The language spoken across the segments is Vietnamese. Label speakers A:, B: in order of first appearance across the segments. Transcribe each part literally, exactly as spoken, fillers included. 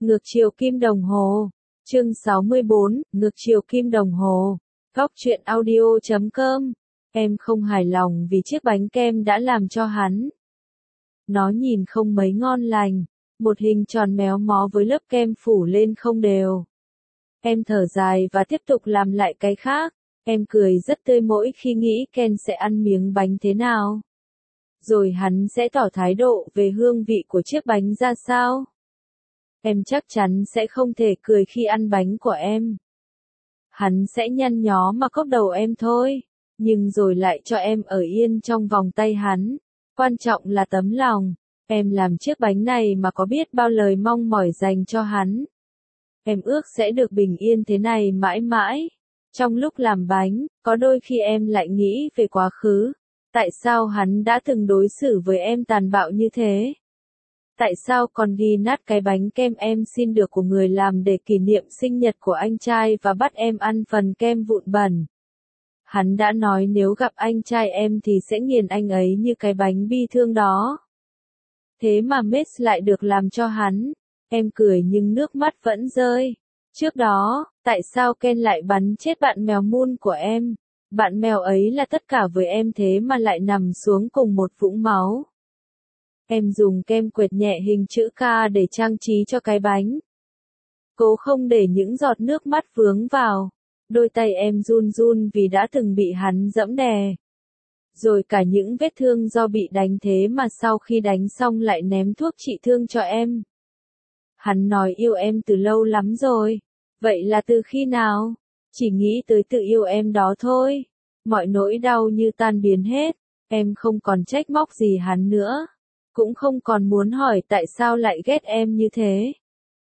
A: Ngược chiều kim đồng hồ. Chương sáu mươi bốn, ngược chiều kim đồng hồ. Góc truyện audio chấm com. Em không hài lòng vì chiếc bánh kem đã làm cho hắn. Nó nhìn không mấy ngon lành, một hình tròn méo mó với lớp kem phủ lên không đều. Em thở dài và tiếp tục làm lại cái khác. Em cười rất tươi mỗi khi nghĩ Ken sẽ ăn miếng bánh thế nào. Rồi hắn sẽ tỏ thái độ về hương vị của chiếc bánh ra sao. Em chắc chắn sẽ không thể cười khi ăn bánh của em. Hắn sẽ nhăn nhó mà cốc đầu em thôi, nhưng rồi lại cho em ở yên trong vòng tay hắn. Quan trọng là tấm lòng. Em làm chiếc bánh này mà có biết bao lời mong mỏi dành cho hắn. Em ước sẽ được bình yên thế này mãi mãi. Trong lúc làm bánh, có đôi khi em lại nghĩ về quá khứ. Tại sao hắn đã từng đối xử với em tàn bạo như thế? Tại sao còn ghi nát cái bánh kem em xin được của người làm để kỷ niệm sinh nhật của anh trai và bắt em ăn phần kem vụn bẩn? Hắn đã nói nếu gặp anh trai em thì sẽ nghiền anh ấy như cái bánh bi thương đó. Thế mà Max lại được làm cho hắn. Em cười nhưng nước mắt vẫn rơi. Trước đó, tại sao Ken lại bắn chết bạn mèo Moon của em? Bạn mèo ấy là tất cả với em thế mà lại nằm xuống cùng một vũng máu. Em dùng kem quệt nhẹ hình chữ K để trang trí cho cái bánh. Cố không để những giọt nước mắt vướng vào. Đôi tay em run run vì đã từng bị hắn giẫm đè. Rồi cả những vết thương do bị đánh thế mà sau khi đánh xong lại ném thuốc trị thương cho em. Hắn nói yêu em từ lâu lắm rồi. Vậy là từ khi nào? Chỉ nghĩ tới tự yêu em đó thôi. Mọi nỗi đau như tan biến hết. Em không còn trách móc gì hắn nữa. Cũng không còn muốn hỏi tại sao lại ghét em như thế.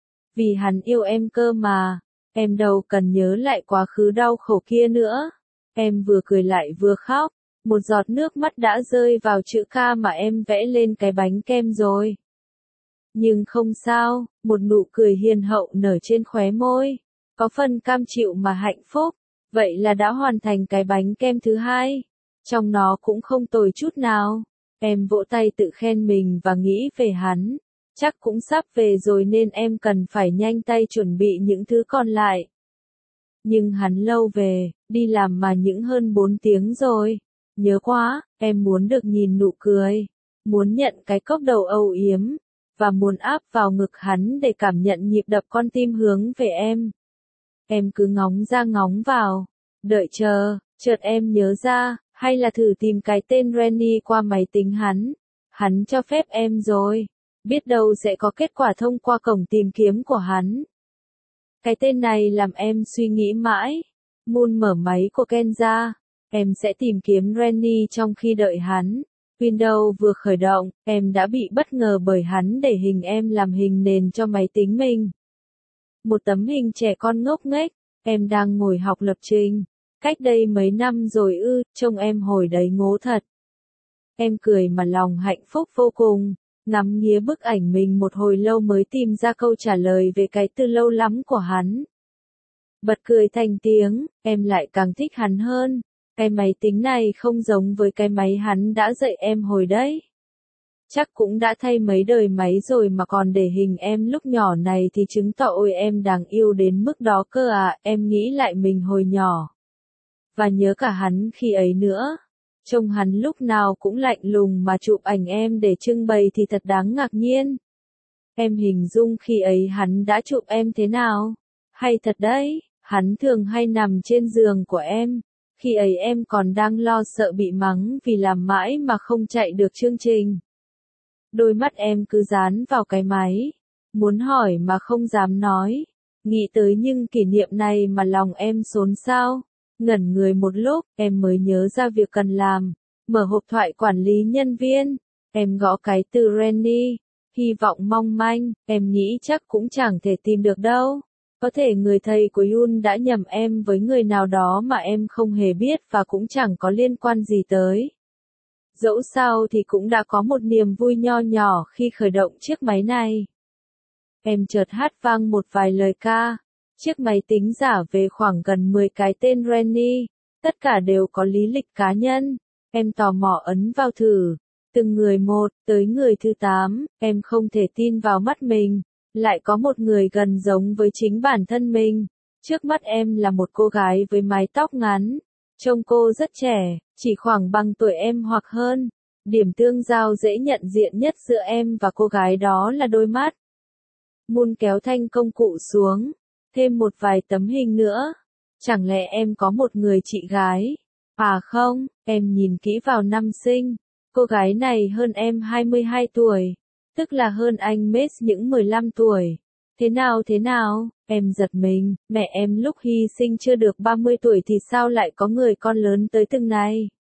A: Vì hắn yêu em cơ mà. Em đâu cần nhớ lại quá khứ đau khổ kia nữa. Em vừa cười lại vừa khóc. Một giọt nước mắt đã rơi vào chữ K mà em vẽ lên cái bánh kem rồi. Nhưng không sao, một nụ cười hiền hậu nở trên khóe môi. Có phần cam chịu mà hạnh phúc. Vậy là đã hoàn thành cái bánh kem thứ hai. Trong nó cũng không tồi chút nào. Em vỗ tay tự khen mình và nghĩ về hắn. Chắc cũng sắp về rồi nên em cần phải nhanh tay chuẩn bị những thứ còn lại. Nhưng hắn lâu về, đi làm mà những hơn bốn tiếng rồi. Nhớ quá, em muốn được nhìn nụ cười. Muốn nhận cái cốc đầu âu yếm. Và muốn áp vào ngực hắn để cảm nhận nhịp đập con tim hướng về em. Em cứ ngóng ra ngóng vào. Đợi chờ, chợt em nhớ ra, hay là thử tìm cái tên Rennie qua máy tính hắn. Hắn cho phép em rồi. Biết đâu sẽ có kết quả thông qua cổng tìm kiếm của hắn. Cái tên này làm em suy nghĩ mãi. Moon mở máy của Ken ra. Em sẽ tìm kiếm Rennie trong khi đợi hắn. Windows vừa khởi động, em đã bị bất ngờ bởi hắn để hình em làm hình nền cho máy tính mình. Một tấm hình trẻ con ngốc nghếch, em đang ngồi học lập trình. Cách đây mấy năm rồi ư, trông em hồi đấy ngố thật. Em cười mà lòng hạnh phúc vô cùng, ngắm nghía bức ảnh mình một hồi lâu mới tìm ra câu trả lời về cái từ lâu lắm của hắn. Bật cười thành tiếng, em lại càng thích hắn hơn. Cái máy tính này không giống với cái máy hắn đã dạy em hồi đấy. Chắc cũng đã thay mấy đời máy rồi mà còn để hình em lúc nhỏ này thì chứng tỏ ôi em đáng yêu đến mức đó cơ à, em nghĩ lại mình hồi nhỏ. Và nhớ cả hắn khi ấy nữa. Trông hắn lúc nào cũng lạnh lùng mà chụp ảnh em để trưng bày thì thật đáng ngạc nhiên. Em hình dung khi ấy hắn đã chụp em thế nào? Hay thật đấy, hắn thường hay nằm trên giường của em. Khi ấy em còn đang lo sợ bị mắng vì làm mãi mà không chạy được chương trình. Đôi mắt em cứ dán vào cái máy. Muốn hỏi mà không dám nói. Nghĩ tới những kỷ niệm này mà lòng em xốn xao. Ngẩn người một lúc, em mới nhớ ra việc cần làm. Mở hộp thoại quản lý nhân viên. Em gõ cái từ Rennie. Hy vọng mong manh, em nghĩ chắc cũng chẳng thể tìm được đâu. Có thể người thầy của Yun đã nhầm em với người nào đó mà em không hề biết và cũng chẳng có liên quan gì tới. Dẫu sao thì cũng đã có một niềm vui nho nhỏ khi khởi động chiếc máy này. Em chợt hát vang một vài lời ca. Chiếc máy tính giả về khoảng gần mười cái tên Rennie. Tất cả đều có lý lịch cá nhân. Em tò mò ấn vào thử. Từng người một, tới người thứ tám, em không thể tin vào mắt mình. Lại có một người gần giống với chính bản thân mình. Trước mắt em là một cô gái với mái tóc ngắn. Trông cô rất trẻ, chỉ khoảng bằng tuổi em hoặc hơn. Điểm tương giao dễ nhận diện nhất giữa em và cô gái đó là đôi mắt. Moon kéo thanh công cụ xuống. Thêm một vài tấm hình nữa. Chẳng lẽ em có một người chị gái? À không, em nhìn kỹ vào năm sinh. Cô gái này hơn em hai mươi hai tuổi. Tức là hơn anh Mace những mười lăm tuổi. Thế nào thế nào, em giật mình, mẹ em lúc hy sinh chưa được ba mươi tuổi thì sao lại có người con lớn tới từng này?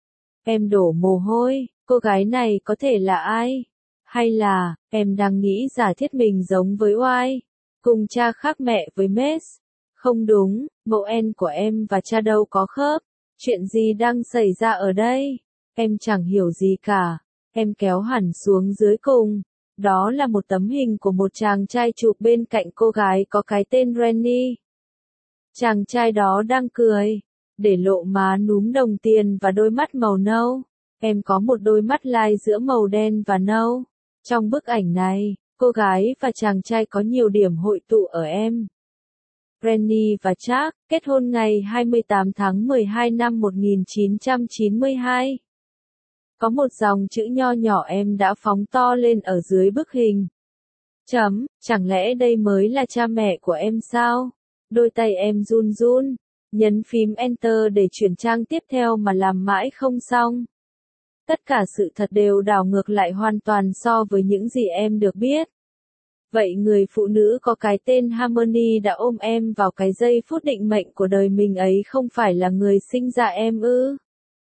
A: Em đổ mồ hôi, cô gái này có thể là ai? Hay là, em đang nghĩ giả thiết mình giống với oai? Cùng cha khác mẹ với Mace? Không đúng, mẫu en của em và cha đâu có khớp. Chuyện gì đang xảy ra ở đây? Em chẳng hiểu gì cả. Em kéo hẳn xuống dưới cùng. Đó là một tấm hình của một chàng trai chụp bên cạnh cô gái có cái tên Rennie. Chàng trai đó đang cười, để lộ má núm đồng tiền và đôi mắt màu nâu. Em có một đôi mắt lai giữa màu đen và nâu. Trong bức ảnh này, cô gái và chàng trai có nhiều điểm hội tụ ở em. Rennie và Chuck kết hôn ngày hai mươi tám tháng mười hai năm một nghìn chín trăm chín mươi hai. Có một dòng chữ nho nhỏ em đã phóng to lên ở dưới bức hình. Chấm, chẳng lẽ đây mới là cha mẹ của em sao? Đôi tay em run run, nhấn phím Enter để chuyển trang tiếp theo mà làm mãi không xong. Tất cả sự thật đều đảo ngược lại hoàn toàn so với những gì em được biết. Vậy người phụ nữ có cái tên Harmony đã ôm em vào cái giây phút định mệnh của đời mình ấy không phải là người sinh ra em ư?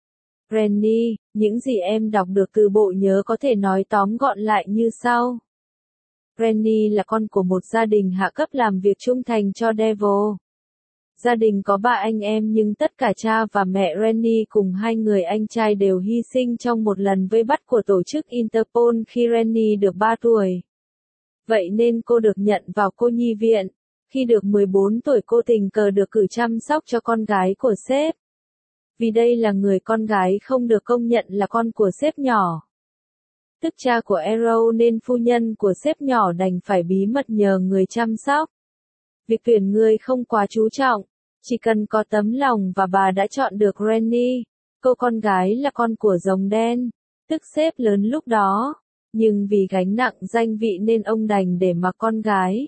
A: Rennie, những gì em đọc được từ bộ nhớ có thể nói tóm gọn lại như sau. Rennie là con của một gia đình hạ cấp làm việc trung thành cho Devil. Gia đình có ba anh em nhưng tất cả cha và mẹ Rennie cùng hai người anh trai đều hy sinh trong một lần vây bắt của tổ chức Interpol khi Rennie được ba tuổi. Vậy nên cô được nhận vào cô nhi viện. Khi được mười bốn tuổi cô tình cờ được cử chăm sóc cho con gái của sếp. Vì đây là người con gái không được công nhận là con của sếp nhỏ. Tức cha của Arrow nên phu nhân của sếp nhỏ đành phải bí mật nhờ người chăm sóc. Việc tuyển người không quá chú trọng, chỉ cần có tấm lòng và bà đã chọn được Rennie. Cô con gái là con của rồng đen, tức sếp lớn lúc đó. Nhưng vì gánh nặng danh vị nên ông đành để mặc con gái.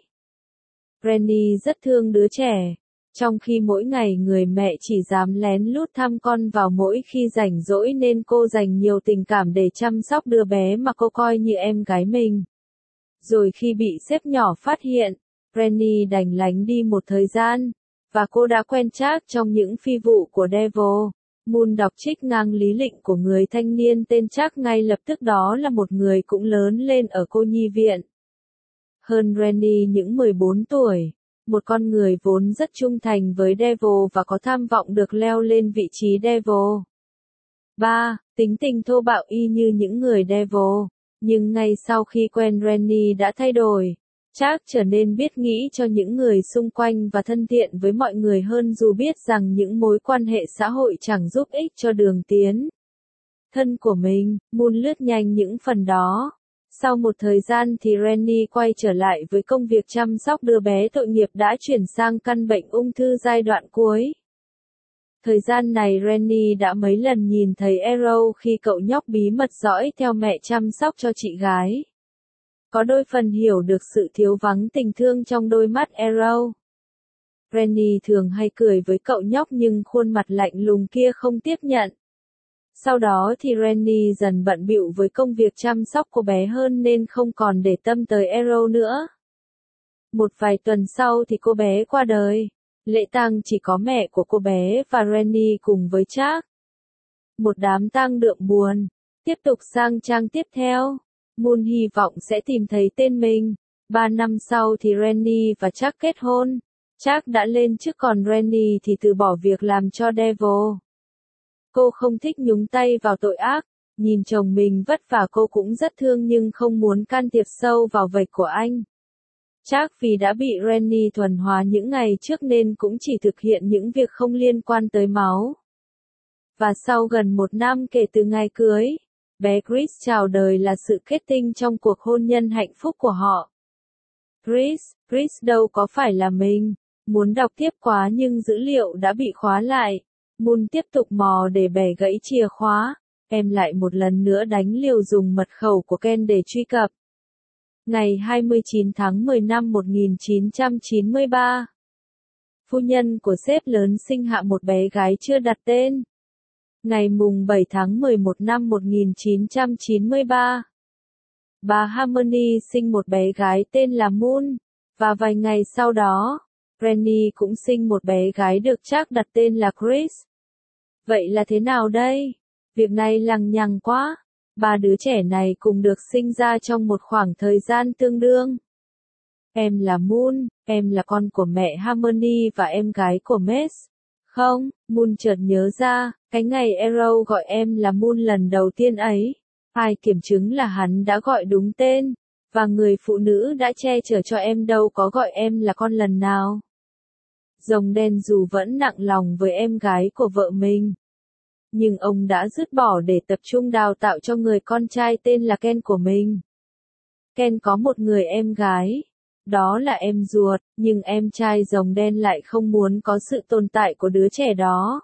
A: Rennie rất thương đứa trẻ. Trong khi mỗi ngày người mẹ chỉ dám lén lút thăm con vào mỗi khi rảnh rỗi nên cô dành nhiều tình cảm để chăm sóc đứa bé mà cô coi như em gái mình. Rồi khi bị sếp nhỏ phát hiện, Rennie đành lánh đi một thời gian, và cô đã quen Chuck trong những phi vụ của Devil. Moon đọc trích ngang lý lịch của người thanh niên tên Chuck ngay lập tức đó là một người cũng lớn lên ở cô nhi viện. Hơn Rennie những mười bốn tuổi. Một con người vốn rất trung thành với Devil và có tham vọng được leo lên vị trí Devil. ba. Tính tình thô bạo y như những người Devil. Nhưng ngay sau khi quen Rennie đã thay đổi. Chuck trở nên biết nghĩ cho những người xung quanh và thân thiện với mọi người hơn dù biết rằng những mối quan hệ xã hội chẳng giúp ích cho đường tiến thân của mình. Moon lướt nhanh những phần đó. Sau một thời gian thì Rennie quay trở lại với công việc chăm sóc đứa bé tội nghiệp đã chuyển sang căn bệnh ung thư giai đoạn cuối. Thời gian này Rennie đã mấy lần nhìn thấy Arrow khi cậu nhóc bí mật dõi theo mẹ chăm sóc cho chị gái. Có đôi phần hiểu được sự thiếu vắng tình thương trong đôi mắt Arrow. Rennie thường hay cười với cậu nhóc nhưng khuôn mặt lạnh lùng kia không tiếp nhận. Sau đó thì Rennie dần bận bịu với công việc chăm sóc cô bé hơn nên không còn để tâm tới Arrow nữa. Một vài tuần sau thì cô bé qua đời. Lễ tang chỉ có mẹ của cô bé và Rennie cùng với Chuck. Một đám tang đượm buồn. Tiếp tục sang trang tiếp theo. Moon hy vọng sẽ tìm thấy tên mình. Ba năm sau thì Rennie và Chuck kết hôn. Chuck đã lên chức còn Rennie thì từ bỏ việc làm cho Devil. Cô không thích nhúng tay vào tội ác, nhìn chồng mình vất vả cô cũng rất thương nhưng không muốn can thiệp sâu vào vạch của anh. Chuck vì đã bị Rennie thuần hóa những ngày trước nên cũng chỉ thực hiện những việc không liên quan tới máu. Và sau gần một năm kể từ ngày cưới, bé Chris chào đời là sự kết tinh trong cuộc hôn nhân hạnh phúc của họ. Chris, Chris đâu có phải là mình. Muốn đọc tiếp quá nhưng dữ liệu đã bị khóa lại. Moon tiếp tục mò để bẻ gãy chìa khóa. Em lại một lần nữa đánh liều dùng mật khẩu của Ken để truy cập. Ngày hai mươi chín tháng mười năm một nghìn chín trăm chín mươi ba. Phu nhân của sếp lớn sinh hạ một bé gái chưa đặt tên. Ngày mùng bảy tháng mười một năm một nghìn chín trăm chín mươi ba. Bà Harmony sinh một bé gái tên là Moon. Và vài ngày sau đó, Rennie cũng sinh một bé gái được Chuck đặt tên là Chris. Vậy là thế nào đây? Việc này lằng nhằng quá. Ba đứa trẻ này cùng được sinh ra trong một khoảng thời gian tương đương. Em là Moon, em là con của mẹ Harmony và em gái của Max. Không, Moon chợt nhớ ra, cái ngày Arrow gọi em là Moon lần đầu tiên ấy. Ai kiểm chứng là hắn đã gọi đúng tên, và người phụ nữ đã che chở cho em đâu có gọi em là con lần nào. Rồng đen dù vẫn nặng lòng với em gái của vợ mình, nhưng ông đã dứt bỏ để tập trung đào tạo cho người con trai tên là Ken của mình. Ken có một người em gái, đó là em ruột, nhưng em trai rồng đen lại không muốn có sự tồn tại của đứa trẻ đó.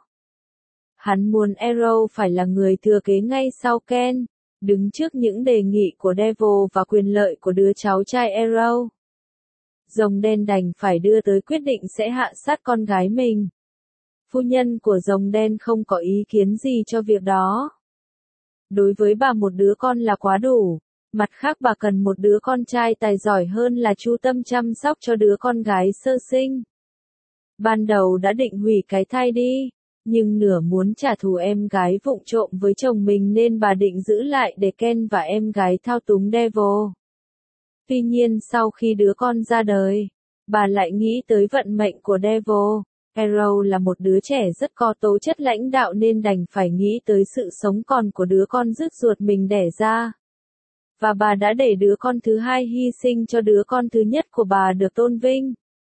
A: Hắn muốn Arrow phải là người thừa kế ngay sau Ken, đứng trước những đề nghị của Devil và quyền lợi của đứa cháu trai Arrow. Rồng đen đành phải đưa tới quyết định sẽ hạ sát con gái mình. Phu nhân của rồng đen không có ý kiến gì cho việc đó. Đối với bà một đứa con là quá đủ, mặt khác bà cần một đứa con trai tài giỏi hơn là chú tâm chăm sóc cho đứa con gái sơ sinh. Ban đầu đã định hủy cái thai đi, nhưng nửa muốn trả thù em gái vụng trộm với chồng mình nên bà định giữ lại để Ken và em gái thao túng Devil. Tuy nhiên sau khi đứa con ra đời, bà lại nghĩ tới vận mệnh của Devil. Arrow là một đứa trẻ rất có tố chất lãnh đạo nên đành phải nghĩ tới sự sống còn của đứa con rứt ruột mình đẻ ra. Và bà đã để đứa con thứ hai hy sinh cho đứa con thứ nhất của bà được tôn vinh.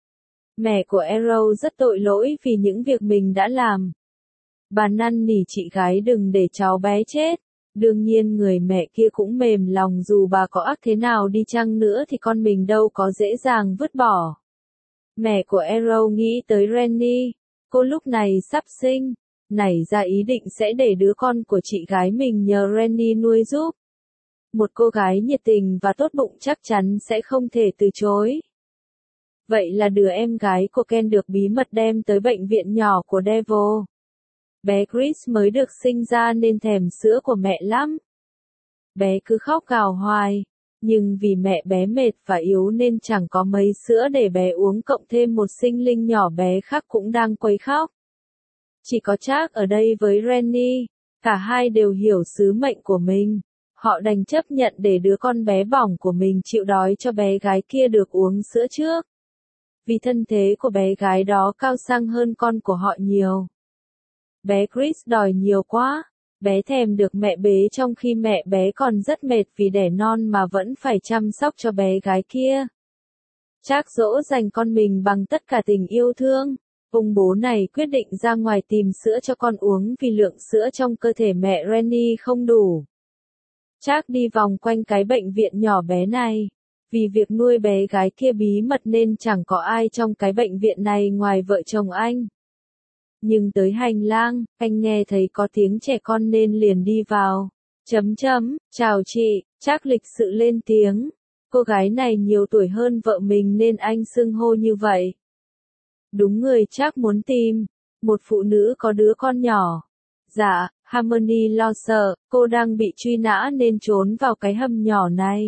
A: Mẹ của Arrow rất tội lỗi vì những việc mình đã làm. Bà năn nỉ chị gái đừng để cháu bé chết. Đương nhiên người mẹ kia cũng mềm lòng dù bà có ác thế nào đi chăng nữa thì con mình đâu có dễ dàng vứt bỏ. Mẹ của Arrow nghĩ tới Rennie, cô lúc này sắp sinh, nảy ra ý định sẽ để đứa con của chị gái mình nhờ Rennie nuôi giúp. Một cô gái nhiệt tình và tốt bụng chắc chắn sẽ không thể từ chối. Vậy là đứa em gái của Ken được bí mật đem tới bệnh viện nhỏ của Devil. Bé Chris mới được sinh ra nên thèm sữa của mẹ lắm. Bé cứ khóc gào hoài, nhưng vì mẹ bé mệt và yếu nên chẳng có mấy sữa để bé uống, cộng thêm một sinh linh nhỏ bé khác cũng đang quấy khóc. Chỉ có Chuck ở đây với Rennie, cả hai đều hiểu sứ mệnh của mình. Họ đành chấp nhận để đứa con bé bỏng của mình chịu đói cho bé gái kia được uống sữa trước. Vì thân thế của bé gái đó cao sang hơn con của họ nhiều. Bé Chris đòi nhiều quá, bé thèm được mẹ bế trong khi mẹ bé còn rất mệt vì đẻ non mà vẫn phải chăm sóc cho bé gái kia. Chuck dỗ dành con mình bằng tất cả tình yêu thương. Ông bố này quyết định ra ngoài tìm sữa cho con uống vì lượng sữa trong cơ thể mẹ Rennie không đủ. Chuck đi vòng quanh cái bệnh viện nhỏ bé này. Vì việc nuôi bé gái kia bí mật nên chẳng có ai trong cái bệnh viện này ngoài vợ chồng anh. Nhưng tới hành lang, anh nghe thấy có tiếng trẻ con nên liền đi vào. Chấm chấm, chào chị, Chuck lịch sự lên tiếng. Cô gái này nhiều tuổi hơn vợ mình nên anh xưng hô như vậy. Đúng người Chuck muốn tìm, một phụ nữ có đứa con nhỏ. Dạ, Harmony lo sợ, cô đang bị truy nã nên trốn vào cái hầm nhỏ này.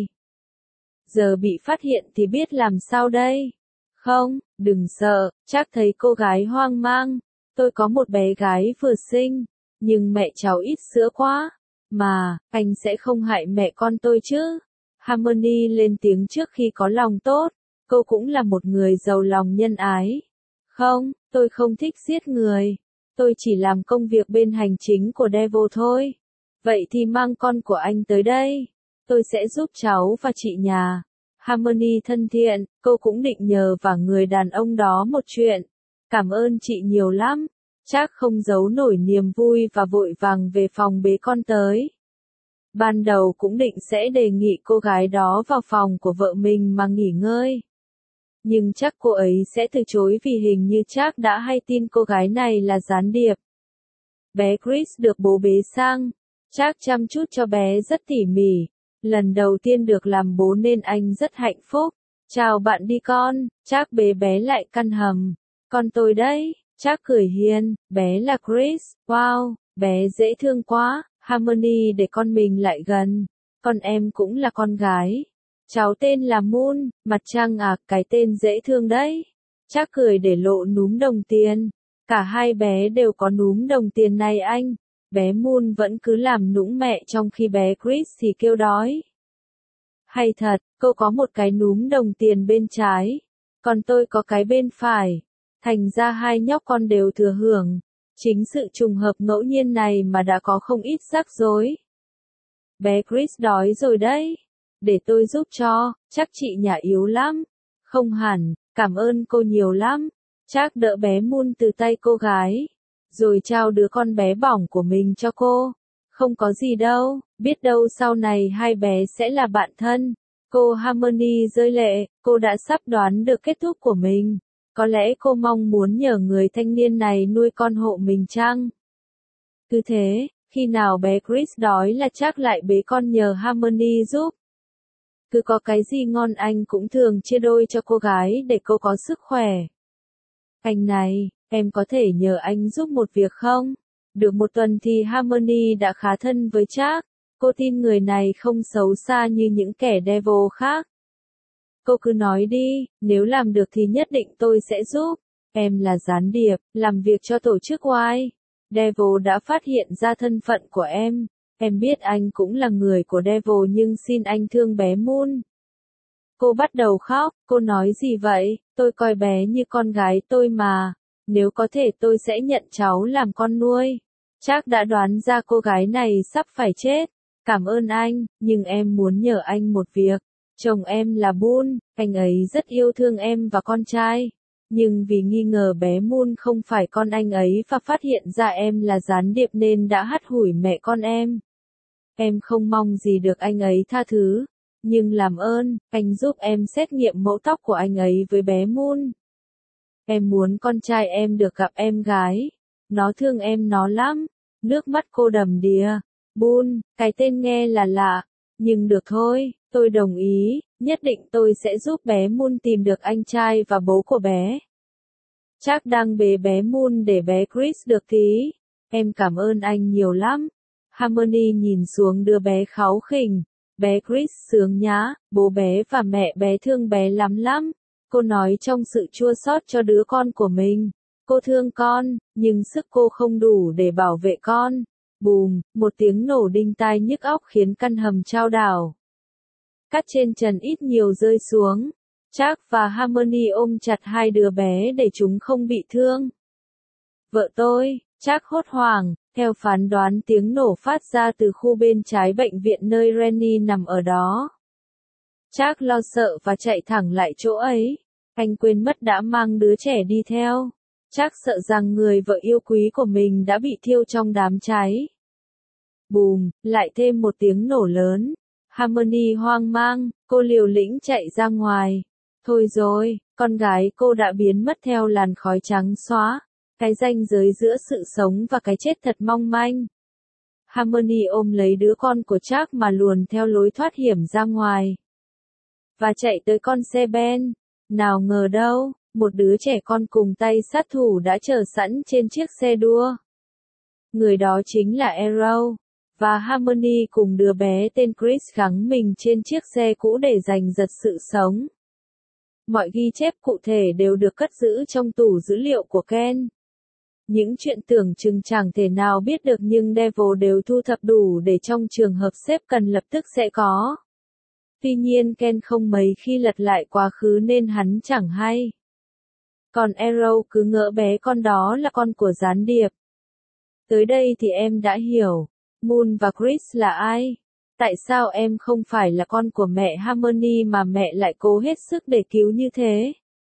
A: Giờ bị phát hiện thì biết làm sao đây? Không, đừng sợ, Chuck thấy cô gái hoang mang. Tôi có một bé gái vừa sinh, nhưng mẹ cháu ít sữa quá. Mà, anh sẽ không hại mẹ con tôi chứ? Harmony lên tiếng trước khi có lòng tốt. Cô cũng là một người giàu lòng nhân ái. Không, tôi không thích giết người. Tôi chỉ làm công việc bên hành chính của Devil thôi. Vậy thì mang con của anh tới đây. Tôi sẽ giúp cháu và chị nhà. Harmony thân thiện, cô cũng định nhờ vả người đàn ông đó một chuyện. Cảm ơn chị nhiều lắm. Chuck không giấu nổi niềm vui và vội vàng về phòng bế con tới. Ban đầu cũng định sẽ đề nghị cô gái đó vào phòng của vợ mình mà nghỉ ngơi. nhưng chắc cô ấy sẽ từ chối vì hình như Charles đã hay tin cô gái này là gián điệp. Bé Chris được bố bế sang. Charles chăm chút cho bé rất tỉ mỉ. Lần đầu tiên được làm bố nên anh rất hạnh phúc. Chào bạn đi con, Charles bế bé lại căn hầm. Con tôi đấy, Charles cười hiền, bé là Chris, wow, bé dễ thương quá, Harmony để con mình lại gần. Con em cũng là con gái. Cháu tên là Moon, mặt trăng à, cái tên dễ thương đấy. Charles cười để lộ núm đồng tiền. Cả hai bé đều có núm đồng tiền này anh. Bé Moon vẫn cứ làm nũng mẹ trong khi bé Chris thì kêu đói. Hay thật, cô có một cái núm đồng tiền bên trái, còn tôi có cái bên phải. Thành ra hai nhóc con đều thừa hưởng. Chính sự trùng hợp ngẫu nhiên này mà đã có không ít rắc rối. Bé Chris đói rồi đấy. Để tôi giúp cho, chắc chị nhà yếu lắm. Không hẳn, cảm ơn cô nhiều lắm. Chắc đỡ bé Moon từ tay cô gái. Rồi trao đứa con bé bỏng của mình cho cô. Không có gì đâu, biết đâu sau này hai bé sẽ là bạn thân. Cô Harmony rơi lệ, cô đã sắp đoán được kết thúc của mình. Có lẽ cô mong muốn nhờ người thanh niên này nuôi con hộ mình chăng? Cứ thế, khi nào bé Chris đói là chắc lại bế con nhờ Harmony giúp. Cứ có cái gì ngon anh cũng thường chia đôi cho cô gái để cô có sức khỏe. Anh này, em có thể nhờ anh giúp một việc không? Được một tuần thì Harmony đã khá thân với Charles. Cô tin người này không xấu xa như những kẻ devil khác. Cô cứ nói đi, nếu làm được thì nhất định tôi sẽ giúp. Em là gián điệp, làm việc cho tổ chức Y. Devil đã phát hiện ra thân phận của em. Em biết anh cũng là người của Devil nhưng xin anh thương bé Moon. Cô bắt đầu khóc, cô nói gì vậy, tôi coi bé như con gái tôi mà. Nếu có thể tôi sẽ nhận cháu làm con nuôi. Chắc đã đoán ra cô gái này sắp phải chết. Cảm ơn anh, nhưng em muốn nhờ anh một việc. Chồng em là Boone, anh ấy rất yêu thương em và con trai. Nhưng vì nghi ngờ bé Moon không phải con anh ấy và phát hiện ra em là gián điệp nên đã hắt hủi mẹ con em. Em không mong gì được anh ấy tha thứ. Nhưng làm ơn, anh giúp em xét nghiệm mẫu tóc của anh ấy với bé Moon. Em muốn con trai em được gặp em gái. Nó thương em nó lắm. Nước mắt cô đầm đìa. Boone, cái tên nghe là lạ. Nhưng được thôi, tôi đồng ý, nhất định tôi sẽ giúp bé Moon tìm được anh trai và bố của bé. Chắc đang bế bé Moon để bé Chris được tí. Em cảm ơn anh nhiều lắm. Harmony nhìn xuống đứa bé kháu khỉnh. Bé Chris sướng nhá, bố bé và mẹ bé thương bé lắm lắm. Cô nói trong sự chua xót cho đứa con của mình. Cô thương con, nhưng sức cô không đủ để bảo vệ con. Bùm, một tiếng nổ đinh tai nhức óc khiến căn hầm chao đảo. Cát trên trần ít nhiều rơi xuống. Charles và Harmony ôm chặt hai đứa bé để chúng không bị thương. Vợ tôi, Charles hốt hoảng, theo phán đoán tiếng nổ phát ra từ khu bên trái bệnh viện nơi Rennie nằm ở đó. Charles lo sợ và chạy thẳng lại chỗ ấy. Anh quên mất đã mang đứa trẻ đi theo. Charles sợ rằng người vợ yêu quý của mình đã bị thiêu trong đám cháy. Bùm, lại thêm một tiếng nổ lớn. Harmony hoang mang, cô liều lĩnh chạy ra ngoài. Thôi rồi, con gái cô đã biến mất theo làn khói trắng xóa. Cái ranh giới giữa sự sống và cái chết thật mong manh. Harmony ôm lấy đứa con của Charles mà luồn theo lối thoát hiểm ra ngoài. Và chạy tới con xe ben. Nào ngờ đâu, một đứa trẻ con cùng tay sát thủ đã chờ sẵn trên chiếc xe đua. Người đó chính là Arrow. Và Harmony cùng đứa bé tên Chris gắng mình trên chiếc xe cũ để giành giật sự sống. Mọi ghi chép cụ thể đều được cất giữ trong tủ dữ liệu của Ken. Những chuyện tưởng chừng chẳng thể nào biết được nhưng Devil đều thu thập đủ để trong trường hợp sếp cần lập tức sẽ có. Tuy nhiên Ken không mấy khi lật lại quá khứ nên hắn chẳng hay. Còn Arrow cứ ngỡ bé con đó là con của gián điệp. Tới đây thì em đã hiểu. Moon và Chris là ai? Tại sao em không phải là con của mẹ Harmony mà mẹ lại cố hết sức để cứu như thế?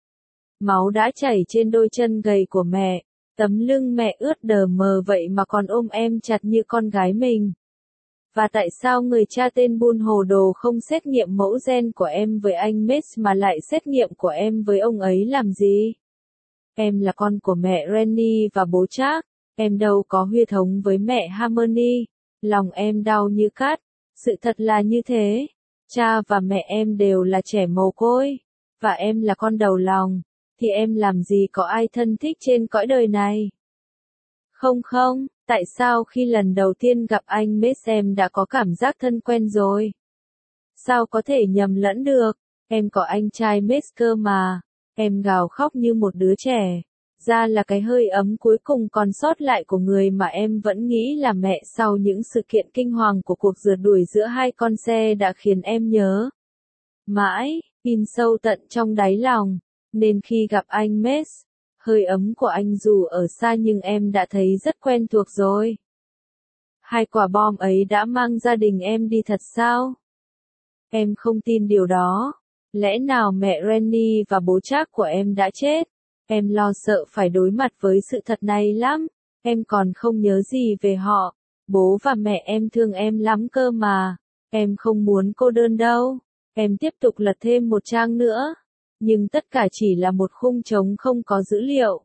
A: Máu đã chảy trên đôi chân gầy của mẹ. Tấm lưng mẹ ướt đờ mờ vậy mà còn ôm em chặt như con gái mình. Và tại sao người cha tên Bun hồ đồ không xét nghiệm mẫu gen của em với anh Max mà lại xét nghiệm của em với ông ấy làm gì? Em là con của mẹ Rennie và bố Charles, em đâu có huyết thống với mẹ Harmony. Lòng em đau như cắt, sự thật là như thế. Cha và mẹ em đều là trẻ mồ côi, và em là con đầu lòng, thì em làm gì có ai thân thích trên cõi đời này? Không không, tại sao khi lần đầu tiên gặp anh Max em đã có cảm giác thân quen rồi? Sao có thể nhầm lẫn được? Em có anh trai Max cơ mà. Em gào khóc như một đứa trẻ. Ra là cái hơi ấm cuối cùng còn sót lại của người mà em vẫn nghĩ là mẹ sau những sự kiện kinh hoàng của cuộc rượt đuổi giữa hai con xe đã khiến em nhớ mãi, in sâu tận trong đáy lòng. Nên khi gặp anh Max, hơi ấm của anh dù ở xa nhưng em đã thấy rất quen thuộc rồi. Hai quả bom ấy đã mang gia đình em đi thật sao? Em không tin điều đó. Lẽ nào mẹ Rennie và bố Charles của em đã chết? Em lo sợ phải đối mặt với sự thật này lắm. Em còn không nhớ gì về họ. Bố và mẹ em thương em lắm cơ mà. Em không muốn cô đơn đâu. Em tiếp tục lật thêm một trang nữa. Nhưng tất cả chỉ là một khung trống không có dữ liệu.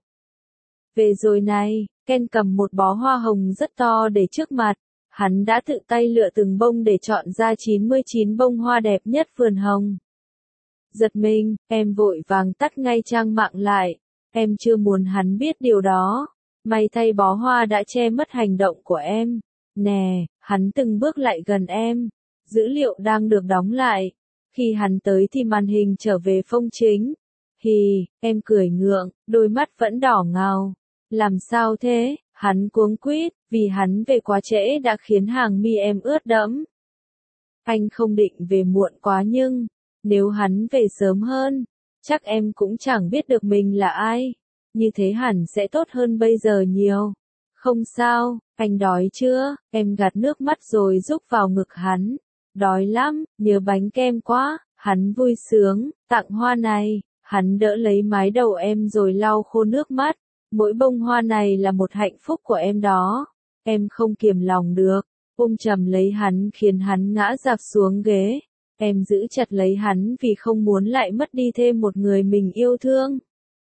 A: Về rồi này, Ken cầm một bó hoa hồng rất to để trước mặt. Hắn đã tự tay lựa từng bông để chọn ra chín mươi chín bông hoa đẹp nhất vườn hồng. Giật mình, em vội vàng tắt ngay trang mạng lại. Em chưa muốn hắn biết điều đó. May thay bó hoa đã che mất hành động của em. Nè, hắn từng bước lại gần em. Dữ liệu đang được đóng lại. Khi hắn tới thì màn hình trở về phông chính. Hì, em cười ngượng, đôi mắt vẫn đỏ ngầu. Làm sao thế? Hắn cuống quýt, vì hắn về quá trễ đã khiến hàng mi em ướt đẫm. Anh không định về muộn quá nhưng, nếu hắn về sớm hơn, chắc em cũng chẳng biết được mình là ai. Như thế hẳn sẽ tốt hơn bây giờ nhiều. Không sao, anh đói chưa? Em gạt nước mắt rồi rúc vào ngực hắn. Đói lắm, nhớ bánh kem quá. Hắn vui sướng, tặng hoa này. Hắn đỡ lấy mái đầu em rồi lau khô nước mắt. Mỗi bông hoa này là một hạnh phúc của em đó. Em không kiềm lòng được. Ôm chầm lấy hắn khiến hắn ngã rạp xuống ghế. Em giữ chặt lấy hắn vì không muốn lại mất đi thêm một người mình yêu thương.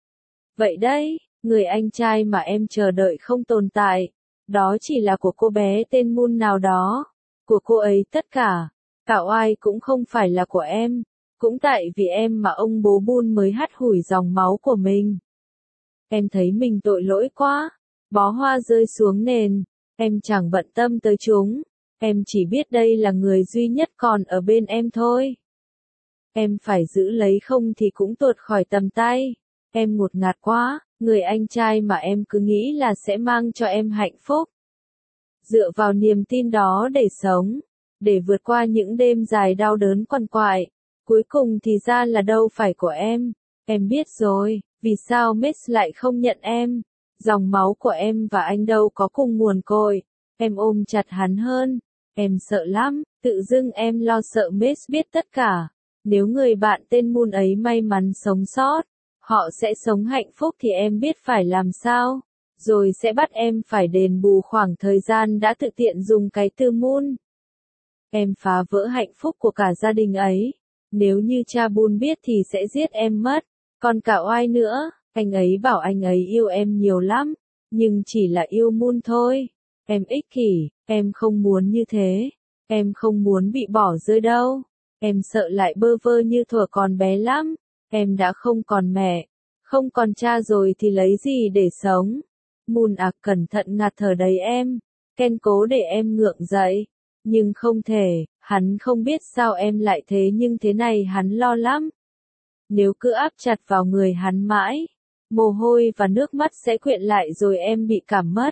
A: Vậy đấy, người anh trai mà em chờ đợi không tồn tại. Đó chỉ là của cô bé tên Moon nào đó. Của cô ấy tất cả. Cả oai cũng không phải là của em. Cũng tại vì em mà ông bố Moon mới hắt hủi dòng máu của mình. Em thấy mình tội lỗi quá. Bó hoa rơi xuống nền. Em chẳng bận tâm tới chúng. Em chỉ biết đây là người duy nhất còn ở bên em thôi. Em phải giữ lấy không thì cũng tuột khỏi tầm tay. Em ngột ngạt quá, người anh trai mà em cứ nghĩ là sẽ mang cho em hạnh phúc. Dựa vào niềm tin đó để sống, để vượt qua những đêm dài đau đớn quằn quại. Cuối cùng thì ra là đâu phải của em. Em biết rồi, vì sao Max lại không nhận em. Dòng máu của em và anh đâu có cùng nguồn cội. Em ôm chặt hắn hơn. Em sợ lắm, tự dưng em lo sợ Max biết tất cả. Nếu người bạn tên Moon ấy may mắn sống sót, họ sẽ sống hạnh phúc thì em biết phải làm sao. Rồi sẽ bắt em phải đền bù khoảng thời gian đã tự tiện dùng cái từ Moon. Em phá vỡ hạnh phúc của cả gia đình ấy. Nếu như cha Moon biết thì sẽ giết em mất. Còn cả oai nữa, anh ấy bảo anh ấy yêu em nhiều lắm. Nhưng chỉ là yêu Moon thôi. Em ích kỷ, em không muốn như thế. Em không muốn bị bỏ rơi đâu. Em sợ lại bơ vơ như thuở còn bé lắm. Em đã không còn mẹ, không còn cha rồi thì lấy gì để sống. Moon à, cẩn thận ngạt thở đầy em. Ken cố để em ngượng dậy. Nhưng không thể, hắn không biết sao em lại thế nhưng thế này hắn lo lắm. Nếu cứ áp chặt vào người hắn mãi, mồ hôi và nước mắt sẽ quyện lại rồi em bị cảm mất.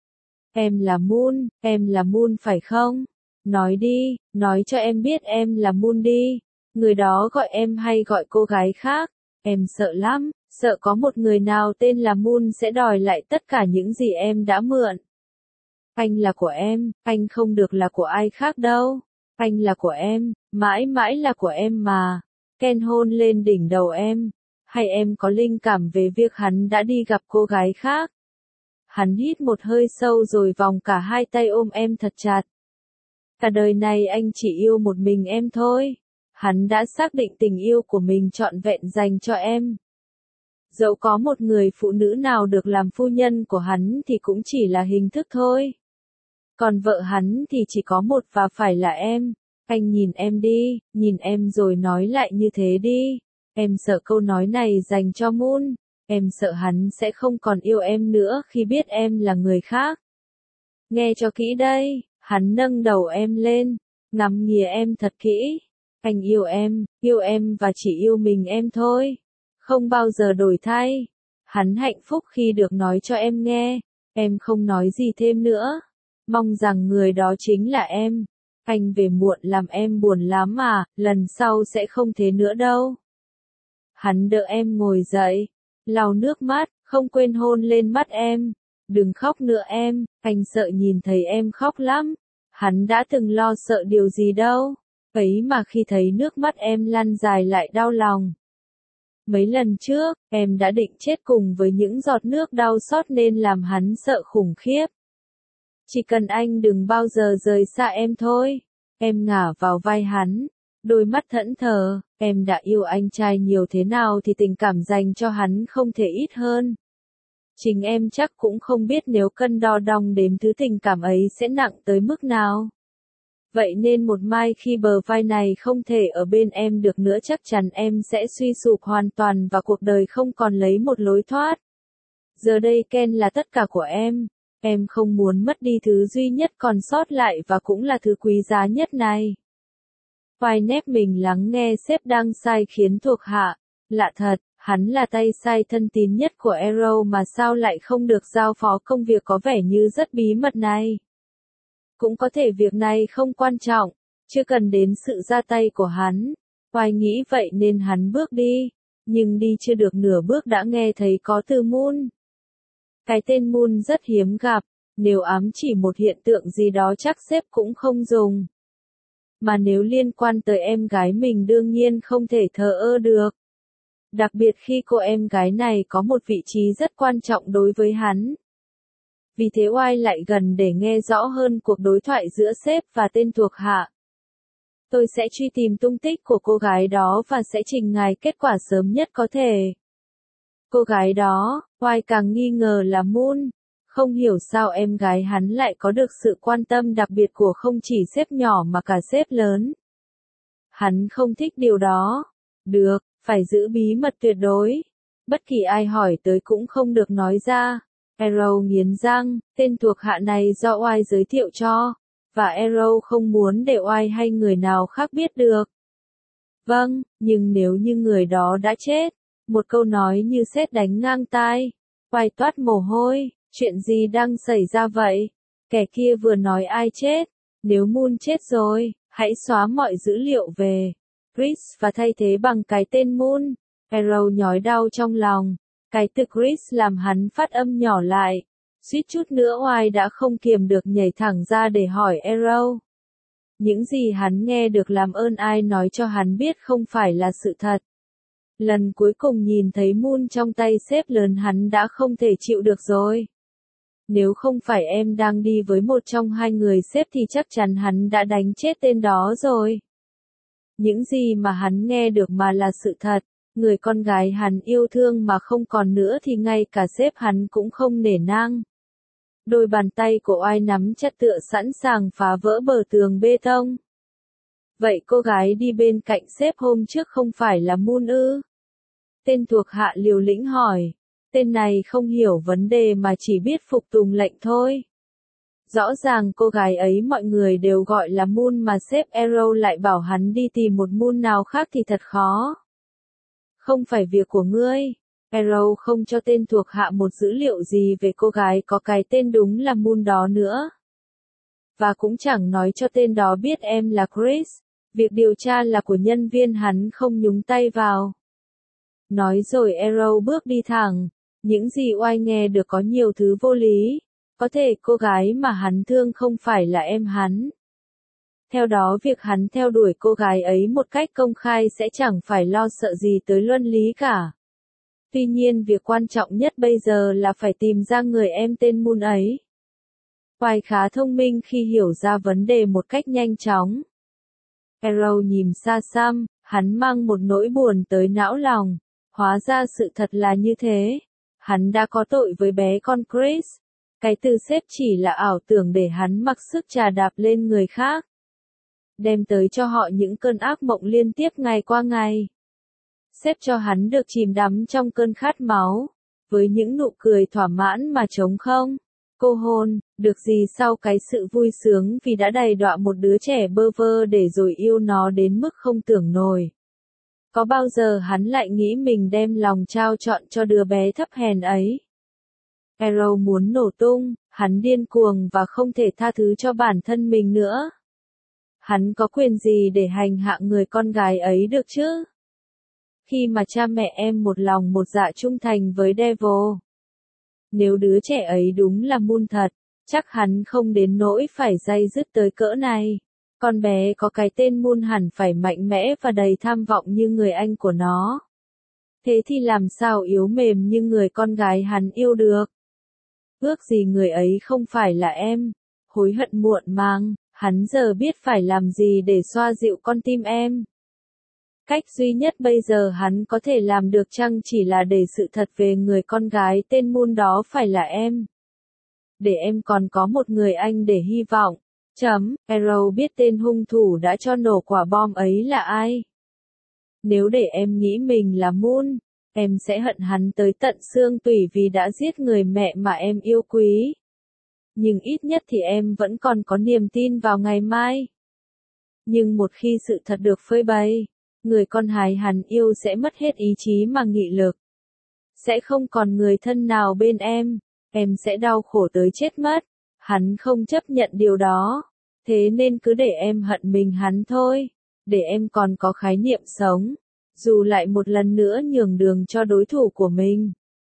A: Em là Moon, em là Moon phải không? Nói đi, nói cho em biết em là Moon đi. Người đó gọi em hay gọi cô gái khác. Em sợ lắm, sợ có một người nào tên là Moon sẽ đòi lại tất cả những gì em đã mượn. Anh là của em, anh không được là của ai khác đâu. Anh là của em, mãi mãi là của em mà. Ken hôn lên đỉnh đầu em. Hay em có linh cảm về việc hắn đã đi gặp cô gái khác? Hắn hít một hơi sâu rồi vòng cả hai tay ôm em thật chặt. Cả đời này anh chỉ yêu một mình em thôi. Hắn đã xác định tình yêu của mình trọn vẹn dành cho em. Dẫu có một người phụ nữ nào được làm phu nhân của hắn thì cũng chỉ là hình thức thôi. Còn vợ hắn thì chỉ có một và phải là em. Anh nhìn em đi, nhìn em rồi nói lại như thế đi. Em sợ câu nói này dành cho Moon. Em sợ hắn sẽ không còn yêu em nữa khi biết em là người khác. Nghe cho kỹ đây, hắn nâng đầu em lên, ngắm nghía em thật kỹ. Anh yêu em, yêu em và chỉ yêu mình em thôi. Không bao giờ đổi thay. Hắn hạnh phúc khi được nói cho em nghe. Em không nói gì thêm nữa. Mong rằng người đó chính là em. Anh về muộn làm em buồn lắm mà, lần sau sẽ không thế nữa đâu. Hắn đỡ em ngồi dậy, lau nước mắt, không quên hôn lên mắt em. Đừng khóc nữa em, anh sợ nhìn thấy em khóc lắm. Hắn đã từng lo sợ điều gì đâu. Ấy mà khi thấy nước mắt em lăn dài lại đau lòng. Mấy lần trước, em đã định chết cùng với những giọt nước đau xót nên làm hắn sợ khủng khiếp. Chỉ cần anh đừng bao giờ rời xa em thôi. Em ngả vào vai hắn, đôi mắt thẫn thờ, em đã yêu anh trai nhiều thế nào thì tình cảm dành cho hắn không thể ít hơn. Chính em chắc cũng không biết nếu cân đo đong đếm thứ tình cảm ấy sẽ nặng tới mức nào. Vậy nên một mai khi bờ vai này không thể ở bên em được nữa chắc chắn em sẽ suy sụp hoàn toàn và cuộc đời không còn lấy một lối thoát. Giờ đây Ken là tất cả của em. Em không muốn mất đi thứ duy nhất còn sót lại và cũng là thứ quý giá nhất này. Vai nép mình lắng nghe sếp đang sai khiến thuộc hạ. Lạ thật, hắn là tay sai thân tín nhất của Arrow mà sao lại không được giao phó công việc có vẻ như rất bí mật này. Cũng có thể việc này không quan trọng, chưa cần đến sự ra tay của hắn. Vai nghĩ vậy nên hắn bước đi, nhưng đi chưa được nửa bước đã nghe thấy có từ Moon. Cái tên Moon rất hiếm gặp, nếu ám chỉ một hiện tượng gì đó chắc sếp cũng không dùng. Mà nếu liên quan tới em gái mình đương nhiên không thể thờ ơ được. Đặc biệt khi cô em gái này có một vị trí rất quan trọng đối với hắn. Vì thế Oai lại gần để nghe rõ hơn cuộc đối thoại giữa sếp và tên thuộc hạ. Tôi sẽ truy tìm tung tích của cô gái đó và sẽ trình ngài kết quả sớm nhất có thể. Cô gái đó, Oai càng nghi ngờ là Moon. Không hiểu sao em gái hắn lại có được sự quan tâm đặc biệt của không chỉ sếp nhỏ mà cả sếp lớn. Hắn không thích điều đó. Được, phải giữ bí mật tuyệt đối. Bất kỳ ai hỏi tới cũng không được nói ra. Arrow nghiến răng, tên thuộc hạ này do Oai giới thiệu cho, và Arrow không muốn để Oai hay người nào khác biết được. Vâng, nhưng nếu như người đó đã chết, một câu nói như sét đánh ngang tai. Oai toát mồ hôi, chuyện gì đang xảy ra vậy? Kẻ kia vừa nói ai chết? Nếu Moon chết rồi, hãy xóa mọi dữ liệu về Chris và thay thế bằng cái tên Moon. Arrow nhói đau trong lòng. Cái từ Chris làm hắn phát âm nhỏ lại. Suýt chút nữa Oai đã không kiềm được nhảy thẳng ra để hỏi Arrow. Những gì hắn nghe được làm ơn ai nói cho hắn biết không phải là sự thật. Lần cuối cùng nhìn thấy Moon trong tay sếp lớn hắn đã không thể chịu được rồi. Nếu không phải em đang đi với một trong hai người sếp thì chắc chắn hắn đã đánh chết tên đó rồi. Những gì mà hắn nghe được mà là sự thật. Người con gái hắn yêu thương mà không còn nữa thì ngay cả sếp hắn cũng không nể nang. Đôi bàn tay của Oai nắm chặt tựa sẵn sàng phá vỡ bờ tường bê tông. Vậy cô gái đi bên cạnh sếp hôm trước không phải là Moon ư? Tên thuộc hạ liều lĩnh hỏi. Tên này không hiểu vấn đề mà chỉ biết phục tùng lệnh thôi. Rõ ràng cô gái ấy mọi người đều gọi là Moon mà sếp Arrow lại bảo hắn đi tìm một Moon nào khác thì thật khó. Không phải việc của ngươi. Arrow không cho tên thuộc hạ một dữ liệu gì về cô gái có cái tên đúng là Moon đó nữa. Và cũng chẳng nói cho tên đó biết em là Chris. Việc điều tra là của nhân viên hắn không nhúng tay vào. Nói rồi Arrow bước đi thẳng. Những gì Oai nghe được có nhiều thứ vô lý. Có thể cô gái mà hắn thương không phải là em hắn. Theo đó việc hắn theo đuổi cô gái ấy một cách công khai sẽ chẳng phải lo sợ gì tới luân lý cả. Tuy nhiên việc quan trọng nhất bây giờ là phải tìm ra người em tên Moon ấy. Quai khá thông minh khi hiểu ra vấn đề một cách nhanh chóng. Arrow nhìn xa xăm, hắn mang một nỗi buồn tới não lòng. Hóa ra sự thật là như thế. Hắn đã có tội với bé con Chris. Cái từ xếp chỉ là ảo tưởng để hắn mặc sức trà đạp lên người khác. Đem tới cho họ những cơn ác mộng liên tiếp ngày qua ngày. Xếp cho hắn được chìm đắm trong cơn khát máu. Với những nụ cười thỏa mãn mà trống không. Cô hôn, được gì sau cái sự vui sướng vì đã đầy đọa một đứa trẻ bơ vơ để rồi yêu nó đến mức không tưởng nổi. Có bao giờ hắn lại nghĩ mình đem lòng trao trọn cho đứa bé thấp hèn ấy? Arrow muốn nổ tung, hắn điên cuồng và không thể tha thứ cho bản thân mình nữa. Hắn có quyền gì để hành hạ người con gái ấy được chứ? Khi mà cha mẹ em một lòng một dạ trung thành với Devil. Nếu đứa trẻ ấy đúng là Moon thật, chắc hắn không đến nỗi phải day dứt tới cỡ này. Con bé có cái tên Moon hẳn phải mạnh mẽ và đầy tham vọng như người anh của nó. Thế thì làm sao yếu mềm như người con gái hắn yêu được? Ước gì người ấy không phải là em. Hối hận muộn màng, hắn giờ biết phải làm gì để xoa dịu con tim em. Cách duy nhất bây giờ hắn có thể làm được chăng chỉ là để sự thật về người con gái tên Moon đó phải là em. Để em còn có một người anh để hy vọng. Chấm, Arrow biết tên hung thủ đã cho nổ quả bom ấy là ai. Nếu để em nghĩ mình là Moon, em sẽ hận hắn tới tận xương tủy vì đã giết người mẹ mà em yêu quý. Nhưng ít nhất thì em vẫn còn có niềm tin vào ngày mai. Nhưng một khi sự thật được phơi bày, người con gái hắn yêu sẽ mất hết ý chí mà nghị lực. Sẽ không còn người thân nào bên em, em sẽ đau khổ tới chết mất. Hắn không chấp nhận điều đó. Thế nên cứ để em hận mình hắn thôi. Để em còn có khái niệm sống. Dù lại một lần nữa nhường đường cho đối thủ của mình.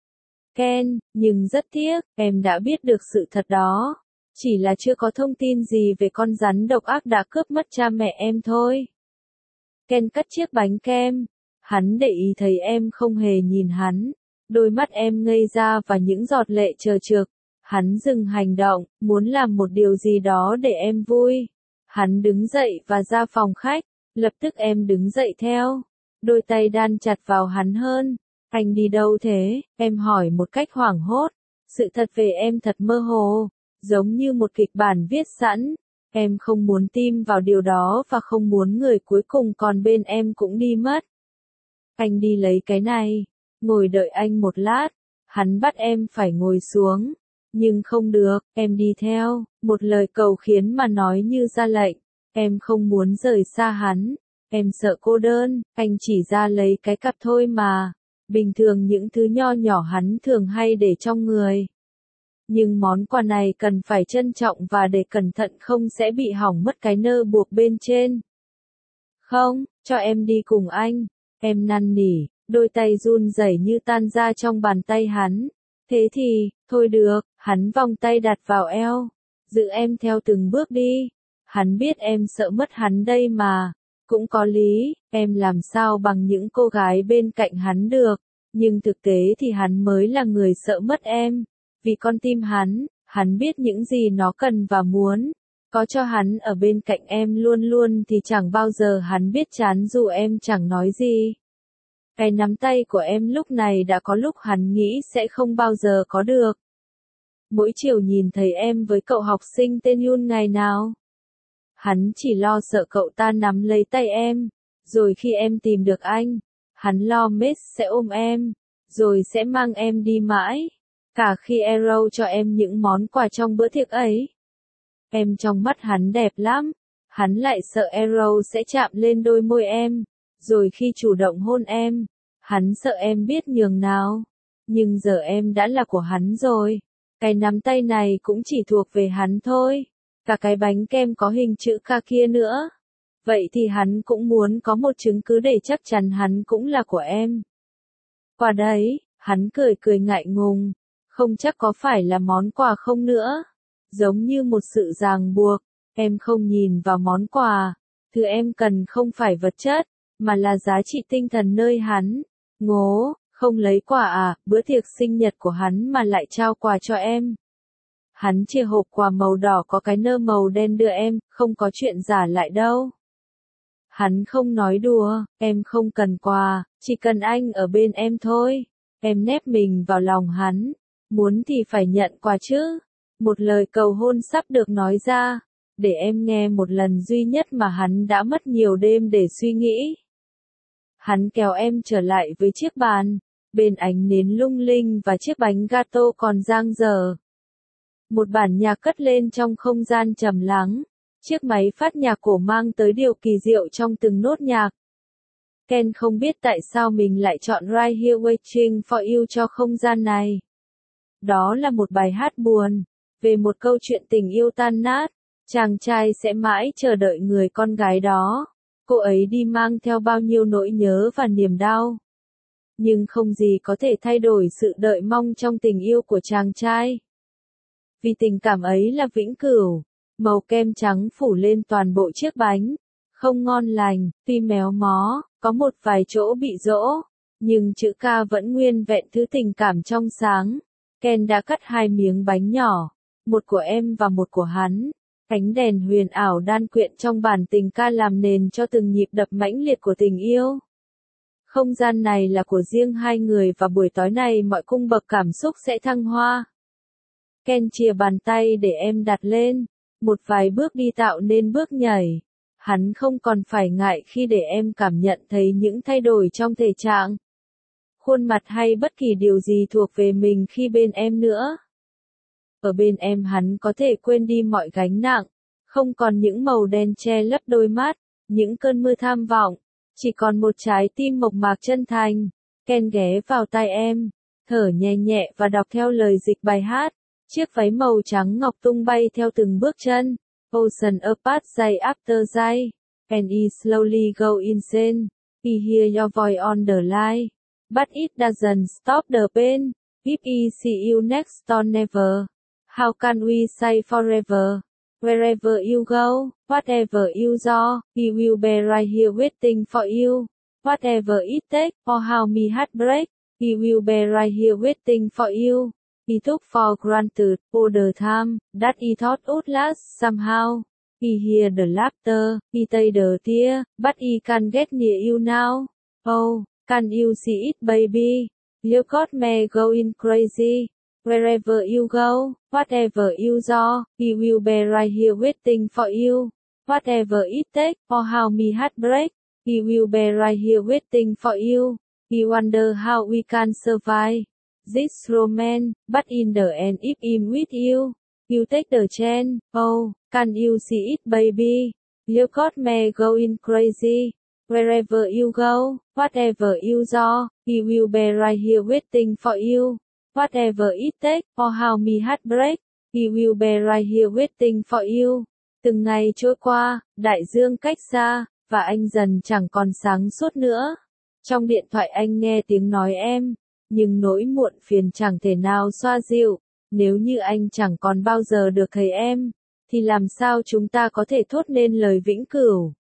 A: Ken, nhưng rất tiếc, em đã biết được sự thật đó. Chỉ là chưa có thông tin gì về con rắn độc ác đã cướp mất cha mẹ em thôi. Ken cắt chiếc bánh kem. Hắn để ý thấy em không hề nhìn hắn. Đôi mắt em ngây ra và những giọt lệ chờ trực. Hắn dừng hành động, muốn làm một điều gì đó để em vui. Hắn đứng dậy và ra phòng khách. Lập tức em đứng dậy theo. Đôi tay đan chặt vào hắn hơn. Anh đi đâu thế? Em hỏi một cách hoảng hốt. Sự thật về em thật mơ hồ. Giống như một kịch bản viết sẵn. Em không muốn tin vào điều đó và không muốn người cuối cùng còn bên em cũng đi mất. Anh đi lấy cái này. Ngồi đợi anh một lát. Hắn bắt em phải ngồi xuống. Nhưng không được, em đi theo. Một lời cầu khiến mà nói như ra lệnh. Em không muốn rời xa hắn. Em sợ cô đơn. Anh chỉ ra lấy cái cặp thôi mà. Bình thường những thứ nho nhỏ hắn thường hay để trong người. Nhưng món quà này cần phải trân trọng và để cẩn thận không sẽ bị hỏng mất cái nơ buộc bên trên. Không, cho em đi cùng anh. Em năn nỉ, đôi tay run rẩy như tan ra trong bàn tay hắn. Thế thì, thôi được, hắn vòng tay đặt vào eo. Giữ em theo từng bước đi. Hắn biết em sợ mất hắn đây mà. Cũng có lý, em làm sao bằng những cô gái bên cạnh hắn được. Nhưng thực tế thì hắn mới là người sợ mất em. Vì con tim hắn, hắn biết những gì nó cần và muốn. Có cho hắn ở bên cạnh em luôn luôn thì chẳng bao giờ hắn biết chán dù em chẳng nói gì. Cái nắm tay của em lúc này đã có lúc hắn nghĩ sẽ không bao giờ có được. Mỗi chiều nhìn thấy em với cậu học sinh tên Yun ngày nào. Hắn chỉ lo sợ cậu ta nắm lấy tay em. Rồi khi em tìm được anh, hắn lo Mace sẽ ôm em. Rồi sẽ mang em đi mãi. Cả khi Arrow cho em những món quà trong bữa tiệc ấy. Em trong mắt hắn đẹp lắm. Hắn lại sợ Arrow sẽ chạm lên đôi môi em. Rồi khi chủ động hôn em, hắn sợ em biết nhường nào. Nhưng giờ em đã là của hắn rồi. Cái nắm tay này cũng chỉ thuộc về hắn thôi. Cả cái bánh kem có hình chữ K kia nữa. Vậy thì hắn cũng muốn có một chứng cứ để chắc chắn hắn cũng là của em. Qua đấy, hắn cười cười ngại ngùng. Không chắc có phải là món quà không nữa. Giống như một sự ràng buộc. Em không nhìn vào món quà. Thứ em cần không phải vật chất, mà là giá trị tinh thần nơi hắn. Ngố, không lấy quà à, bữa tiệc sinh nhật của hắn mà lại trao quà cho em. Hắn chia hộp quà màu đỏ có cái nơ màu đen đưa em, không có chuyện giả lại đâu. Hắn không nói đùa, em không cần quà, chỉ cần anh ở bên em thôi. Em nép mình vào lòng hắn, muốn thì phải nhận quà chứ. Một lời cầu hôn sắp được nói ra, để em nghe một lần duy nhất mà hắn đã mất nhiều đêm để suy nghĩ. Hắn kéo em trở lại với chiếc bàn, bên ánh nến lung linh và chiếc bánh gato còn dang dở. Một bản nhạc cất lên trong không gian trầm lắng, chiếc máy phát nhạc cổ mang tới điều kỳ diệu trong từng nốt nhạc. Ken không biết tại sao mình lại chọn Right Here Waiting for You cho không gian này. Đó là một bài hát buồn, về một câu chuyện tình yêu tan nát, chàng trai sẽ mãi chờ đợi người con gái đó, cô ấy đi mang theo bao nhiêu nỗi nhớ và niềm đau. Nhưng không gì có thể thay đổi sự đợi mong trong tình yêu của chàng trai. Vì tình cảm ấy là vĩnh cửu, màu kem trắng phủ lên toàn bộ chiếc bánh, không ngon lành, tuy méo mó, có một vài chỗ bị dỗ, nhưng chữ K vẫn nguyên vẹn thứ tình cảm trong sáng. Ken đã cắt hai miếng bánh nhỏ, một của em và một của hắn. Ánh đèn huyền ảo đan quyện trong bản tình ca làm nền cho từng nhịp đập mãnh liệt của tình yêu. Không gian này là của riêng hai người và buổi tối này mọi cung bậc cảm xúc sẽ thăng hoa. Ken chìa bàn tay để em đặt lên, một vài bước đi tạo nên bước nhảy. Hắn không còn phải ngại khi để em cảm nhận thấy những thay đổi trong thể trạng, khuôn mặt hay bất kỳ điều gì thuộc về mình khi bên em nữa. Ở bên em hắn có thể quên đi mọi gánh nặng, không còn những màu đen che lấp đôi mắt, những cơn mưa tham vọng, chỉ còn một trái tim mộc mạc chân thành. Ken ghé vào tai em, thở nhẹ nhẹ và đọc theo lời dịch bài hát. Chiếc váy màu trắng ngọc tung bay theo từng bước chân. Ocean apart day after day, and he slowly go insane. He hear your voice on the line, but it doesn't stop the pain. If he see you next or never, how can we say forever? Wherever you go, whatever you do, he will be right here waiting for you. Whatever it takes, or how me heartbreak, he will be right here waiting for you. He took for granted all the time that he thought would last somehow. He hear the laughter, he take the tear, but he can't get near you now. Oh, can you see it, baby? You got me going crazy. Wherever you go, whatever you do, he will be right here waiting for you. Whatever it takes, or how me heartbreak, he will be right here waiting for you. He wonder how we can survive this romance, but in the end if I'm with you, you take the chance. Oh, can you see it, baby? You got me going crazy. Wherever you go, whatever you do, he will be right here waiting for you. Whatever it takes, or how me heartbreak, he will be right here waiting for you. Từng ngày trôi qua, đại dương cách xa, và anh dần chẳng còn sáng suốt nữa. Trong điện thoại anh nghe tiếng nói em, nhưng nỗi muộn phiền chẳng thể nào xoa dịu. Nếu như anh chẳng còn bao giờ được thấy em, thì làm sao chúng ta có thể thốt nên lời vĩnh cửu?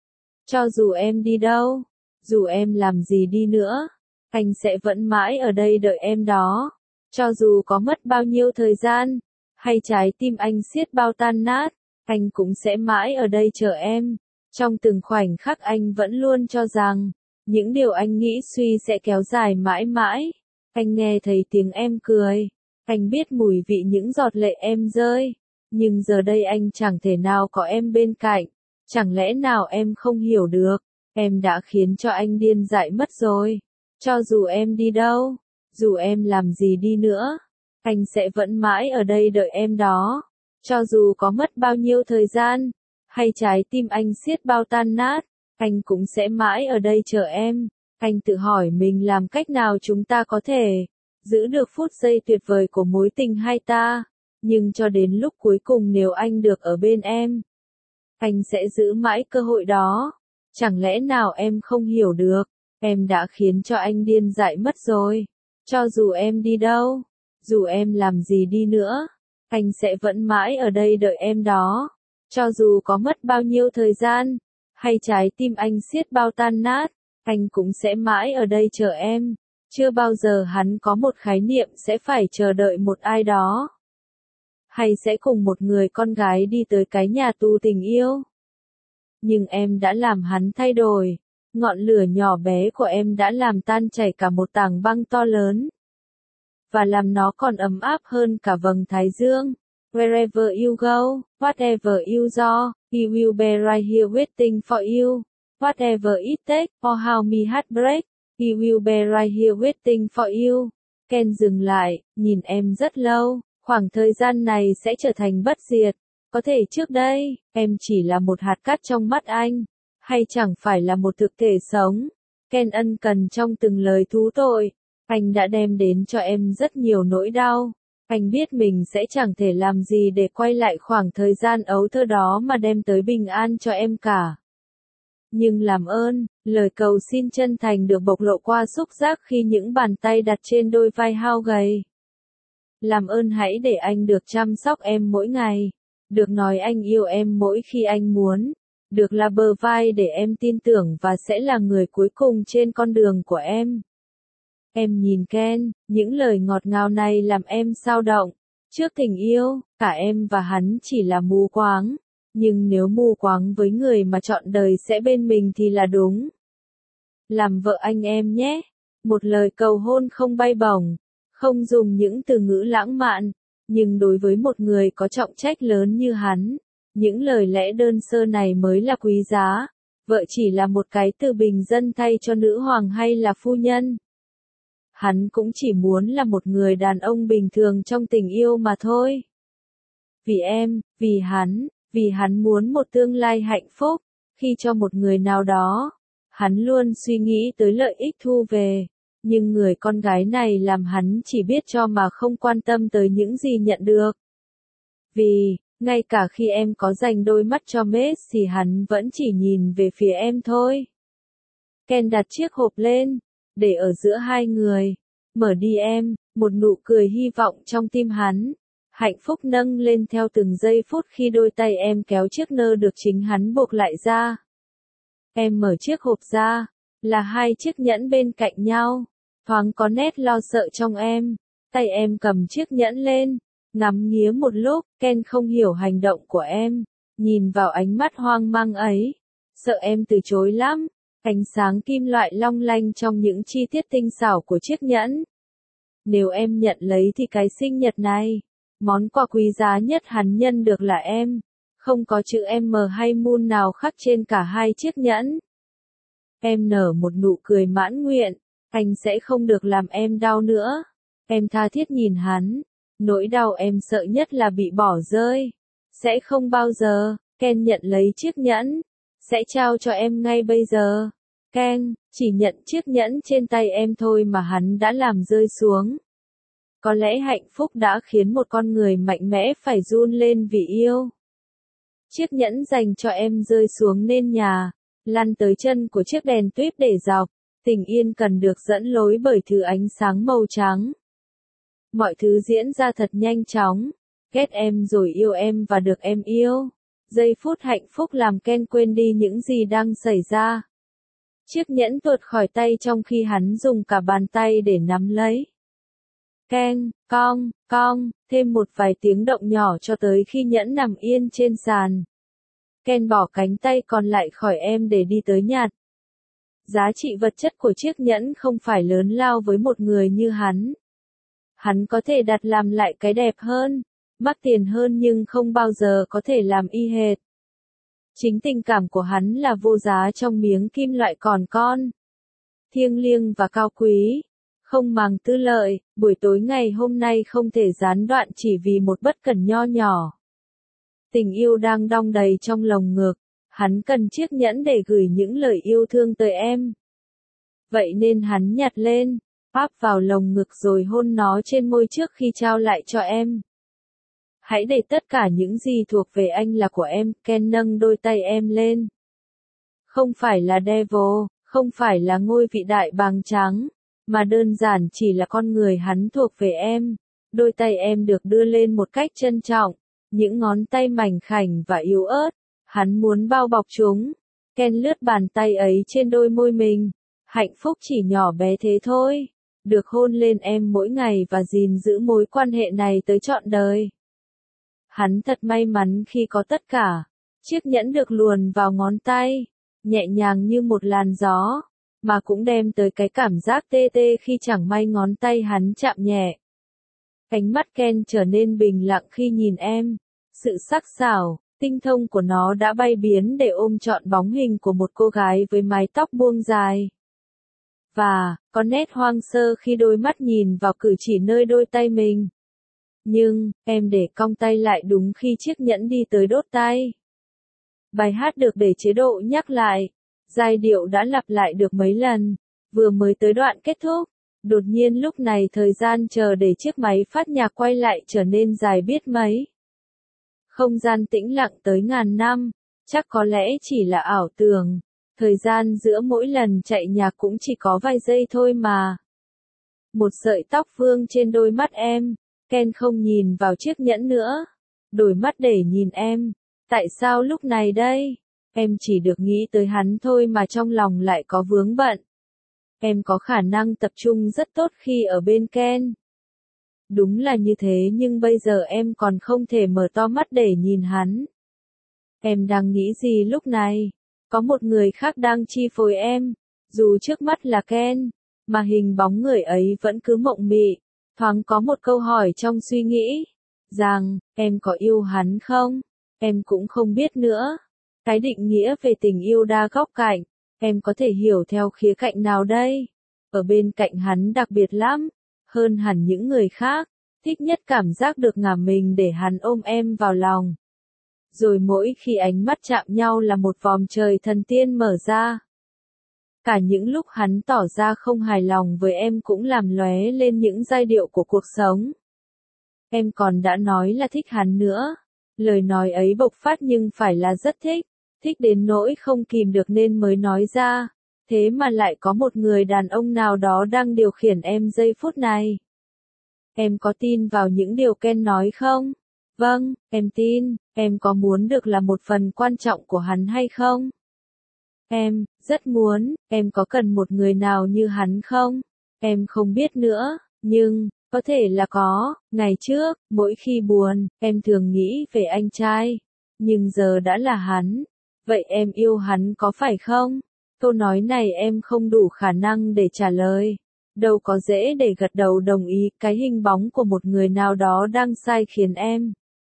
A: Cho dù em đi đâu, dù em làm gì đi nữa, anh sẽ vẫn mãi ở đây đợi em đó. Cho dù có mất bao nhiêu thời gian, hay trái tim anh siết bao tan nát, anh cũng sẽ mãi ở đây chờ em. Trong từng khoảnh khắc anh vẫn luôn cho rằng, những điều anh nghĩ suy sẽ kéo dài mãi mãi. Anh nghe thấy tiếng em cười, anh biết mùi vị những giọt lệ em rơi, nhưng giờ đây anh chẳng thể nào có em bên cạnh. Chẳng lẽ nào em không hiểu được, em đã khiến cho anh điên dại mất rồi. Cho dù em đi đâu, dù em làm gì đi nữa, anh sẽ vẫn mãi ở đây đợi em đó. Cho dù có mất bao nhiêu thời gian, hay trái tim anh siết bao tan nát, anh cũng sẽ mãi ở đây chờ em. Anh tự hỏi mình làm cách nào chúng ta có thể giữ được phút giây tuyệt vời của mối tình hai ta. Nhưng cho đến lúc cuối cùng nếu anh được ở bên em, anh sẽ giữ mãi cơ hội đó. Chẳng lẽ nào em không hiểu được, em đã khiến cho anh điên dại mất rồi. Cho dù em đi đâu, dù em làm gì đi nữa, anh sẽ vẫn mãi ở đây đợi em đó. Cho dù có mất bao nhiêu thời gian, hay trái tim anh siết bao tan nát, anh cũng sẽ mãi ở đây chờ em. Chưa bao giờ hắn có một khái niệm sẽ phải chờ đợi một ai đó. Hay sẽ cùng một người con gái đi tới cái nhà tù tình yêu? Nhưng em đã làm hắn thay đổi. Ngọn lửa nhỏ bé của em đã làm tan chảy cả một tảng băng to lớn. Và làm nó còn ấm áp hơn cả vầng thái dương. Wherever you go, whatever you do, he will be right here waiting for you. Whatever it takes, or how me heart break, he will be right here waiting for you. Ken dừng lại, nhìn em rất lâu, khoảng thời gian này sẽ trở thành bất diệt. Có thể trước đây, em chỉ là một hạt cát trong mắt anh, hay chẳng phải là một thực thể sống. Ken ân cần trong từng lời thú tội. Anh đã đem đến cho em rất nhiều nỗi đau. Anh biết mình sẽ chẳng thể làm gì để quay lại khoảng thời gian ấu thơ đó mà đem tới bình an cho em cả. Nhưng làm ơn, lời cầu xin chân thành được bộc lộ qua xúc giác khi những bàn tay đặt trên đôi vai hao gầy. Làm ơn hãy để anh được chăm sóc em mỗi ngày. Được nói anh yêu em mỗi khi anh muốn. Được là bờ vai để em tin tưởng và sẽ là người cuối cùng trên con đường của em. Em nhìn Ken, những lời ngọt ngào này làm em xao động. Trước tình yêu, cả em và hắn chỉ là mù quáng. Nhưng nếu mù quáng với người mà trọn đời sẽ bên mình thì là đúng. Làm vợ anh em nhé. Một lời cầu hôn không bay bổng, không dùng những từ ngữ lãng mạn. Nhưng đối với một người có trọng trách lớn như hắn, những lời lẽ đơn sơ này mới là quý giá. Vợ chỉ là một cái từ bình dân thay cho nữ hoàng hay là phu nhân. Hắn cũng chỉ muốn là một người đàn ông bình thường trong tình yêu mà thôi. Vì em, vì hắn, vì hắn muốn một tương lai hạnh phúc, khi cho một người nào đó, hắn luôn suy nghĩ tới lợi ích thu về. Nhưng người con gái này làm hắn chỉ biết cho mà không quan tâm tới những gì nhận được. Vì, ngay cả khi em có dành đôi mắt cho Mace thì hắn vẫn chỉ nhìn về phía em thôi. Ken đặt chiếc hộp lên, để ở giữa hai người. Mở đi em, một nụ cười hy vọng trong tim hắn. Hạnh phúc nâng lên theo từng giây phút khi đôi tay em kéo chiếc nơ được chính hắn buộc lại ra. Em mở chiếc hộp ra, là hai chiếc nhẫn bên cạnh nhau. Thoáng có nét lo sợ trong em. Tay em cầm chiếc nhẫn lên, ngắm nghía một lúc. Ken không hiểu hành động của em. Nhìn vào ánh mắt hoang mang ấy, sợ em từ chối lắm. Ánh sáng kim loại long lanh trong những chi tiết tinh xảo của chiếc nhẫn. Nếu em nhận lấy thì cái sinh nhật này, món quà quý giá nhất hắn nhân được là em. Không có chữ M hay Moon nào khắc trên cả hai chiếc nhẫn. Em nở một nụ cười mãn nguyện. Anh sẽ không được làm em đau nữa. Em tha thiết nhìn hắn. Nỗi đau em sợ nhất là bị bỏ rơi. Sẽ không bao giờ. Ken nhận lấy chiếc nhẫn. Sẽ trao cho em ngay bây giờ. Ken, chỉ nhận chiếc nhẫn trên tay em thôi mà hắn đã làm rơi xuống. Có lẽ hạnh phúc đã khiến một con người mạnh mẽ phải run lên vì yêu. Chiếc nhẫn dành cho em rơi xuống nền nhà, lăn tới chân của chiếc đèn tuyết để dọc. Tình yên cần được dẫn lối bởi thứ ánh sáng màu trắng. Mọi thứ diễn ra thật nhanh chóng. Ghét em rồi yêu em và được em yêu. Giây phút hạnh phúc làm Ken quên đi những gì đang xảy ra. Chiếc nhẫn tuột khỏi tay trong khi hắn dùng cả bàn tay để nắm lấy. Ken, cong, cong, thêm một vài tiếng động nhỏ cho tới khi nhẫn nằm yên trên sàn. Ken bỏ cánh tay còn lại khỏi em để đi tới nhặt. Giá trị vật chất của chiếc nhẫn không phải lớn lao với một người như hắn. Hắn có thể đặt làm lại cái đẹp hơn, mắc tiền hơn nhưng không bao giờ có thể làm y hệt. Chính tình cảm của hắn là vô giá trong miếng kim loại còn con. Thiêng liêng và cao quý. Không màng tư lợi, buổi tối ngày hôm nay không thể gián đoạn chỉ vì một bất cẩn nho nhỏ. Tình yêu đang đong đầy trong lồng ngực. Hắn cần chiếc nhẫn để gửi những lời yêu thương tới em. Vậy nên hắn nhặt lên, áp vào lồng ngực rồi hôn nó trên môi trước khi trao lại cho em. Hãy để tất cả những gì thuộc về anh là của em. Ken nâng đôi tay em lên. Không phải là devil, không phải là ngôi vị đại bàng trắng, mà đơn giản chỉ là con người hắn thuộc về em. Đôi tay em được đưa lên một cách trân trọng, những ngón tay mảnh khảnh và yếu ớt. Hắn muốn bao bọc chúng. Ken lướt bàn tay ấy trên đôi môi mình. Hạnh phúc chỉ nhỏ bé thế thôi. Được hôn lên em mỗi ngày và gìn giữ mối quan hệ này tới trọn đời. Hắn thật may mắn khi có tất cả. Chiếc nhẫn được luồn vào ngón tay, nhẹ nhàng như một làn gió, mà cũng đem tới cái cảm giác tê tê khi chẳng may ngón tay hắn chạm nhẹ. Ánh mắt Ken trở nên bình lặng khi nhìn em. Sự sắc sảo, tinh thông của nó đã bay biến để ôm trọn bóng hình của một cô gái với mái tóc buông dài. Và, có nét hoang sơ khi đôi mắt nhìn vào cử chỉ nơi đôi tay mình. Nhưng, em để cong tay lại đúng khi chiếc nhẫn đi tới đốt tay. Bài hát được để chế độ nhắc lại. Giai điệu đã lặp lại được mấy lần. Vừa mới tới đoạn kết thúc. Đột nhiên lúc này thời gian chờ để chiếc máy phát nhạc quay lại trở nên dài biết mấy. Không gian tĩnh lặng tới ngàn năm. Chắc có lẽ chỉ là ảo tưởng. Thời gian giữa mỗi lần chạy nhạc cũng chỉ có vài giây thôi mà. Một sợi tóc vương trên đôi mắt em. Ken không nhìn vào chiếc nhẫn nữa. Đổi mắt để nhìn em. Tại sao lúc này đây? Em chỉ được nghĩ tới hắn thôi mà trong lòng lại có vướng bận. Em có khả năng tập trung rất tốt khi ở bên Ken. Đúng là như thế nhưng bây giờ em còn không thể mở to mắt để nhìn hắn. Em đang nghĩ gì lúc này? Có một người khác đang chi phối em. Dù trước mắt là Ken, mà hình bóng người ấy vẫn cứ mộng mị. Thoáng có một câu hỏi trong suy nghĩ. Rằng, em có yêu hắn không? Em cũng không biết nữa. Cái định nghĩa về tình yêu đa góc cạnh. Em có thể hiểu theo khía cạnh nào đây? Ở bên cạnh hắn đặc biệt lắm. Hơn hẳn những người khác. Thích nhất cảm giác được ngả mình để hắn ôm em vào lòng. Rồi mỗi khi ánh mắt chạm nhau là một vòm trời thần tiên mở ra. Cả những lúc hắn tỏ ra không hài lòng với em cũng làm lóe lên những giai điệu của cuộc sống. Em còn đã nói là thích hắn nữa. Lời nói ấy bộc phát nhưng phải là rất thích. Thích đến nỗi không kìm được nên mới nói ra. Thế mà lại có một người đàn ông nào đó đang điều khiển em giây phút này. Em có tin vào những điều Ken nói không? Vâng, em tin. Em có muốn được là một phần quan trọng của hắn hay không? Em, rất muốn. Em có cần một người nào như hắn không? Em không biết nữa, nhưng, có thể là có. Ngày trước, mỗi khi buồn, em thường nghĩ về anh trai. Nhưng giờ đã là hắn. Vậy em yêu hắn có phải không? Câu nói này em không đủ khả năng để trả lời. Đâu có dễ để gật đầu đồng ý cái hình bóng của một người nào đó đang sai khiến em.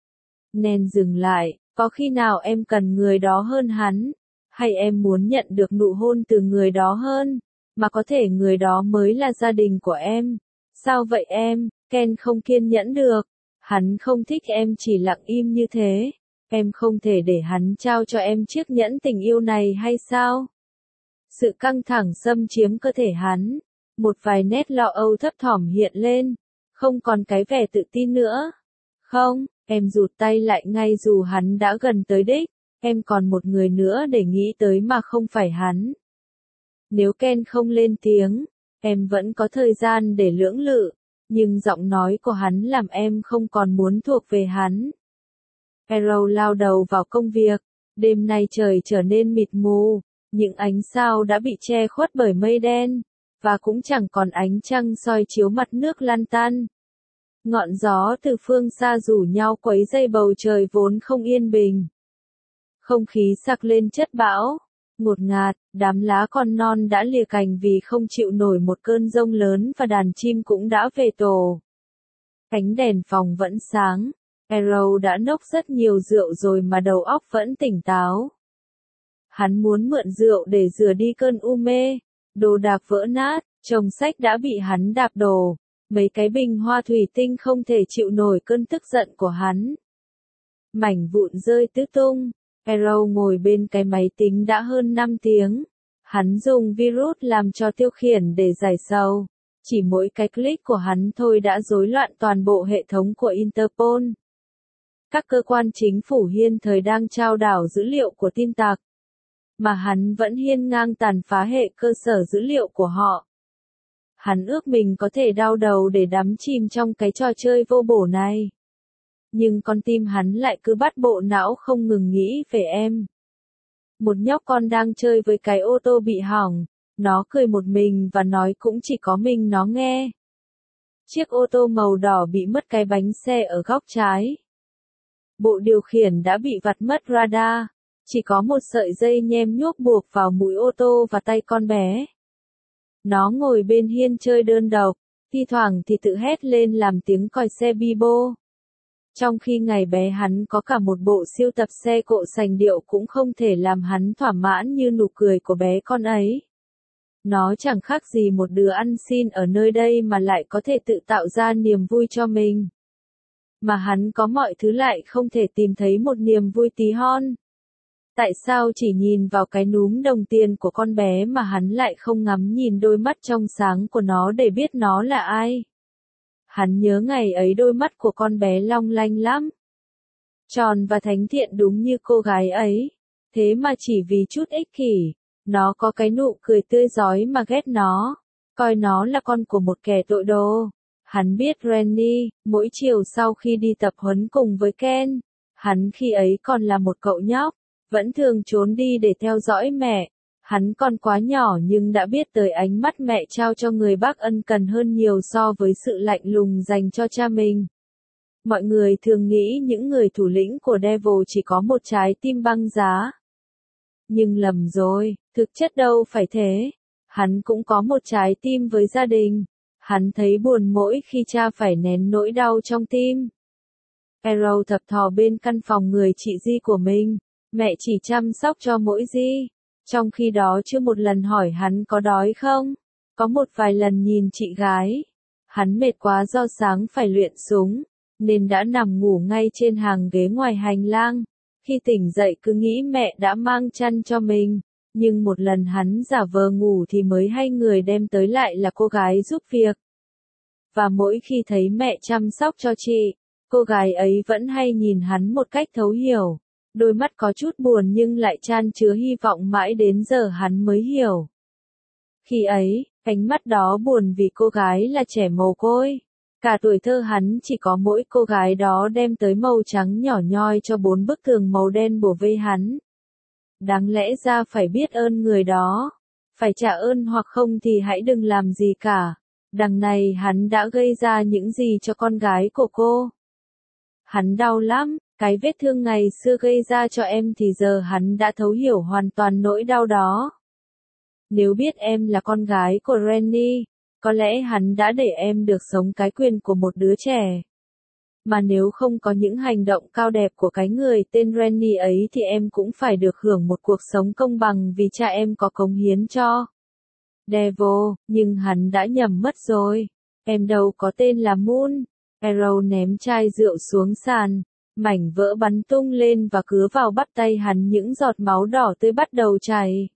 A: Nên dừng lại, có khi nào em cần người đó hơn hắn? Hay em muốn nhận được nụ hôn từ người đó hơn? Mà có thể người đó mới là gia đình của em. Sao vậy em? Ken không kiên nhẫn được. Hắn không thích em chỉ lặng im như thế. Em không thể để hắn trao cho em chiếc nhẫn tình yêu này hay sao? Sự căng thẳng xâm chiếm cơ thể hắn. Một vài nét lo âu thấp thỏm hiện lên. Không còn cái vẻ tự tin nữa. Không, em rụt tay lại ngay dù hắn đã gần tới đích. Em còn một người nữa để nghĩ tới mà không phải hắn. Nếu Ken không lên tiếng, em vẫn có thời gian để lưỡng lự. Nhưng giọng nói của hắn làm em không còn muốn thuộc về hắn. Arrow lao đầu vào công việc. Đêm nay trời trở nên mịt mù. Những ánh sao đã bị che khuất bởi mây đen. Và cũng chẳng còn ánh trăng soi chiếu mặt nước lăn tăn. Ngọn gió từ phương xa rủ nhau quấy dây bầu trời vốn không yên bình. Không khí sặc lên chất bão. Ngột ngạt, đám lá con non đã lìa cành vì không chịu nổi một cơn giông lớn và đàn chim cũng đã về tổ. Ánh đèn phòng vẫn sáng. Arrow đã nốc rất nhiều rượu rồi mà đầu óc vẫn tỉnh táo. Hắn muốn mượn rượu để rửa đi cơn u mê. Đồ đạc vỡ nát, chồng sách đã bị hắn đạp đổ. Mấy cái bình hoa thủy tinh không thể chịu nổi cơn tức giận của hắn. Mảnh vụn rơi tứ tung. Arrow ngồi bên cái máy tính đã hơn năm tiếng. Hắn dùng virus làm cho tiêu khiển để giải sầu. Chỉ mỗi cái click của hắn thôi đã rối loạn toàn bộ hệ thống của Interpol. Các cơ quan chính phủ hiên thời đang trao đảo dữ liệu của tin tặc. Mà hắn vẫn hiên ngang tàn phá hệ cơ sở dữ liệu của họ. Hắn ước mình có thể đau đầu để đắm chìm trong cái trò chơi vô bổ này. Nhưng con tim hắn lại cứ bắt bộ não không ngừng nghĩ về em. Một nhóc con đang chơi với cái ô tô bị hỏng. Nó cười một mình và nói cũng chỉ có mình nó nghe. Chiếc ô tô màu đỏ bị mất cái bánh xe ở góc trái. Bộ điều khiển đã bị vặt mất radar. Chỉ có một sợi dây nhem nhuốc buộc vào mũi ô tô và tay con bé. Nó ngồi bên hiên chơi đơn độc, thi thoảng thì tự hét lên làm tiếng còi xe bi bô. Trong khi ngày bé hắn có cả một bộ siêu tập xe cộ sành điệu cũng không thể làm hắn thỏa mãn như nụ cười của bé con ấy. Nó chẳng khác gì một đứa ăn xin ở nơi đây mà lại có thể tự tạo ra niềm vui cho mình. Mà hắn có mọi thứ lại không thể tìm thấy một niềm vui tí hon. Tại sao chỉ nhìn vào cái núm đồng tiền của con bé mà hắn lại không ngắm nhìn đôi mắt trong sáng của nó để biết nó là ai? Hắn nhớ ngày ấy đôi mắt của con bé long lanh lắm. Tròn và thánh thiện đúng như cô gái ấy. Thế mà chỉ vì chút ích kỷ, nó có cái nụ cười tươi rói mà ghét nó. Coi nó là con của một kẻ tội đồ. Hắn biết Rennie, mỗi chiều sau khi đi tập huấn cùng với Ken, hắn khi ấy còn là một cậu nhóc, vẫn thường trốn đi để theo dõi mẹ. Hắn còn quá nhỏ nhưng đã biết tới ánh mắt mẹ trao cho người bác ân cần hơn nhiều so với sự lạnh lùng dành cho cha mình. Mọi người thường nghĩ những người thủ lĩnh của Devil chỉ có một trái tim băng giá. Nhưng lầm rồi, thực chất đâu phải thế. Hắn cũng có một trái tim với gia đình. Hắn thấy buồn mỗi khi cha phải nén nỗi đau trong tim. Arrow thập thò bên căn phòng người chị Di của mình. Mẹ chỉ chăm sóc cho mỗi Di. Trong khi đó chưa một lần hỏi hắn có đói không. Có một vài lần nhìn chị gái. Hắn mệt quá do sáng phải luyện súng. Nên đã nằm ngủ ngay trên hàng ghế ngoài hành lang. Khi tỉnh dậy cứ nghĩ mẹ đã mang chăn cho mình. Nhưng một lần hắn giả vờ ngủ thì mới hay người đem tới lại là cô gái giúp việc. Và mỗi khi thấy mẹ chăm sóc cho chị, cô gái ấy vẫn hay nhìn hắn một cách thấu hiểu. Đôi mắt có chút buồn nhưng lại chan chứa hy vọng mãi đến giờ hắn mới hiểu. Khi ấy, ánh mắt đó buồn vì cô gái là trẻ mồ côi. Cả tuổi thơ hắn chỉ có mỗi cô gái đó đem tới màu trắng nhỏ nhoi cho bốn bức tường màu đen bủa vây hắn. Đáng lẽ ra phải biết ơn người đó. Phải trả ơn hoặc không thì hãy đừng làm gì cả. Đằng này hắn đã gây ra những gì cho con gái của cô. Hắn đau lắm, cái vết thương ngày xưa gây ra cho em thì giờ hắn đã thấu hiểu hoàn toàn nỗi đau đó. Nếu biết em là con gái của Rennie, có lẽ hắn đã để em được sống cái quyền của một đứa trẻ. Mà nếu không có những hành động cao đẹp của cái người tên Rennie ấy thì em cũng phải được hưởng một cuộc sống công bằng vì cha em có cống hiến cho Devil, nhưng hắn đã nhầm mất rồi. Em đâu có tên là Moon. Arrow ném chai rượu xuống sàn, mảnh vỡ bắn tung lên và cứa vào bắp tay hắn, những giọt máu đỏ tươi bắt đầu chảy.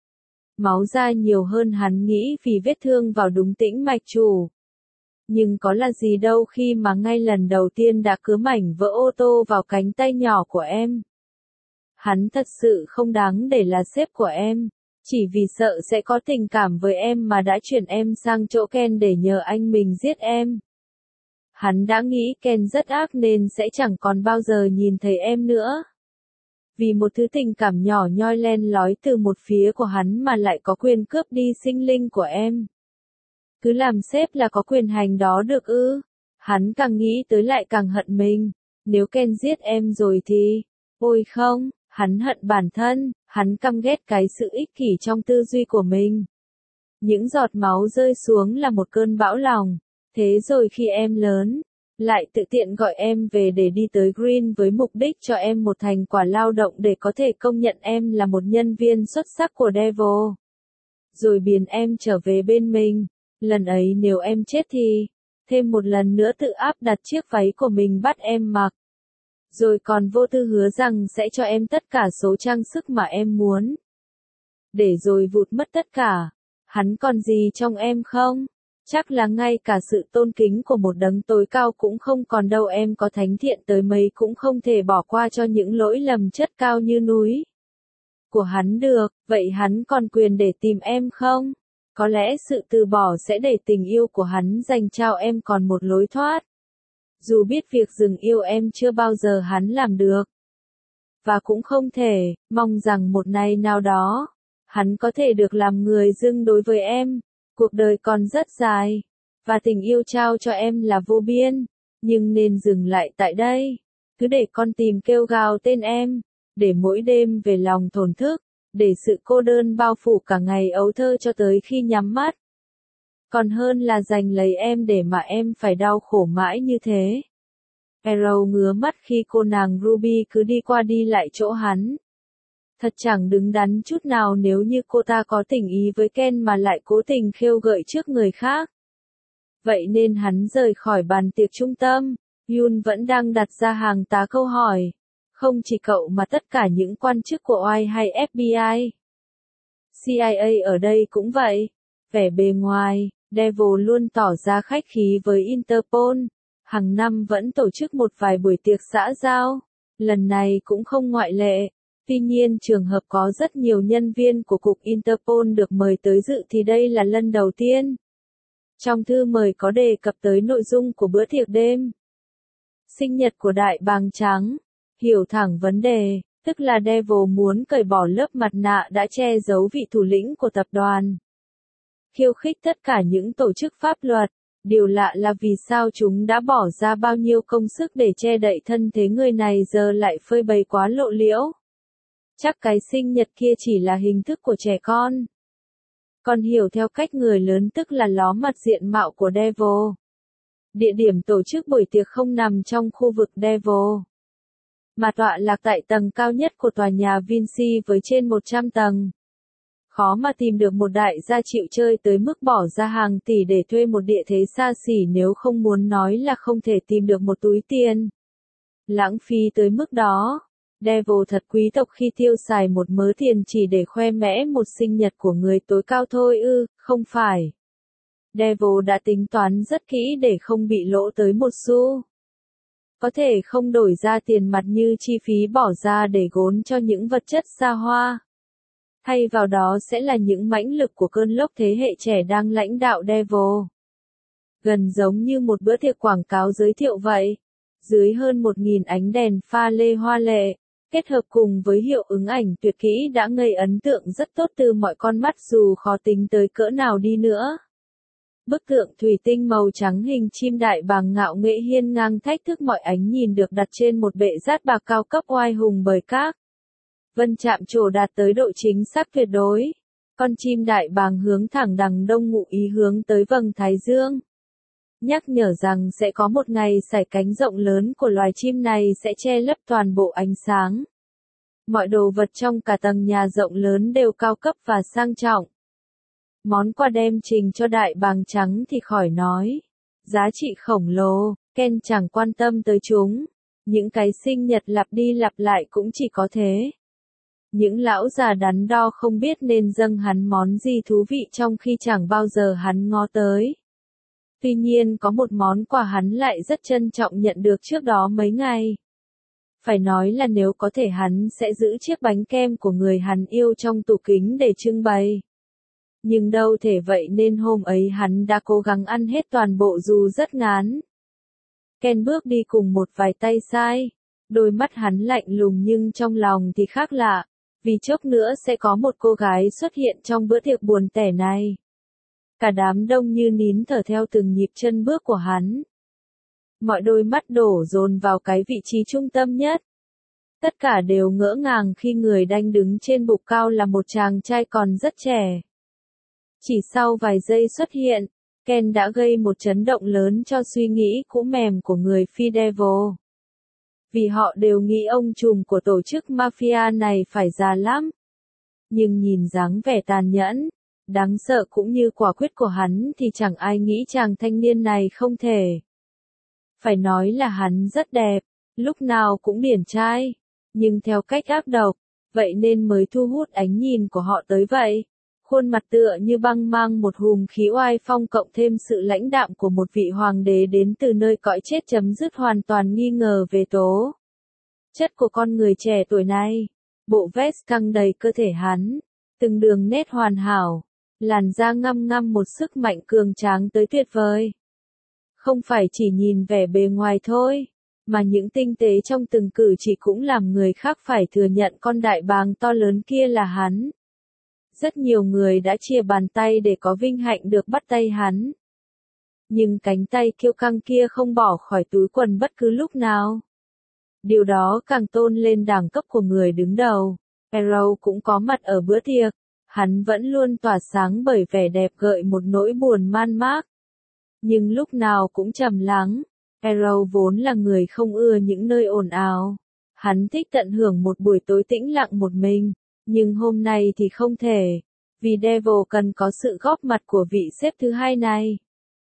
A: Máu ra nhiều hơn hắn nghĩ vì vết thương vào đúng tĩnh mạch chủ. Nhưng có là gì đâu khi mà ngay lần đầu tiên đã cứa mảnh vỡ ô tô vào cánh tay nhỏ của em. Hắn thật sự không đáng để là sếp của em. Chỉ vì sợ sẽ có tình cảm với em mà đã chuyển em sang chỗ Ken để nhờ anh mình giết em. Hắn đã nghĩ Ken rất ác nên sẽ chẳng còn bao giờ nhìn thấy em nữa. Vì một thứ tình cảm nhỏ nhoi len lói từ một phía của hắn mà lại có quyền cướp đi sinh linh của em. Cứ làm sếp là có quyền hành đó được ư? Hắn càng nghĩ tới lại càng hận mình. Nếu Ken giết em rồi thì... Ôi không, hắn hận bản thân, hắn căm ghét cái sự ích kỷ trong tư duy của mình. Những giọt máu rơi xuống là một cơn bão lòng. Thế rồi khi em lớn, lại tự tiện gọi em về để đi tới Green với mục đích cho em một thành quả lao động để có thể công nhận em là một nhân viên xuất sắc của Devil. Rồi biến em trở về bên mình. Lần ấy nếu em chết thì, thêm một lần nữa tự áp đặt chiếc váy của mình bắt em mặc. Rồi còn vô tư hứa rằng sẽ cho em tất cả số trang sức mà em muốn. Để rồi vụt mất tất cả. Hắn còn gì trong em không? Chắc là ngay cả sự tôn kính của một đấng tối cao cũng không còn đâu, em có thánh thiện tới mấy cũng không thể bỏ qua cho những lỗi lầm chất cao như núi của hắn được, vậy hắn còn quyền để tìm em không? Có lẽ sự từ bỏ sẽ để tình yêu của hắn dành cho em còn một lối thoát. Dù biết việc dừng yêu em chưa bao giờ hắn làm được. Và cũng không thể, mong rằng một ngày nào đó, hắn có thể được làm người dưng đối với em. Cuộc đời còn rất dài, và tình yêu trao cho em là vô biên, nhưng nên dừng lại tại đây. Cứ để con tìm kêu gào tên em, để mỗi đêm về lòng thổn thức, để sự cô đơn bao phủ cả ngày ấu thơ cho tới khi nhắm mắt. Còn hơn là giành lấy em để mà em phải đau khổ mãi như thế. Arrow ngứa mắt khi cô nàng Ruby cứ đi qua đi lại chỗ hắn. Thật chẳng đứng đắn chút nào nếu như cô ta có tình ý với Ken mà lại cố tình khêu gợi trước người khác. Vậy nên hắn rời khỏi bàn tiệc trung tâm. Yoon vẫn đang đặt ra hàng tá câu hỏi. Không chỉ cậu mà tất cả những quan chức của o ai hay ép bê i. xê i a ở đây cũng vậy. Vẻ bề ngoài, Devil luôn tỏ ra khách khí với Interpol. Hàng năm vẫn tổ chức một vài buổi tiệc xã giao. Lần này cũng không ngoại lệ. Tuy nhiên trường hợp có rất nhiều nhân viên của Cục Interpol được mời tới dự thì đây là lần đầu tiên. Trong thư mời có đề cập tới nội dung của bữa tiệc đêm. Sinh nhật của Đại Bàng Trắng. Hiểu thẳng vấn đề, tức là Devil muốn cởi bỏ lớp mặt nạ đã che giấu vị thủ lĩnh của tập đoàn. Khiêu khích tất cả những tổ chức pháp luật. Điều lạ là vì sao chúng đã bỏ ra bao nhiêu công sức để che đậy thân thế người này giờ lại phơi bày quá lộ liễu. Chắc cái sinh nhật kia chỉ là hình thức của trẻ con. Còn hiểu theo cách người lớn tức là ló mặt diện mạo của Devil. Địa điểm tổ chức buổi tiệc không nằm trong khu vực Devil, mà tọa lạc tại tầng cao nhất của tòa nhà Vinci với trên một trăm tầng. Khó mà tìm được một đại gia chịu chơi tới mức bỏ ra hàng tỷ để thuê một địa thế xa xỉ nếu không muốn nói là không thể tìm được một túi tiền. Lãng phí tới mức đó. Devil thật quý tộc khi tiêu xài một mớ tiền chỉ để khoe mẽ một sinh nhật của người tối cao thôi ư, không phải. Devil đã tính toán rất kỹ để không bị lỗ tới một xu. Có thể không đổi ra tiền mặt như chi phí bỏ ra để gốn cho những vật chất xa hoa. Thay vào đó sẽ là những mãnh lực của cơn lốc thế hệ trẻ đang lãnh đạo Devil. Gần giống như một bữa tiệc quảng cáo giới thiệu vậy. Dưới hơn một nghìn ánh đèn pha lê hoa lệ, kết hợp cùng với hiệu ứng ảnh tuyệt kỹ đã gây ấn tượng rất tốt từ mọi con mắt dù khó tính tới cỡ nào đi nữa. Bức tượng thủy tinh màu trắng hình chim đại bàng ngạo nghễ hiên ngang thách thức mọi ánh nhìn được đặt trên một bệ rát bạc cao cấp oai hùng bởi các vân chạm trổ đạt tới độ chính xác tuyệt đối. Con chim đại bàng hướng thẳng đằng đông ngụ ý hướng tới vầng thái dương. Nhắc nhở rằng sẽ có một ngày sải cánh rộng lớn của loài chim này sẽ che lấp toàn bộ ánh sáng. Mọi đồ vật trong cả tầng nhà rộng lớn đều cao cấp và sang trọng. Món quà đem trình cho Đại Bàng Trắng thì khỏi nói. Giá trị khổng lồ, Ken chẳng quan tâm tới chúng. Những cái sinh nhật lặp đi lặp lại cũng chỉ có thế. Những lão già đắn đo không biết nên dâng hắn món gì thú vị trong khi chẳng bao giờ hắn ngó tới. Tuy nhiên có một món quà hắn lại rất trân trọng nhận được trước đó mấy ngày. Phải nói là nếu có thể hắn sẽ giữ chiếc bánh kem của người hắn yêu trong tủ kính để trưng bày. Nhưng đâu thể vậy nên hôm ấy hắn đã cố gắng ăn hết toàn bộ dù rất ngán. Ken bước đi cùng một vài tay sai. Đôi mắt hắn lạnh lùng nhưng trong lòng thì khác lạ. Vì chốc nữa sẽ có một cô gái xuất hiện trong bữa tiệc buồn tẻ này. Cả đám đông như nín thở theo từng nhịp chân bước của hắn. Mọi đôi mắt đổ dồn vào cái vị trí trung tâm nhất. Tất cả đều ngỡ ngàng khi người đang đứng trên bục cao là một chàng trai còn rất trẻ. Chỉ sau vài giây xuất hiện, Ken đã gây một chấn động lớn cho suy nghĩ cũ mềm của người phi Devil. Vì họ đều nghĩ ông trùm của tổ chức mafia này phải già lắm. Nhưng nhìn dáng vẻ tàn nhẫn, đáng sợ cũng như quả quyết của hắn thì chẳng ai nghĩ chàng thanh niên này không thể. Phải nói là hắn rất đẹp, lúc nào cũng điển trai, nhưng theo cách ác độc, vậy nên mới thu hút ánh nhìn của họ tới vậy. Khuôn mặt tựa như băng mang một hùm khí oai phong cộng thêm sự lãnh đạm của một vị hoàng đế đến từ nơi cõi chết chấm dứt hoàn toàn nghi ngờ về tố chất của con người trẻ tuổi này. Bộ vest căng đầy cơ thể hắn, từng đường nét hoàn hảo, làn da ngăm ngăm một sức mạnh cường tráng tới tuyệt vời. Không phải chỉ nhìn vẻ bề ngoài thôi, mà những tinh tế trong từng cử chỉ cũng làm người khác phải thừa nhận con đại bàng to lớn kia là hắn. Rất nhiều người đã chia bàn tay để có vinh hạnh được bắt tay hắn. Nhưng cánh tay kiêu căng kia không bỏ khỏi túi quần bất cứ lúc nào. Điều đó càng tôn lên đẳng cấp của người đứng đầu. Arrow cũng có mặt ở bữa tiệc. Hắn vẫn luôn tỏa sáng bởi vẻ đẹp gợi một nỗi buồn man mác. Nhưng lúc nào cũng trầm lắng. Arrow vốn là người không ưa những nơi ồn ào. Hắn thích tận hưởng một buổi tối tĩnh lặng một mình. Nhưng hôm nay thì không thể. Vì Devil cần có sự góp mặt của vị sếp thứ hai này.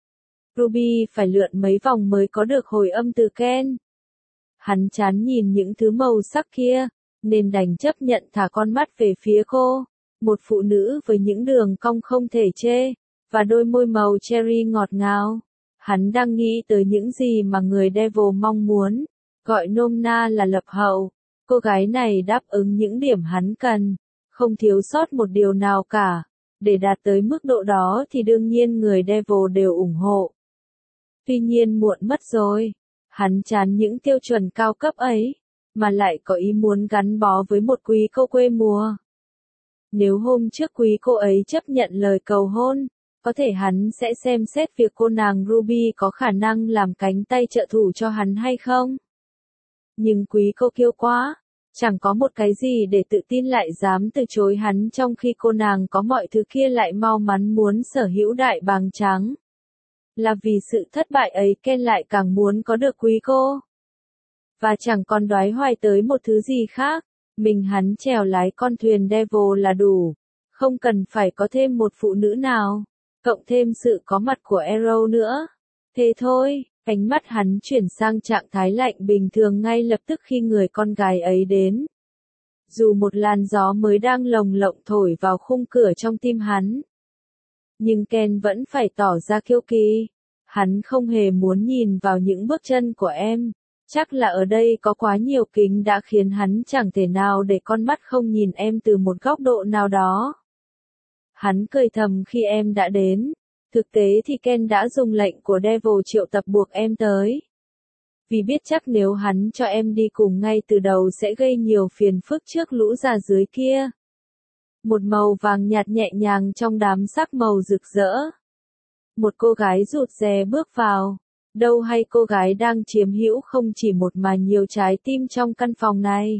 A: Ruby phải lượn mấy vòng mới có được hồi âm từ Ken. Hắn chán nhìn những thứ màu sắc kia, nên đành chấp nhận thả con mắt về phía cô. Một phụ nữ với những đường cong không thể chê, và đôi môi màu cherry ngọt ngào. Hắn đang nghĩ tới những gì mà người Devil mong muốn, gọi nôm na là lập hậu. Cô gái này đáp ứng những điểm hắn cần, không thiếu sót một điều nào cả. Để đạt tới mức độ đó thì đương nhiên người Devil đều ủng hộ. Tuy nhiên muộn mất rồi. Hắn chán những tiêu chuẩn cao cấp ấy, mà lại có ý muốn gắn bó với một quý cô quê mùa. Nếu hôm trước quý cô ấy chấp nhận lời cầu hôn, có thể hắn sẽ xem xét việc cô nàng Ruby có khả năng làm cánh tay trợ thủ cho hắn hay không. Nhưng quý cô kiêu quá, chẳng có một cái gì để tự tin lại dám từ chối hắn trong khi cô nàng có mọi thứ kia lại mau mắn muốn sở hữu đại bàng trắng. Là vì sự thất bại ấy Ken lại càng muốn có được quý cô. Và chẳng còn đoái hoài tới một thứ gì khác, mình hắn chèo lái con thuyền Devil là đủ, không cần phải có thêm một phụ nữ nào, cộng thêm sự có mặt của Arrow nữa. Thế thôi, ánh mắt hắn chuyển sang trạng thái lạnh bình thường ngay lập tức khi người con gái ấy đến. Dù một làn gió mới đang lồng lộng thổi vào khung cửa trong tim hắn. Nhưng Ken vẫn phải tỏ ra kiêu kỳ. Hắn không hề muốn nhìn vào những bước chân của em. Chắc là ở đây có quá nhiều kính đã khiến hắn chẳng thể nào để con mắt không nhìn em từ một góc độ nào đó. Hắn cười thầm khi em đã đến. Thực tế thì Ken đã dùng lệnh của Devil triệu tập buộc em tới. Vì biết chắc nếu hắn cho em đi cùng ngay từ đầu sẽ gây nhiều phiền phức trước lũ già dưới kia. Một màu vàng nhạt nhẹ nhàng trong đám sắc màu rực rỡ. Một cô gái rụt rè bước vào. Đâu hay cô gái đang chiếm hữu không chỉ một mà nhiều trái tim trong căn phòng này.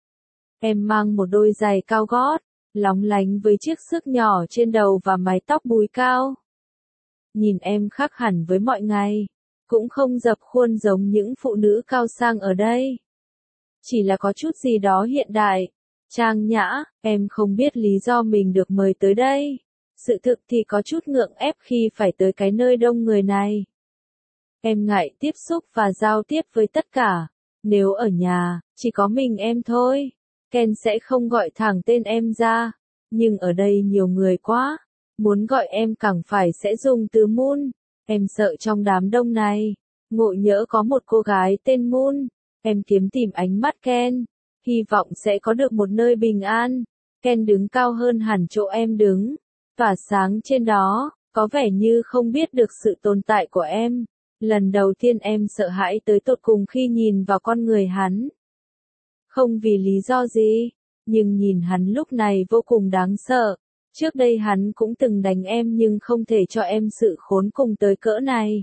A: Em mang một đôi giày cao gót, lóng lánh với chiếc xước nhỏ trên đầu và mái tóc búi cao. Nhìn em khác hẳn với mọi ngày, cũng không dập khuôn giống những phụ nữ cao sang ở đây. Chỉ là có chút gì đó hiện đại, trang nhã, em không biết lý do mình được mời tới đây. Sự thực thì có chút ngượng ép khi phải tới cái nơi đông người này. Em ngại tiếp xúc và giao tiếp với tất cả. Nếu ở nhà, chỉ có mình em thôi, Ken sẽ không gọi thẳng tên em ra. Nhưng ở đây nhiều người quá, muốn gọi em càng phải sẽ dùng từ Moon. Em sợ trong đám đông này, ngộ nhỡ có một cô gái tên Moon. Em kiếm tìm ánh mắt Ken, hy vọng sẽ có được một nơi bình an. Ken đứng cao hơn hẳn chỗ em đứng, tỏa sáng trên đó, có vẻ như không biết được sự tồn tại của em. Lần đầu tiên em sợ hãi tới tột cùng khi nhìn vào con người hắn. Không vì lý do gì, nhưng nhìn hắn lúc này vô cùng đáng sợ. Trước đây hắn cũng từng đánh em nhưng không thể cho em sự khốn cùng tới cỡ này.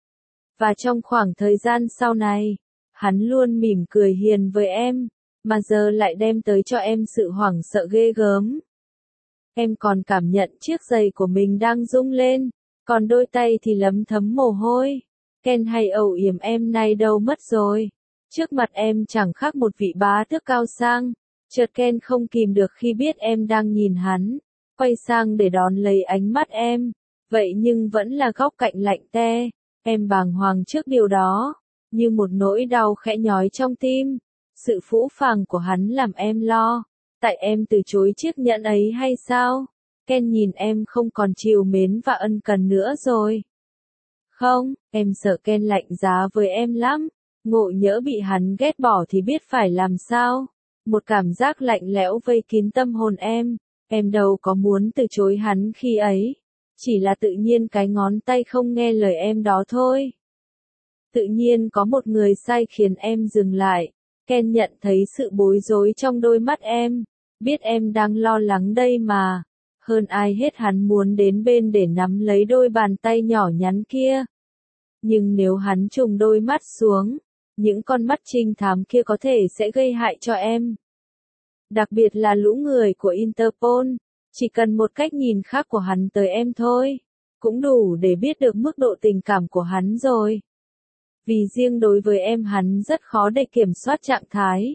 A: Và trong khoảng thời gian sau này, hắn luôn mỉm cười hiền với em, mà giờ lại đem tới cho em sự hoảng sợ ghê gớm. Em còn cảm nhận chiếc giày của mình đang rung lên, còn đôi tay thì lấm thấm mồ hôi. Ken hay âu yếm em nay đâu mất rồi. Trước mặt em chẳng khác một vị bá tước cao sang. Chợt Ken không kìm được khi biết em đang nhìn hắn, quay sang để đón lấy ánh mắt em. Vậy nhưng vẫn là góc cạnh lạnh te. Em bàng hoàng trước điều đó, như một nỗi đau khẽ nhói trong tim. Sự phũ phàng của hắn làm em lo. Tại em từ chối chiếc nhẫn ấy hay sao? Ken nhìn em không còn trìu mến và ân cần nữa rồi. Không, em sợ Ken lạnh giá với em lắm. Ngộ nhỡ bị hắn ghét bỏ thì biết phải làm sao. Một cảm giác lạnh lẽo vây kín tâm hồn em. Em đâu có muốn từ chối hắn khi ấy. Chỉ là tự nhiên cái ngón tay không nghe lời em đó thôi. Tự nhiên có một người sai khiến em dừng lại. Ken nhận thấy sự bối rối trong đôi mắt em. Biết em đang lo lắng đây mà. Hơn ai hết hắn muốn đến bên để nắm lấy đôi bàn tay nhỏ nhắn kia. Nhưng nếu hắn trùng đôi mắt xuống, Những con mắt trinh thám kia có thể sẽ gây hại cho em. Đặc biệt là lũ người của Interpol, chỉ cần một cách nhìn khác của hắn tới em thôi, cũng đủ để biết được mức độ tình cảm của hắn rồi. Vì riêng đối với em hắn rất khó để kiểm soát trạng thái.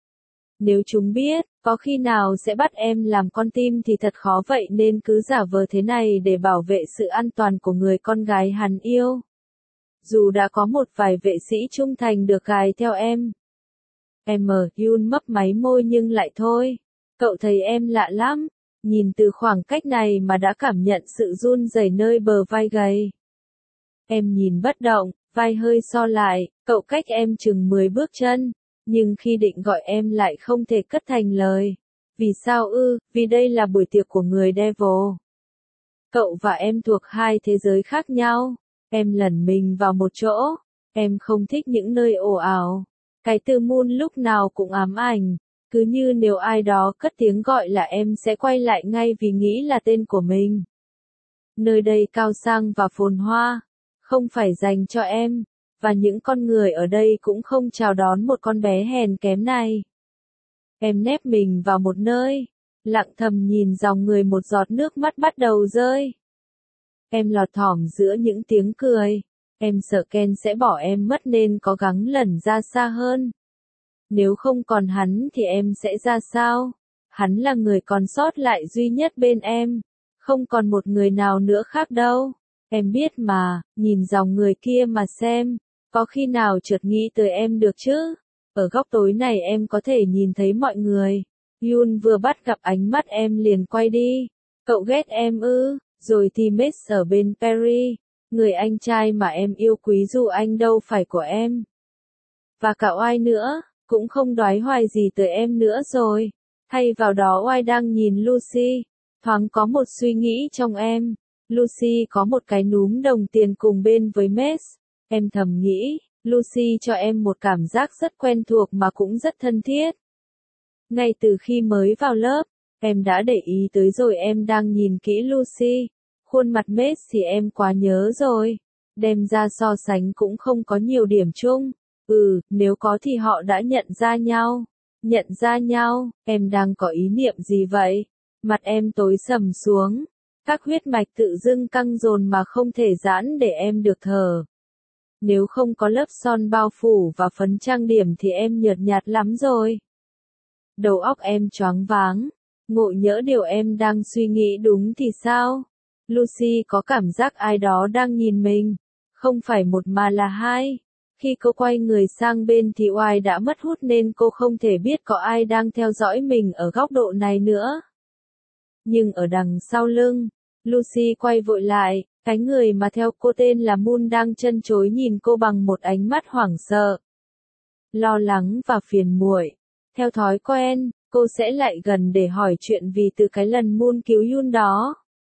A: Nếu chúng biết, có khi nào sẽ bắt em làm con tin thì thật khó, vậy nên cứ giả vờ thế này để bảo vệ sự an toàn của người con gái hắn yêu. Dù đã có một vài vệ sĩ trung thành được gài theo em. Em ở Yun mấp máy môi nhưng lại thôi. Cậu thấy em lạ lắm. Nhìn từ khoảng cách này mà đã cảm nhận sự run rẩy nơi bờ vai gầy. Em nhìn bất động, vai hơi so lại, cậu cách em chừng mười bước chân. Nhưng khi định gọi em lại không thể cất thành lời. Vì sao ư? Vì đây là buổi tiệc của người Devil. Cậu và em thuộc hai thế giới khác nhau. Em lẩn mình vào một chỗ. Em không thích những nơi ồn ào. Cái từ moon lúc nào cũng ám ảnh. Cứ như nếu ai đó cất tiếng gọi là em sẽ quay lại ngay vì nghĩ là tên của mình. Nơi đây cao sang và phồn hoa. Không phải dành cho em. Và những con người ở đây cũng không chào đón một con bé hèn kém này. Em nép mình vào một nơi. Lặng thầm nhìn dòng người, một giọt nước mắt bắt đầu rơi. Em lọt thỏm giữa những tiếng cười. Em sợ Ken sẽ bỏ em mất nên cố gắng lẩn ra xa hơn. Nếu không còn hắn thì em sẽ ra sao? Hắn là người còn sót lại duy nhất bên em. Không còn một người nào nữa khác đâu. Em biết mà, nhìn dòng người kia mà xem. Có khi nào chợt nghĩ tới em được chứ? Ở góc tối này em có thể nhìn thấy mọi người. Yun vừa bắt gặp ánh mắt em liền quay đi. Cậu ghét em ư? Rồi thì Max ở bên Perry. Người anh trai mà em yêu quý dù anh đâu phải của em. Và cả Oai nữa, cũng không đoái hoài gì tới em nữa rồi. Thay vào đó Oai đang nhìn Lucy. Thoáng có một suy nghĩ trong em. Lucy có một cái núm đồng tiền cùng bên với Max. Em thầm nghĩ, Lucy cho em một cảm giác rất quen thuộc mà cũng rất thân thiết. Ngay từ khi mới vào lớp, em đã để ý tới rồi, em đang nhìn kỹ Lucy. Khuôn mặt Max thì em quá nhớ rồi. Đem ra so sánh cũng không có nhiều điểm chung. Ừ, nếu có thì họ đã nhận ra nhau. Nhận ra nhau, em đang có ý niệm gì vậy? Mặt em tối sầm xuống. Các huyết mạch tự dưng căng dồn mà không thể giãn để em được thở. Nếu không có lớp son bao phủ và phấn trang điểm thì em nhợt nhạt lắm rồi. Đầu óc em choáng váng. Ngộ nhỡ điều em đang suy nghĩ đúng thì sao? Lucy có cảm giác ai đó đang nhìn mình. Không phải một mà là hai. Khi cô quay người sang bên thì Oai đã mất hút nên cô không thể biết có ai đang theo dõi mình ở góc độ này nữa. Nhưng ở đằng sau lưng, Lucy quay vội lại, cái người mà theo cô tên là Moon đang chân chối nhìn cô bằng một ánh mắt hoảng sợ, lo lắng và phiền muội. Theo thói quen, cô sẽ lại gần để hỏi chuyện vì từ cái lần Moon cứu Yun đó,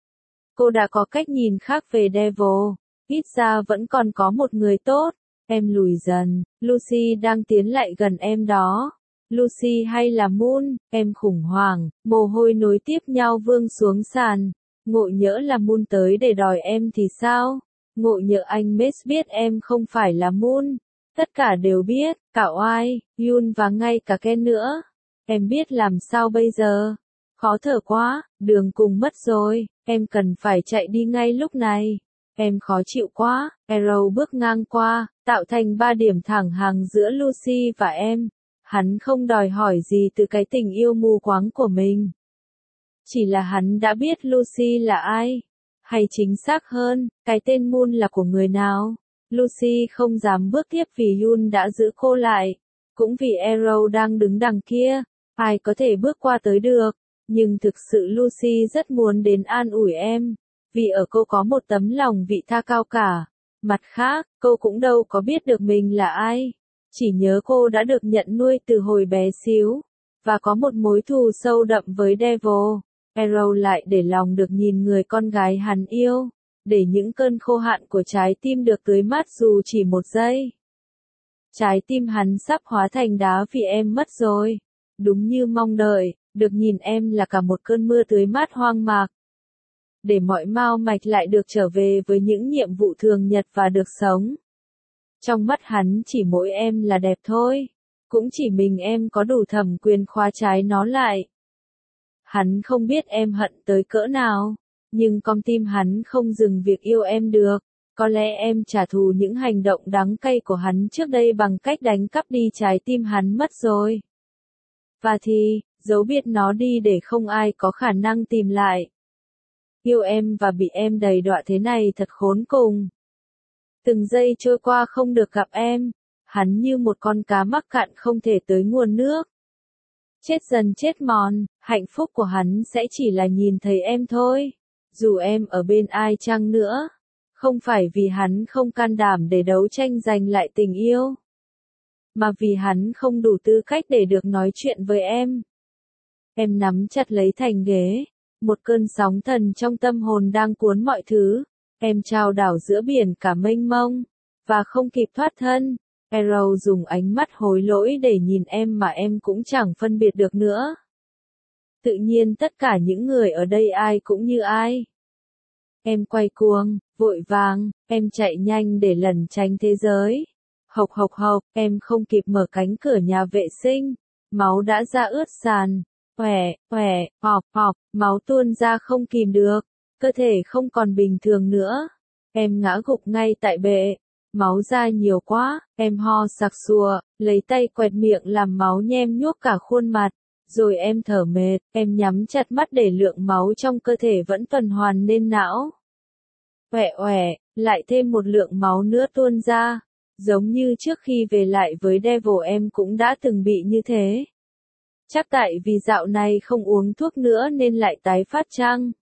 A: cô đã có cách nhìn khác về Devil. Ít ra vẫn còn có một người tốt. Em lùi dần, Lucy đang tiến lại gần em đó. Lucy hay là Moon? Em khủng hoảng, mồ hôi nối tiếp nhau vương xuống sàn. Ngộ nhỡ là Moon tới để đòi em thì sao? Ngộ nhỡ anh Max biết em không phải là Moon. Tất cả đều biết, cả Oai, Yun và ngay cả Ken nữa. Em biết làm sao bây giờ? Khó thở quá, đường cùng mất rồi, em cần phải chạy đi ngay lúc này. Em khó chịu quá. Arrow bước ngang qua, tạo thành ba điểm thẳng hàng giữa Lucy và em. Hắn không đòi hỏi gì từ cái tình yêu mù quáng của mình. Chỉ là hắn đã biết Lucy là ai. Hay chính xác hơn, cái tên Moon là của người nào. Lucy không dám bước tiếp vì Yun đã giữ cô lại. Cũng vì Arrow đang đứng đằng kia. Ai có thể bước qua tới được. Nhưng thực sự Lucy rất muốn đến an ủi em. Vì ở cô có một tấm lòng vị tha cao cả. Mặt khác, cô cũng đâu có biết được mình là ai. Chỉ nhớ cô đã được nhận nuôi từ hồi bé xíu. Và có một mối thù sâu đậm với Devil. Arrow lại để lòng được nhìn người con gái hắn yêu. Để những cơn khô hạn của trái tim được tưới mát dù chỉ một giây. Trái tim hắn sắp hóa thành đá vì em mất rồi. Đúng như mong đợi, được nhìn em là cả một cơn mưa tưới mát hoang mạc. Để mọi mao mạch lại được trở về với những nhiệm vụ thường nhật và được sống. Trong mắt hắn chỉ mỗi em là đẹp thôi. Cũng chỉ mình em có đủ thẩm quyền khóa trái nó lại. Hắn không biết em hận tới cỡ nào. Nhưng con tim hắn không dừng việc yêu em được. Có lẽ em trả thù những hành động đắng cay của hắn trước đây bằng cách đánh cắp đi trái tim hắn mất rồi. Và thì, giấu biệt nó đi để không ai có khả năng tìm lại. Yêu em và bị em đầy đọa thế này thật khốn cùng. Từng giây trôi qua không được gặp em, hắn như một con cá mắc cạn không thể tới nguồn nước. Chết dần chết mòn, hạnh phúc của hắn sẽ chỉ là nhìn thấy em thôi. Dù em ở bên ai chăng nữa. Không phải vì hắn không can đảm để đấu tranh giành lại tình yêu. Mà vì hắn không đủ tư cách để được nói chuyện với em. Em nắm chặt lấy thành ghế. Một cơn sóng thần trong tâm hồn đang cuốn mọi thứ. Em trao đảo giữa biển cả mênh mông. Và không kịp thoát thân. Arrow dùng ánh mắt hối lỗi để nhìn em mà em cũng chẳng phân biệt được nữa. Tự nhiên tất cả những người ở đây ai cũng như ai. Em quay cuồng, vội vàng, em chạy nhanh để lẩn tránh thế giới. Hộc hộc hộc, em không kịp mở cánh cửa nhà vệ sinh. Máu đã ra ướt sàn. Òe, òe, ọp, ọp, máu tuôn ra không kìm được. Cơ thể không còn bình thường nữa. Em ngã gục ngay tại bệ. Máu ra nhiều quá, em ho sặc sùa, lấy tay quẹt miệng làm máu nhem nhuốc cả khuôn mặt. Rồi em thở mệt, em nhắm chặt mắt để lượng máu trong cơ thể vẫn tuần hoàn lên não. Òe òe, lại thêm một lượng máu nữa tuôn ra. Giống như trước khi về lại với Devil em cũng đã từng bị như thế. Chắc tại vì dạo này không uống thuốc nữa nên lại tái phát chăng?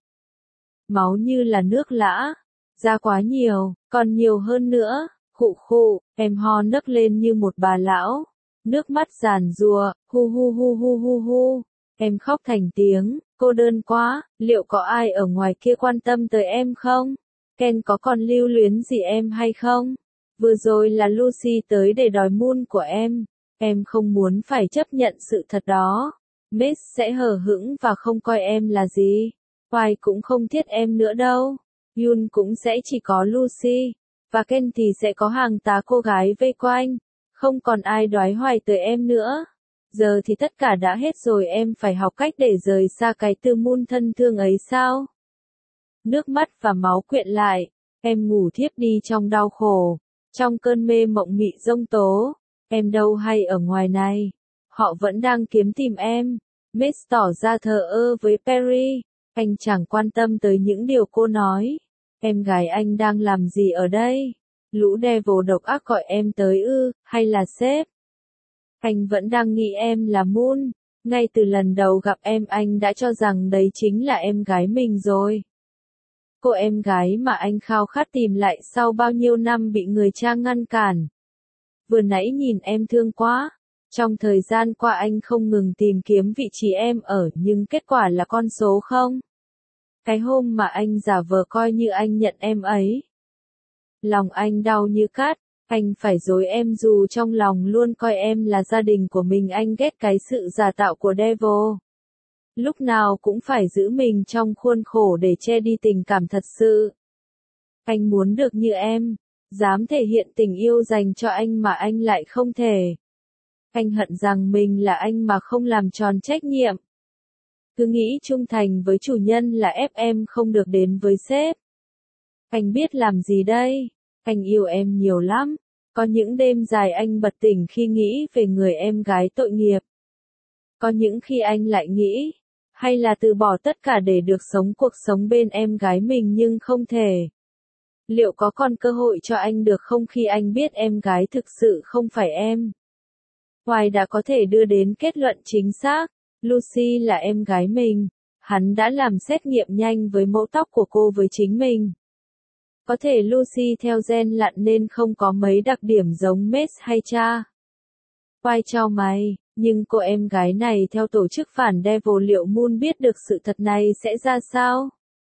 A: Máu như là nước lã. Ra quá nhiều, còn nhiều hơn nữa. Khụ khụ, em ho nấc lên như một bà lão. Nước mắt giàn giụa, hu hu hu hu hu hu. Em khóc thành tiếng, cô đơn quá, liệu có ai ở ngoài kia quan tâm tới em không? Ken có còn lưu luyến gì em hay không? Vừa rồi là Lucy tới để đòi moon của em. Em không muốn phải chấp nhận sự thật đó. Miss sẽ hờ hững và không coi em là gì. Hoài cũng không thiết em nữa đâu. Yun cũng sẽ chỉ có Lucy. Và Ken thì sẽ có hàng tá cô gái vây quanh. Không còn ai đoái hoài tới em nữa. Giờ thì tất cả đã hết rồi, em phải học cách để rời xa cái tư moon thân thương ấy sao? Nước mắt và máu quyện lại. Em ngủ thiếp đi trong đau khổ. Trong cơn mê mộng mị giông tố. Em đâu hay ở ngoài này. Họ vẫn đang kiếm tìm em. Miss tỏ ra thờ ơ với Perry. Anh chẳng quan tâm tới những điều cô nói. Em gái anh đang làm gì ở đây? Lũ Devil độc ác gọi em tới ư, hay là sếp? Anh vẫn đang nghĩ em là Moon. Ngay từ lần đầu gặp em anh đã cho rằng đấy chính là em gái mình rồi. Cô em gái mà anh khao khát tìm lại sau bao nhiêu năm bị người cha ngăn cản. Vừa nãy nhìn em thương quá. Trong thời gian qua anh không ngừng tìm kiếm vị trí em ở nhưng kết quả là con số không. Cái hôm mà anh giả vờ coi như anh nhận em ấy. Lòng anh đau như cát, anh phải dối em dù trong lòng luôn coi em là gia đình của mình. Anh ghét cái sự giả tạo của Devil. Lúc nào cũng phải giữ mình trong khuôn khổ để che đi tình cảm thật sự. Anh muốn được như em, dám thể hiện tình yêu dành cho anh mà anh lại không thể. Anh hận rằng mình là anh mà không làm tròn trách nhiệm. Cứ nghĩ trung thành với chủ nhân là ép em không được đến với sếp. Anh biết làm gì đây? Anh yêu em nhiều lắm. Có những đêm dài anh bật tỉnh khi nghĩ về người em gái tội nghiệp. Có những khi anh lại nghĩ, hay là từ bỏ tất cả để được sống cuộc sống bên em gái mình nhưng không thể. Liệu có còn cơ hội cho anh được không khi anh biết em gái thực sự không phải em? Hoài đã có thể đưa đến kết luận chính xác. Lucy là em gái mình. Hắn đã làm xét nghiệm nhanh với mẫu tóc của cô với chính mình. Có thể Lucy theo gen lặn nên không có mấy đặc điểm giống Mace hay cha. Hoài chau mày, nhưng cô em gái này theo tổ chức phản Devil, liệu Moon biết được sự thật này sẽ ra sao?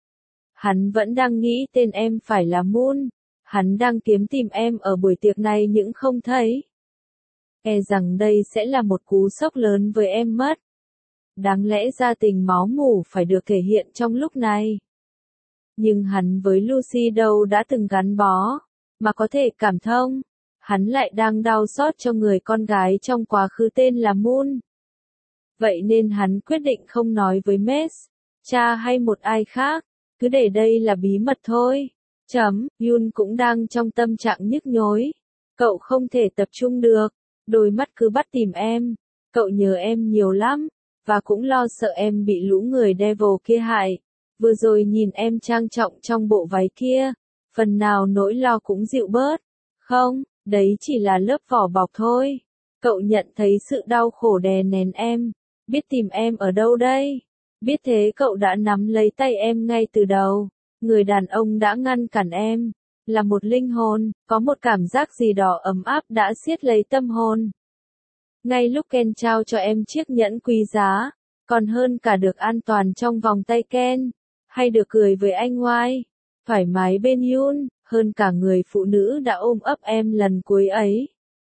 A: Hắn vẫn đang nghĩ tên em phải là Moon. Hắn đang kiếm tìm em ở buổi tiệc này nhưng không thấy. E rằng đây sẽ là một cú sốc lớn với em mất. Đáng lẽ ra tình máu mủ phải được thể hiện trong lúc này. Nhưng hắn với Lucy đâu đã từng gắn bó, mà có thể cảm thông. hắn lại đang đau xót cho người con gái trong quá khứ tên là Moon. Vậy nên hắn quyết định không nói với Max, cha hay một ai khác, cứ để đây là bí mật thôi. Chấm, Yoon cũng đang trong tâm trạng nhức nhối. Cậu không thể tập trung được, đôi mắt cứ bắt tìm em. Cậu nhớ em nhiều lắm, và cũng lo sợ em bị lũ người devil kia hại. Vừa rồi nhìn em trang trọng trong bộ váy kia, phần nào nỗi lo cũng dịu bớt. Không, đấy chỉ là lớp vỏ bọc thôi. Cậu nhận thấy sự đau khổ đè nén em, biết tìm em ở đâu đây. Biết thế cậu đã nắm lấy tay em ngay từ đầu. Người đàn ông đã ngăn cản em, là một linh hồn, có một cảm giác gì đó ấm áp đã siết lấy tâm hồn. Ngay lúc Ken trao cho em chiếc nhẫn quý giá, còn hơn cả được an toàn trong vòng tay Ken, hay được cười với anh Ngoai, thoải mái bên Yoon, hơn cả người phụ nữ đã ôm ấp em lần cuối ấy.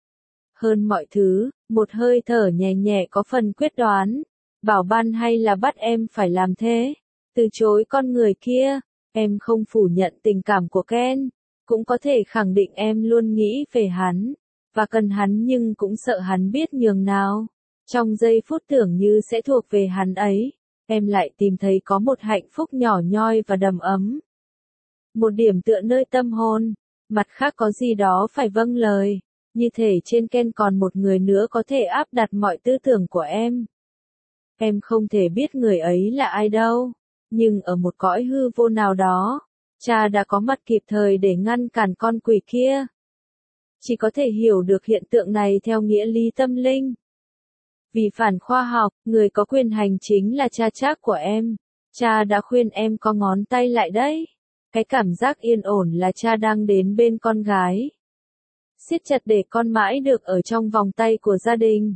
A: Hơn mọi thứ, một hơi thở nhẹ nhẹ có phần quyết đoán, bảo ban hay là bắt em phải làm thế, từ chối con người kia. Em không phủ nhận tình cảm của Ken, cũng có thể khẳng định em luôn nghĩ về hắn, và cần hắn nhưng cũng sợ hắn biết nhường nào. Trong giây phút tưởng như sẽ thuộc về hắn ấy, em lại tìm thấy có một hạnh phúc nhỏ nhoi và đầm ấm. Một điểm tựa nơi tâm hồn, mặt khác có gì đó phải vâng lời, như thể trên Ken còn một người nữa có thể áp đặt mọi tư tưởng của em. Em không thể biết người ấy là ai đâu. Nhưng ở một cõi hư vô nào đó, cha đã có mặt kịp thời để ngăn cản con quỷ kia. Chỉ có thể hiểu được hiện tượng này theo nghĩa lý tâm linh. Vì phản khoa học, người có quyền hành chính là cha chắc của em. Cha đã khuyên em có ngón tay lại đấy. Cái cảm giác yên ổn là cha đang đến bên con gái. Siết chặt để con mãi được ở trong vòng tay của gia đình.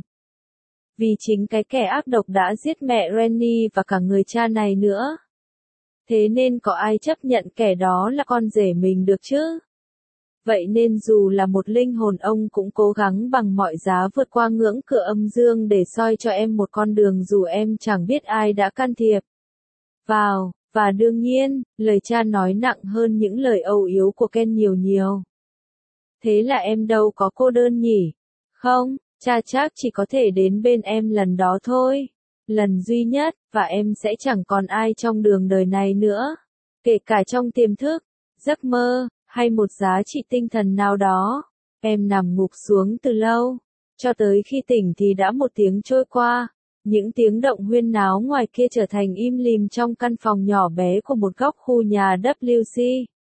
A: Vì chính cái kẻ ác độc đã giết mẹ Rennie và cả người cha này nữa. Thế nên có ai chấp nhận kẻ đó là con rể mình được chứ? Vậy nên dù là một linh hồn ông cũng cố gắng bằng mọi giá vượt qua ngưỡng cửa âm dương để soi cho em một con đường dù em chẳng biết ai đã can thiệp vào, và đương nhiên, lời cha nói nặng hơn những lời âu yếm của Ken nhiều nhiều. Thế là em đâu có cô đơn nhỉ? Không, cha chắc chỉ có thể đến bên em lần đó thôi. Lần duy nhất, và em sẽ chẳng còn ai trong đường đời này nữa. Kể cả trong tiềm thức, giấc mơ, hay một giá trị tinh thần nào đó. Em nằm ngục xuống từ lâu. Cho tới khi tỉnh thì đã một tiếng trôi qua. Những tiếng động huyên náo ngoài kia trở thành im lìm trong căn phòng nhỏ bé của một góc khu nhà W C.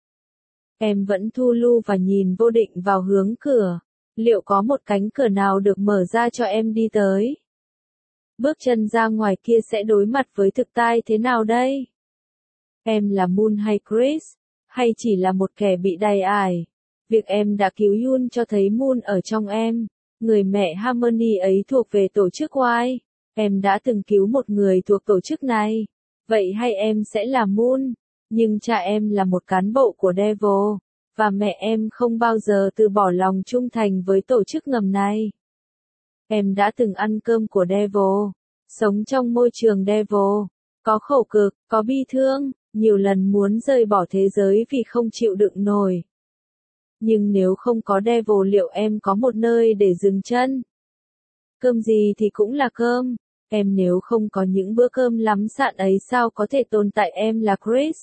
A: Em vẫn thu lu và nhìn vô định vào hướng cửa. Liệu có một cánh cửa nào được mở ra cho em đi tới? Bước chân ra ngoài kia sẽ đối mặt với thực tại thế nào đây? Em là Moon hay Chris? Hay chỉ là một kẻ bị đầy ải? Việc em đã cứu Yoon cho thấy Moon ở trong em. Người mẹ Harmony ấy thuộc về tổ chức Y. Em đã từng cứu một người thuộc tổ chức này. Vậy hay em sẽ là Moon? Nhưng cha em là một cán bộ của Devil. Và mẹ em không bao giờ từ bỏ lòng trung thành với tổ chức ngầm này. Em đã từng ăn cơm của Devil, sống trong môi trường Devil, có khổ cực, có bi thương, nhiều lần muốn rời bỏ thế giới vì không chịu đựng nổi. Nhưng nếu không có Devil liệu em có một nơi để dừng chân? Cơm gì thì cũng là cơm, em nếu không có những bữa cơm lắm sạn ấy sao có thể tồn tại em là Chris?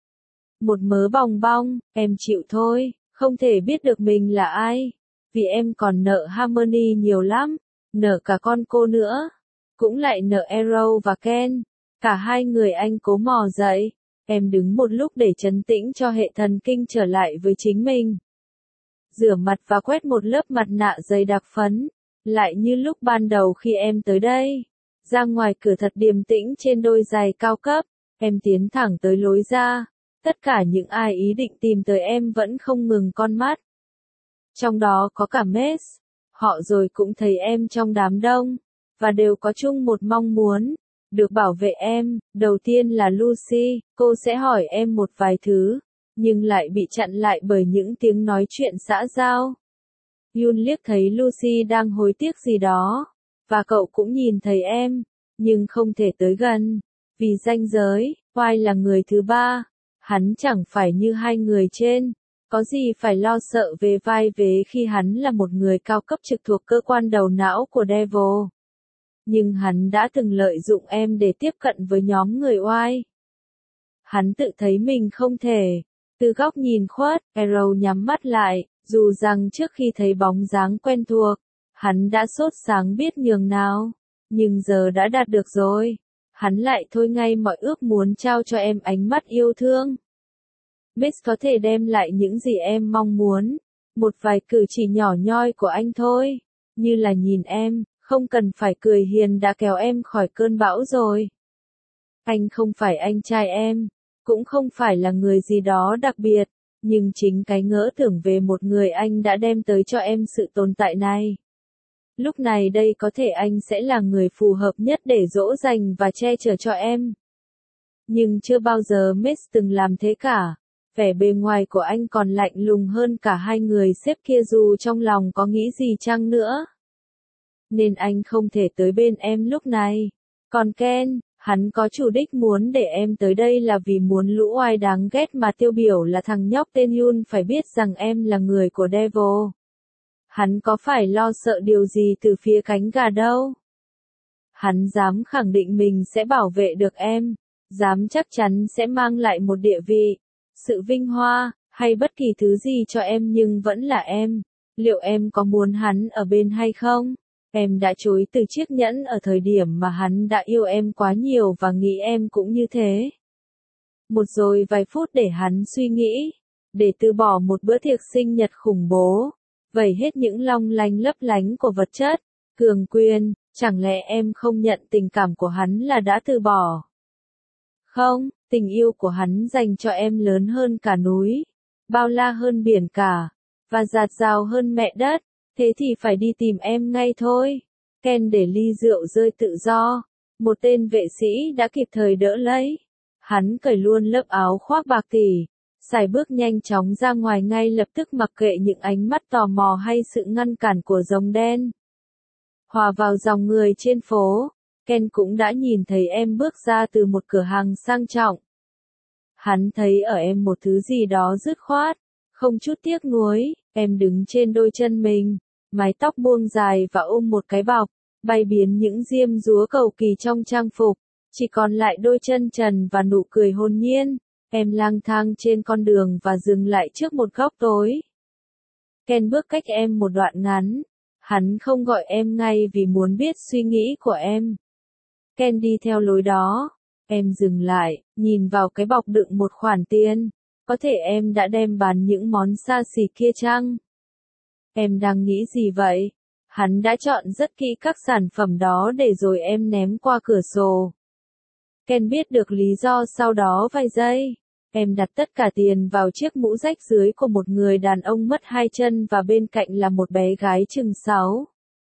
A: Một mớ bòng bong, em chịu thôi, không thể biết được mình là ai. Vì em còn nợ Harmony nhiều lắm, nợ cả con cô nữa. Cũng lại nợ Arrow và Ken. Cả hai người anh cố mò dậy. Em đứng một lúc để trấn tĩnh cho hệ thần kinh trở lại với chính mình. Rửa mặt và quét một lớp mặt nạ dày đặc phấn. Lại như lúc ban đầu khi em tới đây. Ra ngoài cửa thật điềm tĩnh trên đôi giày cao cấp. Em tiến thẳng tới lối ra. Tất cả những ai ý định tìm tới em vẫn không ngừng con mắt. Trong đó có cả Max. Họ rồi cũng thấy em trong đám đông. Và đều có chung một mong muốn. Được bảo vệ em. Đầu tiên là Lucy. Cô sẽ hỏi em một vài thứ. Nhưng lại bị chặn lại bởi những tiếng nói chuyện xã giao. Yoon liếc thấy Lucy đang hối tiếc gì đó. Và cậu cũng nhìn thấy em. Nhưng không thể tới gần. Vì ranh giới. Y là người thứ ba. Hắn chẳng phải như hai người trên. Có gì phải lo sợ về vai vế khi hắn là một người cao cấp trực thuộc cơ quan đầu não của Devil. Nhưng hắn đã từng lợi dụng em để tiếp cận với nhóm người oai. Hắn tự thấy mình không thể. Từ góc nhìn khuất, Arrow nhắm mắt lại, dù rằng trước khi thấy bóng dáng quen thuộc, hắn đã sốt sáng biết nhường nào. Nhưng giờ đã đạt được rồi. Hắn lại thôi ngay mọi ước muốn trao cho em ánh mắt yêu thương. Miss có thể đem lại những gì em mong muốn. Một vài cử chỉ nhỏ nhoi của anh thôi. Như là nhìn em, không cần phải cười hiền đã kéo em khỏi cơn bão rồi. Anh không phải anh trai em, cũng không phải là người gì đó đặc biệt, nhưng chính cái ngỡ tưởng về một người anh đã đem tới cho em sự tồn tại này. Lúc này đây có thể anh sẽ là người phù hợp nhất để dỗ dành và che chở cho em. Nhưng chưa bao giờ Miss từng làm thế cả. Vẻ bề ngoài của anh còn lạnh lùng hơn cả hai người sếp kia dù trong lòng có nghĩ gì chăng nữa. Nên anh không thể tới bên em lúc này. Còn Ken, hắn có chủ đích muốn để em tới đây là vì muốn lũ oai đáng ghét mà tiêu biểu là thằng nhóc tên Yun phải biết rằng em là người của Devil. Hắn có phải lo sợ điều gì từ phía cánh gà đâu. Hắn dám khẳng định mình sẽ bảo vệ được em, dám chắc chắn sẽ mang lại một địa vị, sự vinh hoa, hay bất kỳ thứ gì cho em nhưng vẫn là em. Liệu em có muốn hắn ở bên hay không? Em đã chối từ chiếc nhẫn ở thời điểm mà hắn đã yêu em quá nhiều và nghĩ em cũng như thế. Một rồi vài phút để hắn suy nghĩ, để từ bỏ một bữa tiệc sinh nhật khủng bố, vẩy hết những long lanh lấp lánh của vật chất, cường quyền, chẳng lẽ em không nhận tình cảm của hắn là đã từ bỏ? Không, tình yêu của hắn dành cho em lớn hơn cả núi, bao la hơn biển cả, và dạt dào hơn mẹ đất. Thế thì phải đi tìm em ngay thôi. Ken để ly rượu rơi tự do. Một tên vệ sĩ đã kịp thời đỡ lấy. Hắn cởi luôn lớp áo khoác bạc tỉ. Sải bước nhanh chóng ra ngoài ngay lập tức mặc kệ những ánh mắt tò mò hay sự ngăn cản của rồng đen. Hòa vào dòng người trên phố, Ken cũng đã nhìn thấy em bước ra từ một cửa hàng sang trọng. Hắn thấy ở em một thứ gì đó dứt khoát, không chút tiếc nuối. Em đứng trên đôi chân mình, mái tóc buông dài và ôm một cái bọc, bay biến những diêm dúa cầu kỳ trong trang phục, chỉ còn lại đôi chân trần và nụ cười hồn nhiên. Em lang thang trên con đường và dừng lại trước một góc tối. Ken bước cách em một đoạn ngắn. Hắn không gọi em ngay vì muốn biết suy nghĩ của em. Ken đi theo lối đó. Em dừng lại, nhìn vào cái bọc đựng một khoản tiền. Có thể em đã đem bán những món xa xỉ kia chăng? Em đang nghĩ gì vậy? Hắn đã chọn rất kỹ các sản phẩm đó để rồi em ném qua cửa sổ. Ken biết được lý do sau đó vài giây. Em đặt tất cả tiền vào chiếc mũ rách dưới của một người đàn ông mất hai chân và bên cạnh là một bé gái chừng sáu,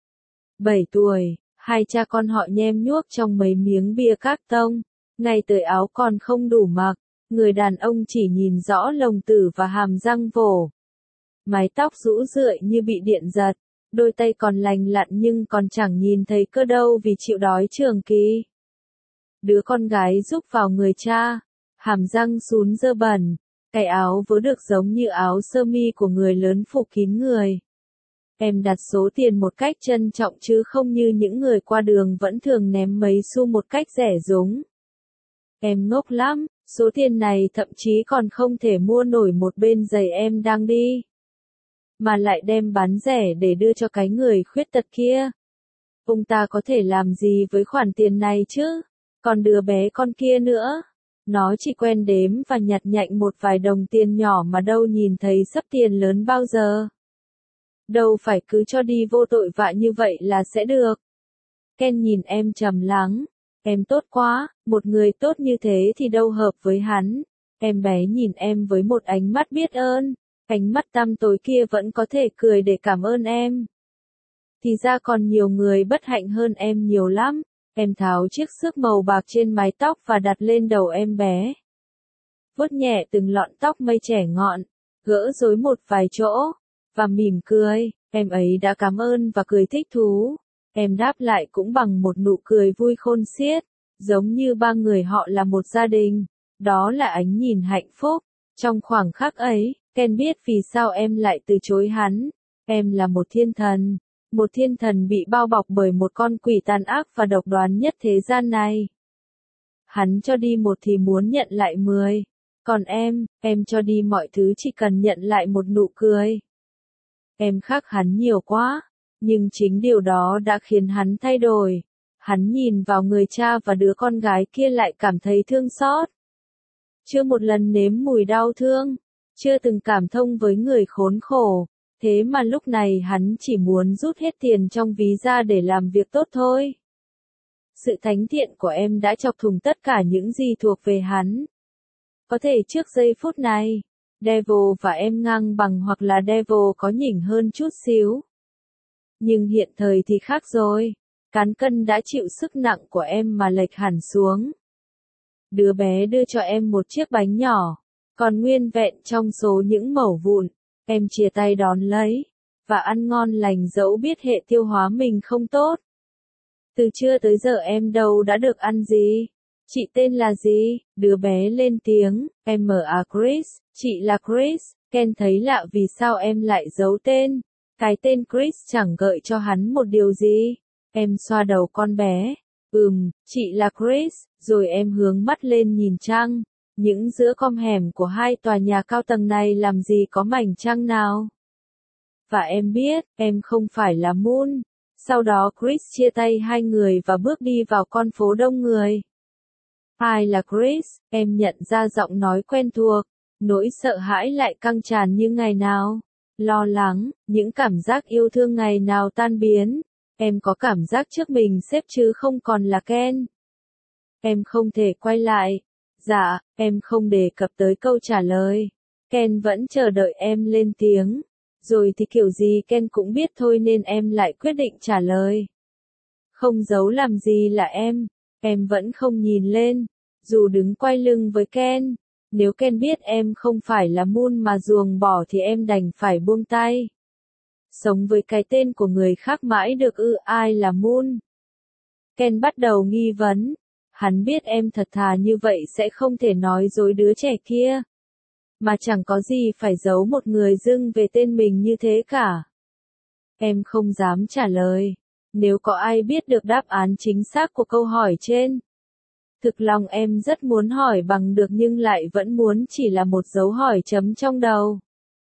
A: bảy tuổi. Hai cha con họ nhem nhuốc trong mấy miếng bia các tông. Ngay tới áo còn không đủ mặc. Người đàn ông chỉ nhìn rõ lồng tử và hàm răng vồ. Mái tóc rũ rượi như bị điện giật. Đôi tay còn lành lặn nhưng còn chẳng nhìn thấy cơ đâu vì chịu đói trường kỳ. Đứa con gái rúc vào người cha. Hàm răng sún dơ bẩn. Cái áo vớ được giống như áo sơ mi của người lớn phủ kín người. Em đặt số tiền một cách trân trọng chứ không như những người qua đường vẫn thường ném mấy xu một cách rẻ rúng. Em ngốc lắm, số tiền này thậm chí còn không thể mua nổi một bên giày em đang đi. Mà lại đem bán rẻ để đưa cho cái người khuyết tật kia. Ông ta có thể làm gì với khoản tiền này chứ? Còn đứa bé con kia nữa. Nó chỉ quen đếm và nhặt nhạnh một vài đồng tiền nhỏ mà đâu nhìn thấy sấp tiền lớn bao giờ. Đâu phải cứ cho đi vô tội vạ như vậy là sẽ được. Ken nhìn em trầm lắng. Em tốt quá, một người tốt như thế thì đâu hợp với hắn. Em bé nhìn em với một ánh mắt biết ơn. Ánh mắt tăm tối kia vẫn có thể cười để cảm ơn em. Thì ra còn nhiều người bất hạnh hơn em nhiều lắm. Em tháo chiếc xước màu bạc trên mái tóc và đặt lên đầu em bé. Vuốt nhẹ từng lọn tóc mây trẻ ngọn, gỡ rối một vài chỗ, và mỉm cười. Em ấy đã cảm ơn và cười thích thú. Em đáp lại cũng bằng một nụ cười vui khôn xiết, giống như ba người họ là một gia đình. Đó là ánh nhìn hạnh phúc. Trong khoảng khắc ấy, Ken biết vì sao em lại từ chối hắn. Em là một thiên thần. Một thiên thần bị bao bọc bởi một con quỷ tàn ác và độc đoán nhất thế gian này. Hắn cho đi một thì muốn nhận lại mười. Còn em, em cho đi mọi thứ chỉ cần nhận lại một nụ cười. Em khác hắn nhiều quá, nhưng chính điều đó đã khiến hắn thay đổi. Hắn nhìn vào người cha và đứa con gái kia lại cảm thấy thương xót. Chưa một lần nếm mùi đau thương, chưa từng cảm thông với người khốn khổ, thế mà lúc này hắn chỉ muốn rút hết tiền trong ví ra để làm việc tốt thôi. Sự thánh thiện của em đã chọc thủng tất cả những gì thuộc về hắn. Có thể trước giây phút này, Devil và em ngang bằng hoặc là Devil có nhỉnh hơn chút xíu. Nhưng hiện thời thì khác rồi, cán cân đã chịu sức nặng của em mà lệch hẳn xuống. Đứa bé đưa cho em một chiếc bánh nhỏ, còn nguyên vẹn trong số những mẩu vụn, em chia tay đón lấy, và ăn ngon lành dẫu biết hệ tiêu hóa mình không tốt. Từ trưa tới giờ em đâu đã được ăn gì. Chị tên là gì? Đứa bé lên tiếng, em là Chris, chị là Chris. Ken thấy lạ vì sao em lại giấu tên. Cái tên Chris chẳng gợi cho hắn một điều gì. Em xoa đầu con bé. Ừm, chị là Chris, rồi em hướng mắt lên nhìn trăng. Những giữa con hẻm của hai tòa nhà cao tầng này làm gì có mảnh trăng nào. Và em biết, em không phải là Moon. Sau đó Chris chia tay hai người và bước đi vào con phố đông người. Ai là Chris? Em nhận ra giọng nói quen thuộc. Nỗi sợ hãi lại căng tràn như ngày nào. Lo lắng, những cảm giác yêu thương ngày nào tan biến. Em có cảm giác trước mình xếp chứ không còn là Ken. Em không thể quay lại. Dạ, em không đề cập tới câu trả lời. Ken vẫn chờ đợi em lên tiếng. Rồi thì kiểu gì Ken cũng biết thôi nên em lại quyết định trả lời. Không giấu làm gì là em. Em vẫn không nhìn lên. Dù đứng quay lưng với Ken. Nếu Ken biết em không phải là Moon mà ruồng bỏ thì em đành phải buông tay. Sống với cái tên của người khác mãi được ư, ai là Moon? Ken bắt đầu nghi vấn. Hắn biết em thật thà như vậy sẽ không thể nói dối đứa trẻ kia. Mà chẳng có gì phải giấu một người dưng về tên mình như thế cả. Em không dám trả lời. Nếu có ai biết được đáp án chính xác của câu hỏi trên. Thực lòng em rất muốn hỏi bằng được nhưng lại vẫn muốn chỉ là một dấu hỏi chấm trong đầu.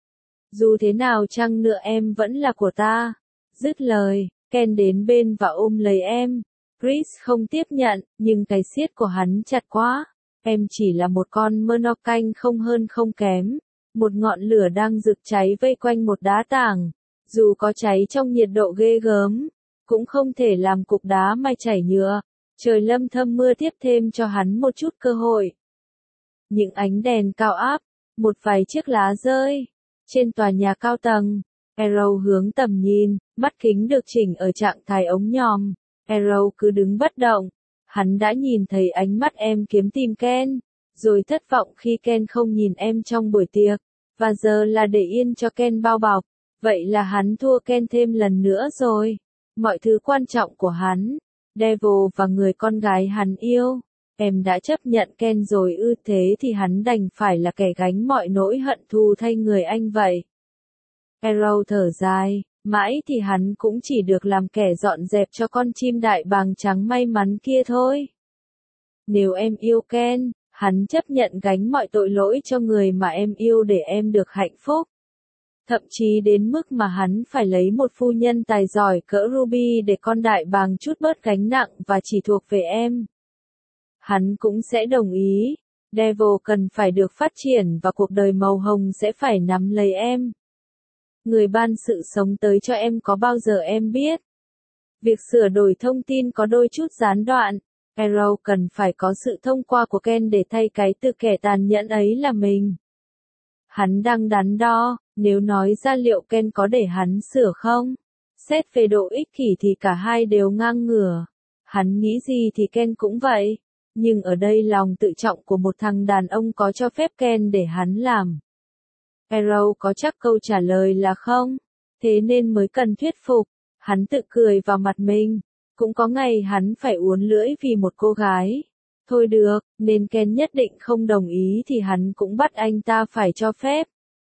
A: Dù thế nào chăng nữa em vẫn là của ta. Dứt lời, Ken đến bên và ôm lấy em. Chris không tiếp nhận, nhưng cái siết của hắn chặt quá. Em chỉ là một con mơ no canh không hơn không kém. Một ngọn lửa đang rực cháy vây quanh một đá tảng. Dù có cháy trong nhiệt độ ghê gớm, cũng không thể làm cục đá mai chảy nhựa. Trời lâm thâm mưa tiếp thêm cho hắn một chút cơ hội. Những ánh đèn cao áp, một vài chiếc lá rơi. Trên tòa nhà cao tầng, Arrow hướng tầm nhìn, mắt kính được chỉnh ở trạng thái ống nhòm. Arrow cứ đứng bất động. Hắn đã nhìn thấy ánh mắt em kiếm tìm Ken, rồi thất vọng khi Ken không nhìn em trong buổi tiệc, và giờ là để yên cho Ken bao bọc. Vậy là hắn thua Ken thêm lần nữa rồi. Mọi thứ quan trọng của hắn, Devil và người con gái hắn yêu, em đã chấp nhận Ken rồi ư, thế thì hắn đành phải là kẻ gánh mọi nỗi hận thù thay người anh vậy. Arrow thở dài, mãi thì hắn cũng chỉ được làm kẻ dọn dẹp cho con chim đại bàng trắng may mắn kia thôi. Nếu em yêu Ken, hắn chấp nhận gánh mọi tội lỗi cho người mà em yêu để em được hạnh phúc. Thậm chí đến mức mà hắn phải lấy một phu nhân tài giỏi cỡ Ruby để con đại bàng chút bớt gánh nặng và chỉ thuộc về em. Hắn cũng sẽ đồng ý. Devil cần phải được phát triển và cuộc đời màu hồng sẽ phải nắm lấy em. Người ban sự sống tới cho em có bao giờ em biết. Việc sửa đổi thông tin có đôi chút gián đoạn. Arrow cần phải có sự thông qua của Ken để thay cái từ kẻ tàn nhẫn ấy là mình. Hắn đang đắn đo, nếu nói ra liệu Ken có để hắn sửa không? Xét về độ ích kỷ thì cả hai đều ngang ngửa. Hắn nghĩ gì thì Ken cũng vậy. Nhưng ở đây lòng tự trọng của một thằng đàn ông có cho phép Ken để hắn làm. Arrow có chắc câu trả lời là không, thế nên mới cần thuyết phục. Hắn tự cười vào mặt mình, cũng có ngày hắn phải uốn lưỡi vì một cô gái. Thôi được, nên Ken nhất định không đồng ý thì hắn cũng bắt anh ta phải cho phép.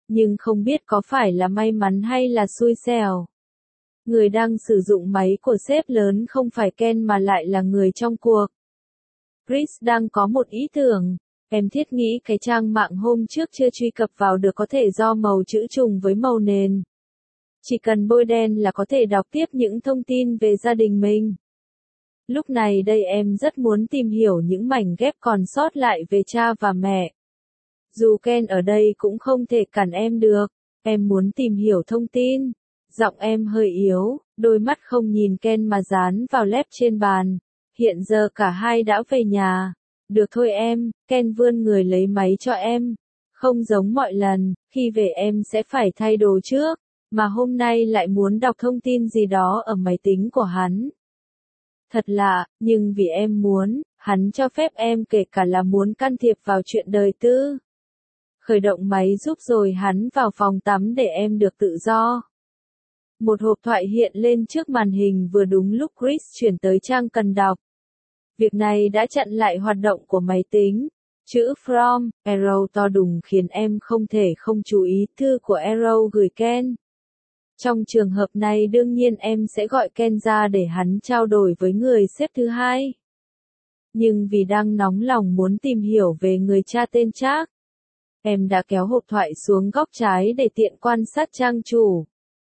A: Nhưng không biết có phải là may mắn hay là xui xẻo. Người đang sử dụng máy của sếp lớn không phải Ken mà lại là người trong cuộc. Chris đang có một ý tưởng. Em thiết nghĩ cái trang mạng hôm trước chưa truy cập vào được có thể do màu chữ trùng với màu nền. Chỉ cần bôi đen là có thể đọc tiếp những thông tin về gia đình mình. Lúc này đây em rất muốn tìm hiểu những mảnh ghép còn sót lại về cha và mẹ. Dù Ken ở đây cũng không thể cản em được. Em muốn tìm hiểu thông tin. Giọng em hơi yếu, đôi mắt không nhìn Ken mà dán vào lép trên bàn. Hiện giờ cả hai đã về nhà. Được thôi em, Ken vươn người lấy máy cho em. Không giống mọi lần, khi về em sẽ phải thay đồ trước, mà hôm nay lại muốn đọc thông tin gì đó ở máy tính của hắn. Thật lạ, nhưng vì em muốn, hắn cho phép em kể cả là muốn can thiệp vào chuyện đời tư. Khởi động máy giúp rồi hắn vào phòng tắm để em được tự do. Một hộp thoại hiện lên trước màn hình vừa đúng lúc Chris chuyển tới trang cần đọc. Việc này đã chặn lại hoạt động của máy tính. Chữ From, Arrow to đùng khiến em không thể không chú ý thư của Arrow gửi Ken. Trong trường hợp này đương nhiên em sẽ gọi Ken ra để hắn trao đổi với người sếp thứ hai. Nhưng vì đang nóng lòng muốn tìm hiểu về người cha tên Charles, em đã kéo hộp thoại xuống góc trái để tiện quan sát trang chủ.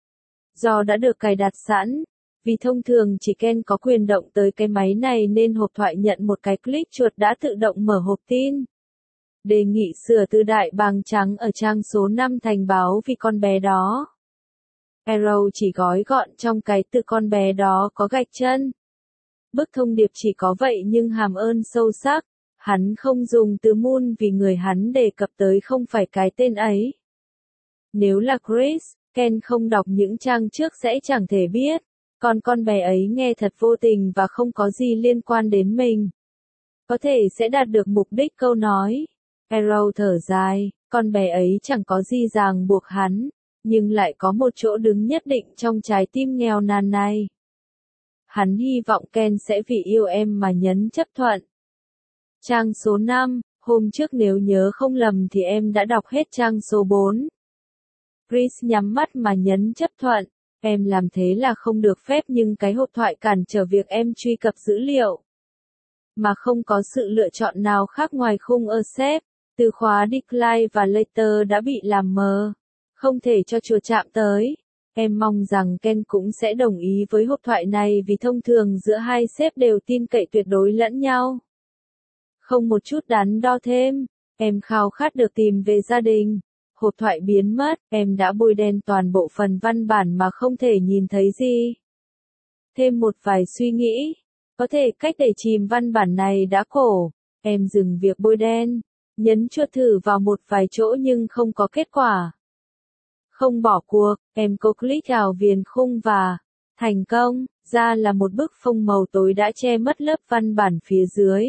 A: Do đã được cài đặt sẵn, vì thông thường chỉ Ken có quyền động tới cái máy này nên hộp thoại nhận một cái click chuột đã tự động mở hộp tin. Đề nghị sửa từ đại bàng trắng ở trang số năm thành báo vì con bé đó. Arrow chỉ gói gọn trong cái từ con bé đó có gạch chân. Bức thông điệp chỉ có vậy nhưng hàm ơn sâu sắc. Hắn không dùng từ Moon vì người hắn đề cập tới không phải cái tên ấy. Nếu là Chris, Ken không đọc những trang trước sẽ chẳng thể biết. Còn con bé ấy nghe thật vô tình và không có gì liên quan đến mình. Có thể sẽ đạt được mục đích câu nói. Arrow thở dài, con bé ấy chẳng có gì ràng buộc hắn, nhưng lại có một chỗ đứng nhất định trong trái tim nghèo nàn này. Hắn hy vọng Ken sẽ vì yêu em mà nhấn chấp thuận. Trang số năm, hôm trước nếu nhớ không lầm thì em đã đọc hết trang số bốn. Chris nhắm mắt mà nhấn chấp thuận. Em làm thế là không được phép nhưng cái hộp thoại cản trở việc em truy cập dữ liệu. Mà không có sự lựa chọn nào khác ngoài khung accept, từ khóa decline và later đã bị làm mờ. Không thể cho chuột chạm tới. Em mong rằng Ken cũng sẽ đồng ý với hộp thoại này vì thông thường giữa hai sếp đều tin cậy tuyệt đối lẫn nhau. Không một chút đắn đo thêm, em khao khát được tìm về gia đình. Hộp thoại biến mất, em đã bôi đen toàn bộ phần văn bản mà không thể nhìn thấy gì. Thêm một vài suy nghĩ, có thể cách để chìm văn bản này đã cổ. Em dừng việc bôi đen, nhấn chuột thử vào một vài chỗ nhưng không có kết quả. Không bỏ cuộc, em cố click vào viền khung và thành công, ra là một bức phông màu tối đã che mất lớp văn bản phía dưới.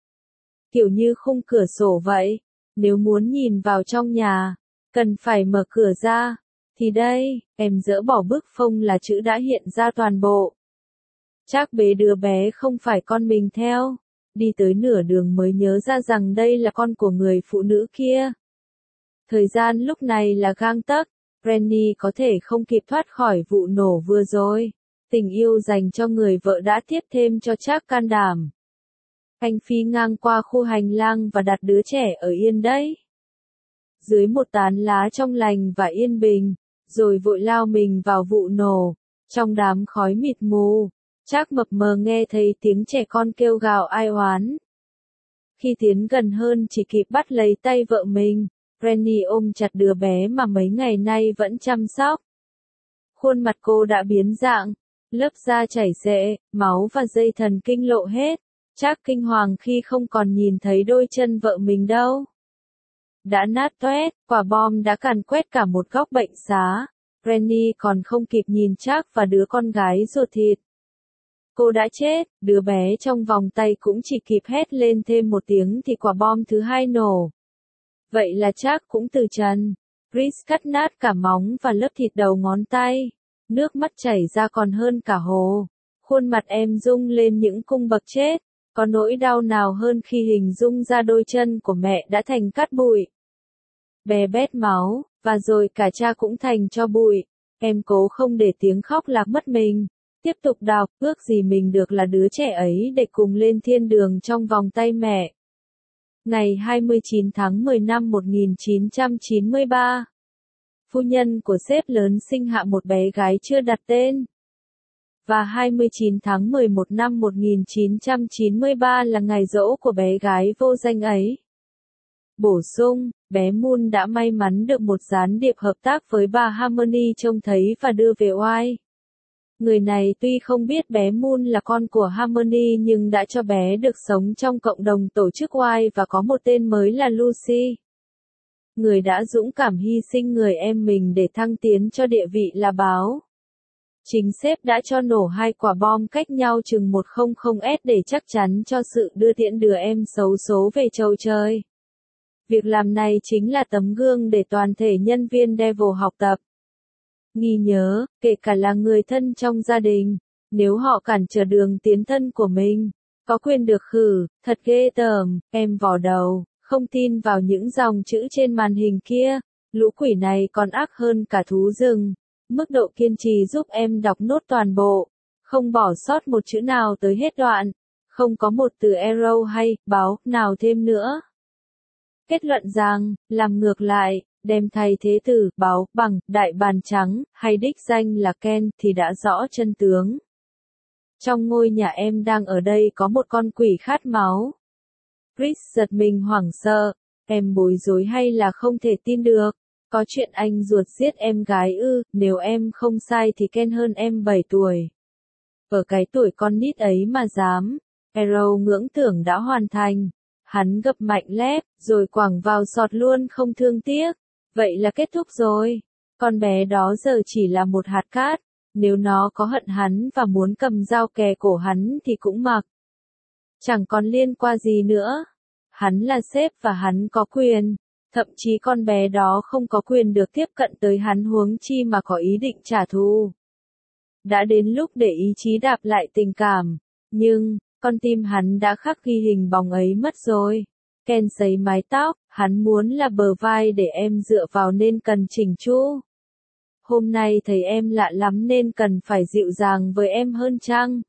A: Kiểu như khung cửa sổ vậy, nếu muốn nhìn vào trong nhà, cần phải mở cửa ra, thì đây, em dỡ bỏ bức phông là chữ đã hiện ra toàn bộ. Chắc bế đứa bé không phải con mình theo, đi tới nửa đường mới nhớ ra rằng đây là con của người phụ nữ kia. Thời gian lúc này là gang tấc, Brenny có thể không kịp thoát khỏi vụ nổ vừa rồi. Tình yêu dành cho người vợ đã tiếp thêm cho Charles can đảm. Anh phi ngang qua khu hành lang và đặt đứa trẻ ở yên đấy. Dưới một tán lá trong lành và yên bình, rồi vội lao mình vào vụ nổ. Trong đám khói mịt mù, Charles mập mờ nghe thấy tiếng trẻ con kêu gào ai oán. Khi tiến gần hơn chỉ kịp bắt lấy tay vợ mình, Brenny ôm chặt đứa bé mà mấy ngày nay vẫn chăm sóc. Khuôn mặt cô đã biến dạng, lớp da chảy rệ, máu và dây thần kinh lộ hết. Charles kinh hoàng khi không còn nhìn thấy đôi chân vợ mình đâu. Đã nát toét, quả bom đã càn quét cả một góc bệnh xá. Brenny còn không kịp nhìn Charles và đứa con gái ruột thịt. Cô đã chết, đứa bé trong vòng tay cũng chỉ kịp hét lên thêm một tiếng thì quả bom thứ hai nổ. Vậy là Charles cũng từ trần. Chris cắt nát cả móng và lớp thịt đầu ngón tay. Nước mắt chảy ra còn hơn cả hồ. Khuôn mặt em rung lên những cung bậc chết. Có nỗi đau nào hơn khi hình dung ra đôi chân của mẹ đã thành cát bụi. bé bét máu, và rồi cả cha cũng thành tro bụi. Em cố không để tiếng khóc lạc mất mình. Tiếp tục đọc, ước gì mình được là đứa trẻ ấy để cùng lên thiên đường trong vòng tay mẹ. Ngày hai mươi chín tháng mười năm một nghìn chín trăm chín mươi ba, phu nhân của sếp lớn sinh hạ một bé gái chưa đặt tên. Và hai mươi chín tháng mười một năm một nghìn chín trăm chín mươi ba là ngày giỗ của bé gái vô danh ấy. Bổ sung, bé Moon đã may mắn được một gián điệp hợp tác với bà Harmony trông thấy và đưa về oai. Người này tuy không biết bé Moon là con của Harmony nhưng đã cho bé được sống trong cộng đồng tổ chức oai và có một tên mới là Lucy. Người đã dũng cảm hy sinh người em mình để thăng tiến cho địa vị là báo. Chính sếp đã cho nổ hai quả bom cách nhau chừng một trăm s để chắc chắn cho sự đưa tiễn đứa em xấu số về chầu trời. Việc làm này chính là tấm gương để toàn thể nhân viên Devil học tập. Ghi nhớ, kể cả là người thân trong gia đình, nếu họ cản trở đường tiến thân của mình, có quyền được khử, thật ghê tởm, em vò đầu, không tin vào những dòng chữ trên màn hình kia, lũ quỷ này còn ác hơn cả thú rừng. Mức độ kiên trì giúp em đọc nốt toàn bộ, không bỏ sót một chữ nào tới hết đoạn, không có một từ arrow hay báo nào thêm nữa. Kết luận rằng, làm ngược lại, đem thay thế từ báo bằng đại bàng trắng hay đích danh là Ken thì đã rõ chân tướng. Trong ngôi nhà em đang ở đây có một con quỷ khát máu. Chris giật mình hoảng sợ, em bối rối hay là không thể tin được. Có chuyện anh ruột giết em gái ư, nếu em không sai thì Ken hơn em bảy tuổi. Ở cái tuổi con nít ấy mà dám, Arrow ngưỡng tưởng đã hoàn thành. Hắn gập mạnh lép, rồi quẳng vào sọt luôn không thương tiếc. Vậy là kết thúc rồi. Con bé đó giờ chỉ là một hạt cát. Nếu nó có hận hắn và muốn cầm dao kè cổ hắn thì cũng mặc. Chẳng còn liên quan gì nữa. Hắn là sếp và hắn có quyền. Thậm chí con bé đó không có quyền được tiếp cận tới hắn huống chi mà có ý định trả thù. Đã đến lúc để ý chí đạp lại tình cảm. Nhưng, con tim hắn đã khắc ghi hình bóng ấy mất rồi. Ken sấy mái tóc, hắn muốn là bờ vai để em dựa vào nên cần chỉnh chu. Hôm nay thấy em lạ lắm nên cần phải dịu dàng với em hơn chăng?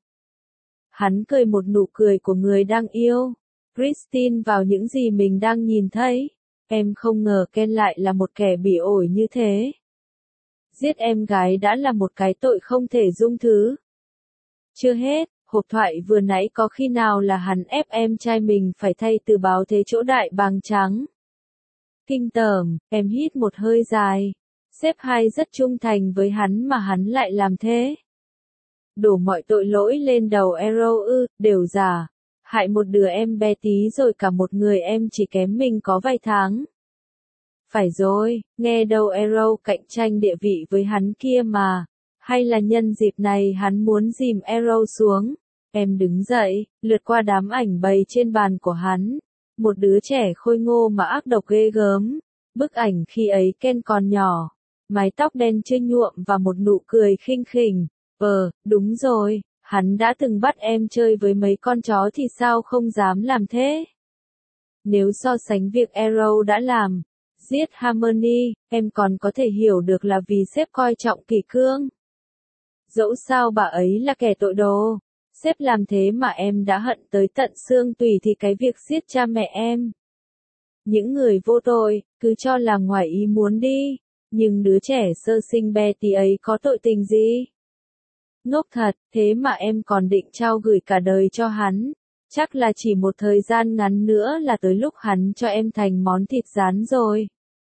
A: Hắn cười một nụ cười của người đang yêu. Christine vào những gì mình đang nhìn thấy. Em không ngờ Ken lại là một kẻ bỉ ổi như thế. Giết em gái đã là một cái tội không thể dung thứ. Chưa hết, hộp thoại vừa nãy có khi nào là hắn ép em trai mình phải thay từ báo thế chỗ đại bàng trắng. Kinh tởm, em hít một hơi dài. Sếp hai rất trung thành với hắn mà hắn lại làm thế. Đổ mọi tội lỗi lên đầu Arrow ư, đều giả. Hại một đứa em bé tí rồi cả một người em chỉ kém mình có vài tháng. Phải rồi, nghe đâu Arrow cạnh tranh địa vị với hắn kia mà. Hay là nhân dịp này hắn muốn dìm Arrow xuống. Em đứng dậy, lướt qua đám ảnh bày trên bàn của hắn. Một đứa trẻ khôi ngô mà ác độc ghê gớm. Bức ảnh khi ấy Ken còn nhỏ. Mái tóc đen chưa nhuộm và một nụ cười khinh khỉnh. Ờ, đúng rồi. Hắn đã từng bắt em chơi với mấy con chó thì sao không dám làm thế? Nếu so sánh việc Arrow đã làm, giết Harmony, em còn có thể hiểu được là vì sếp coi trọng kỷ cương. Dẫu sao bà ấy là kẻ tội đồ, sếp làm thế mà em đã hận tới tận xương tủy thì cái việc giết cha mẹ em. Những người vô tội, cứ cho là ngoài ý muốn đi, nhưng đứa trẻ sơ sinh bé tí ấy có tội tình gì? Ngốc thật, thế mà em còn định trao gửi cả đời cho hắn. Chắc là chỉ một thời gian ngắn nữa là tới lúc hắn cho em thành món thịt rán rồi.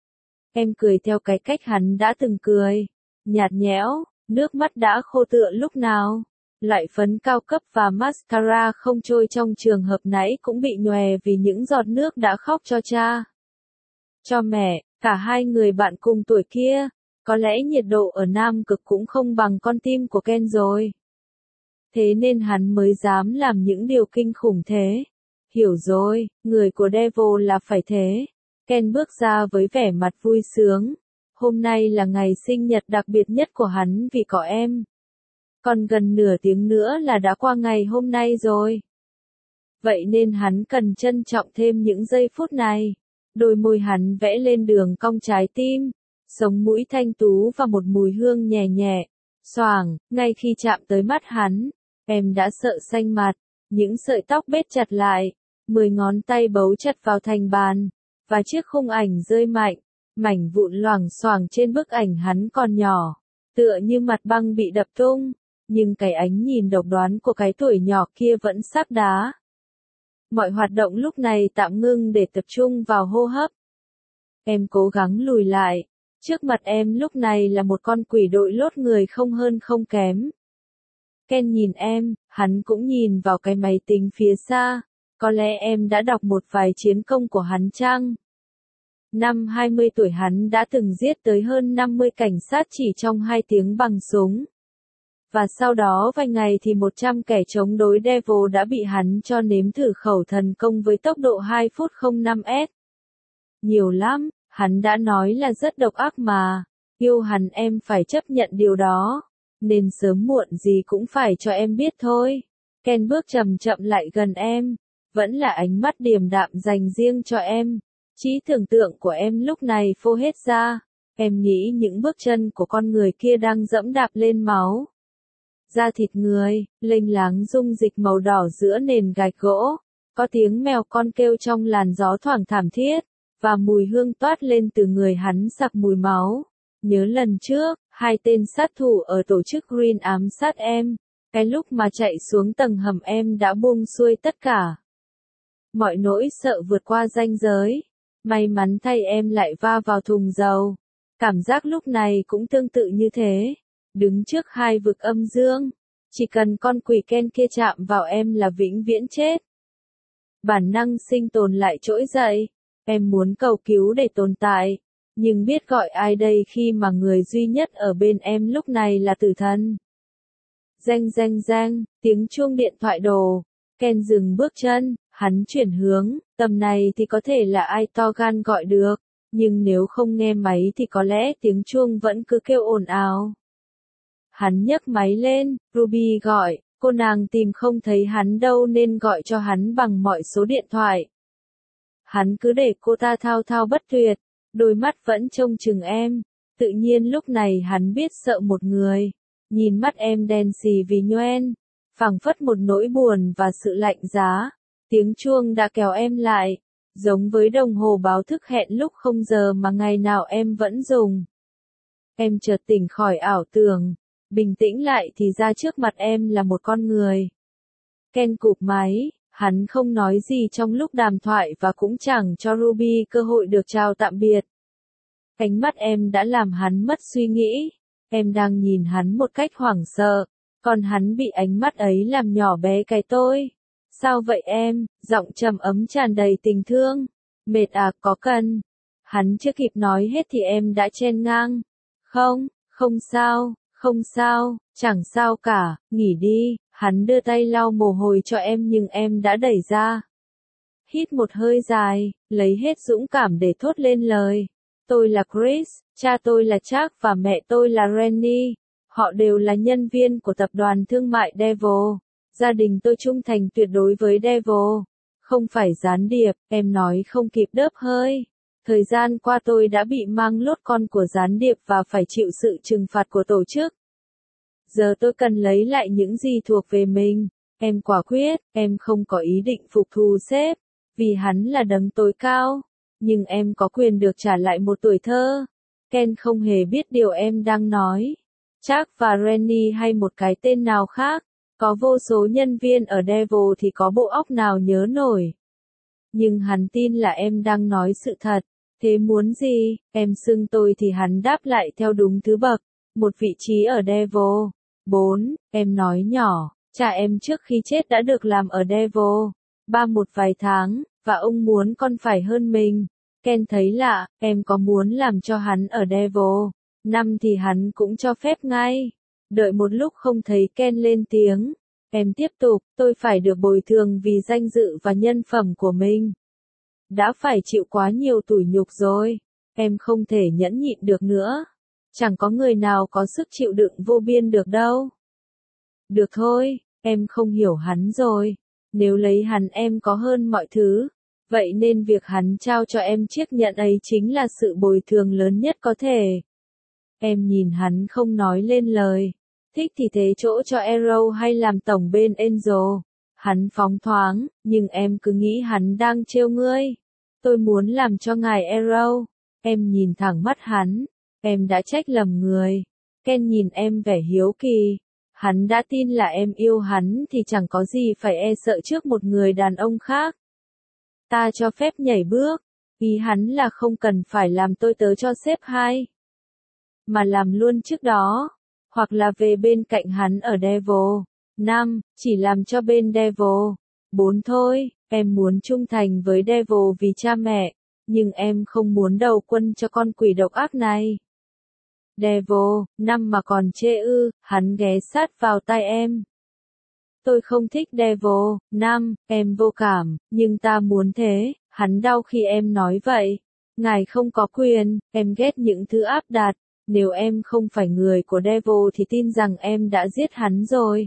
A: Em cười theo cái cách hắn đã từng cười. Nhạt nhẽo, nước mắt đã khô tựa lúc nào. Loại phấn cao cấp và mascara không trôi trong trường hợp nãy cũng bị nhòe vì những giọt nước đã khóc cho cha. Cho mẹ, cả hai người bạn cùng tuổi kia. Có lẽ nhiệt độ ở Nam Cực cũng không bằng con tim của Ken rồi. Thế nên hắn mới dám làm những điều kinh khủng thế. Hiểu rồi, người của Devil là phải thế. Ken bước ra với vẻ mặt vui sướng. Hôm nay là ngày sinh nhật đặc biệt nhất của hắn vì có em. Còn gần nửa tiếng nữa là đã qua ngày hôm nay rồi. Vậy nên hắn cần trân trọng thêm những giây phút này. Đôi môi hắn vẽ lên đường cong trái tim, sống mũi thanh tú và một mùi hương nhẹ nhẹ, xoàng, ngay khi chạm tới mắt hắn, em đã sợ xanh mặt, những sợi tóc bết chặt lại, mười ngón tay bấu chặt vào thành bàn, và chiếc khung ảnh rơi mạnh, mảnh vụn loảng xoảng trên bức ảnh hắn còn nhỏ, tựa như mặt băng bị đập tung, nhưng cái ánh nhìn độc đoán của cái tuổi nhỏ kia vẫn xác đá. Mọi hoạt động lúc này tạm ngưng để tập trung vào hô hấp. Em cố gắng lùi lại, trước mặt em lúc này là một con quỷ đội lốt người không hơn không kém. Ken nhìn em, hắn cũng nhìn vào cái máy tính phía xa, có lẽ em đã đọc một vài chiến công của hắn chăng? Năm hai mươi tuổi hắn đã từng giết tới hơn năm mươi cảnh sát chỉ trong hai tiếng bằng súng. Và sau đó vài ngày thì một trăm kẻ chống đối Devil đã bị hắn cho nếm thử khẩu thần công với tốc độ hai phút không năm s. Nhiều lắm, hắn đã nói là rất độc ác mà, yêu hắn em phải chấp nhận điều đó, nên sớm muộn gì cũng phải cho em biết thôi. Ken bước chậm chậm lại gần em, vẫn là ánh mắt điềm đạm dành riêng cho em. Trí tưởng tượng của em lúc này phô hết ra, em nghĩ những bước chân của con người kia đang dẫm đạp lên máu. Da thịt người, lênh láng dung dịch màu đỏ giữa nền gạch gỗ, có tiếng mèo con kêu trong làn gió thoảng thảm thiết, và mùi hương toát lên từ người hắn sặc mùi máu. Nhớ lần trước, hai tên sát thủ ở tổ chức Green ám sát em, cái lúc mà chạy xuống tầng hầm em đã buông xuôi tất cả. Mọi nỗi sợ vượt qua ranh giới, may mắn thay em lại va vào thùng dầu. Cảm giác lúc này cũng tương tự như thế. Đứng trước hai vực âm dương, chỉ cần con quỷ Ken kia chạm vào em là vĩnh viễn chết. Bản năng sinh tồn lại trỗi dậy, em muốn cầu cứu để tồn tại, nhưng biết gọi ai đây khi mà người duy nhất ở bên em lúc này là tử thần. Reng reng reng, tiếng chuông điện thoại đổ, Ken dừng bước chân, hắn chuyển hướng, tầm này thì có thể là ai to gan gọi được, nhưng nếu không nghe máy thì có lẽ tiếng chuông vẫn cứ kêu ồn ào. Hắn nhấc máy lên, Ruby gọi, cô nàng tìm không thấy hắn đâu nên gọi cho hắn bằng mọi số điện thoại. Hắn cứ để cô ta thao thao bất tuyệt, đôi mắt vẫn trông chừng em, tự nhiên lúc này hắn biết sợ một người, nhìn mắt em đen xì vì nhoen, phảng phất một nỗi buồn và sự lạnh giá, tiếng chuông đã kéo em lại, giống với đồng hồ báo thức hẹn lúc không giờ mà ngày nào em vẫn dùng. Em chợt tỉnh khỏi ảo tưởng. Bình tĩnh lại thì ra trước mặt em là một con người. Ken cụp máy, hắn không nói gì trong lúc đàm thoại và cũng chẳng cho Ruby cơ hội được chào tạm biệt. Ánh mắt em đã làm hắn mất suy nghĩ, em đang nhìn hắn một cách hoảng sợ, còn hắn bị ánh mắt ấy làm nhỏ bé cái tôi. Sao vậy em, giọng trầm ấm tràn đầy tình thương. Mệt à, có cần. Hắn chưa kịp nói hết thì em đã chen ngang. Không, không sao. Không sao, chẳng sao cả, nghỉ đi, hắn đưa tay lau mồ hôi cho em nhưng em đã đẩy ra. Hít một hơi dài, lấy hết dũng cảm để thốt lên lời. Tôi là Chris, cha tôi là Chuck và mẹ tôi là Rennie. Họ đều là nhân viên của tập đoàn thương mại Devil. Gia đình tôi trung thành tuyệt đối với Devil. Không phải gián điệp, em nói không kịp đớp hơi. Thời gian qua tôi đã bị mang lốt con của gián điệp và phải chịu sự trừng phạt của tổ chức. Giờ tôi cần lấy lại những gì thuộc về mình. Em quả quyết, em không có ý định phục thù sếp, vì hắn là đấng tối cao. Nhưng em có quyền được trả lại một tuổi thơ. Ken không hề biết điều em đang nói. Chuck và Rennie hay một cái tên nào khác, có vô số nhân viên ở Devil thì có bộ óc nào nhớ nổi. Nhưng hắn tin là em đang nói sự thật. Thế muốn gì, em xưng tôi thì hắn đáp lại theo đúng thứ bậc, một vị trí ở Devil. bốn. Em nói nhỏ, cha em trước khi chết đã được làm ở Devil. ba một vài tháng, và ông muốn con phải hơn mình. Ken thấy lạ, em có muốn làm cho hắn ở Devil. năm thì hắn cũng cho phép ngay. Đợi một lúc không thấy Ken lên tiếng. Em tiếp tục, tôi phải được bồi thường vì danh dự và nhân phẩm của mình. Đã phải chịu quá nhiều tủi nhục rồi. Em không thể nhẫn nhịn được nữa. Chẳng có người nào có sức chịu đựng vô biên được đâu. Được thôi, em không hiểu hắn rồi. Nếu lấy hắn em có hơn mọi thứ. Vậy nên việc hắn trao cho em chiếc nhẫn ấy chính là sự bồi thường lớn nhất có thể. Em nhìn hắn không nói lên lời. Thích thì thế chỗ cho Arrow hay làm tổng bên Angel. Hắn phóng thoáng, nhưng em cứ nghĩ hắn đang trêu ngươi. Tôi muốn làm cho ngài Arrow. Em nhìn thẳng mắt hắn. Em đã trách lầm người. Ken nhìn em vẻ hiếu kỳ. Hắn đã tin là em yêu hắn thì chẳng có gì phải e sợ trước một người đàn ông khác. Ta cho phép nhảy bước. Ý hắn là không cần phải làm tôi tớ cho sếp hai. Mà làm luôn trước đó. Hoặc là về bên cạnh hắn ở Devil. năm. Chỉ làm cho bên Devil. bốn thôi, em muốn trung thành với Devil vì cha mẹ. Nhưng em không muốn đầu quân cho con quỷ độc ác này. Devil, năm mà còn chê ư, hắn ghé sát vào tai em. Tôi không thích Devil, năm, em vô cảm, nhưng ta muốn thế, hắn đau khi em nói vậy. Ngài không có quyền, em ghét những thứ áp đặt, nếu em không phải người của Devil thì tin rằng em đã giết hắn rồi.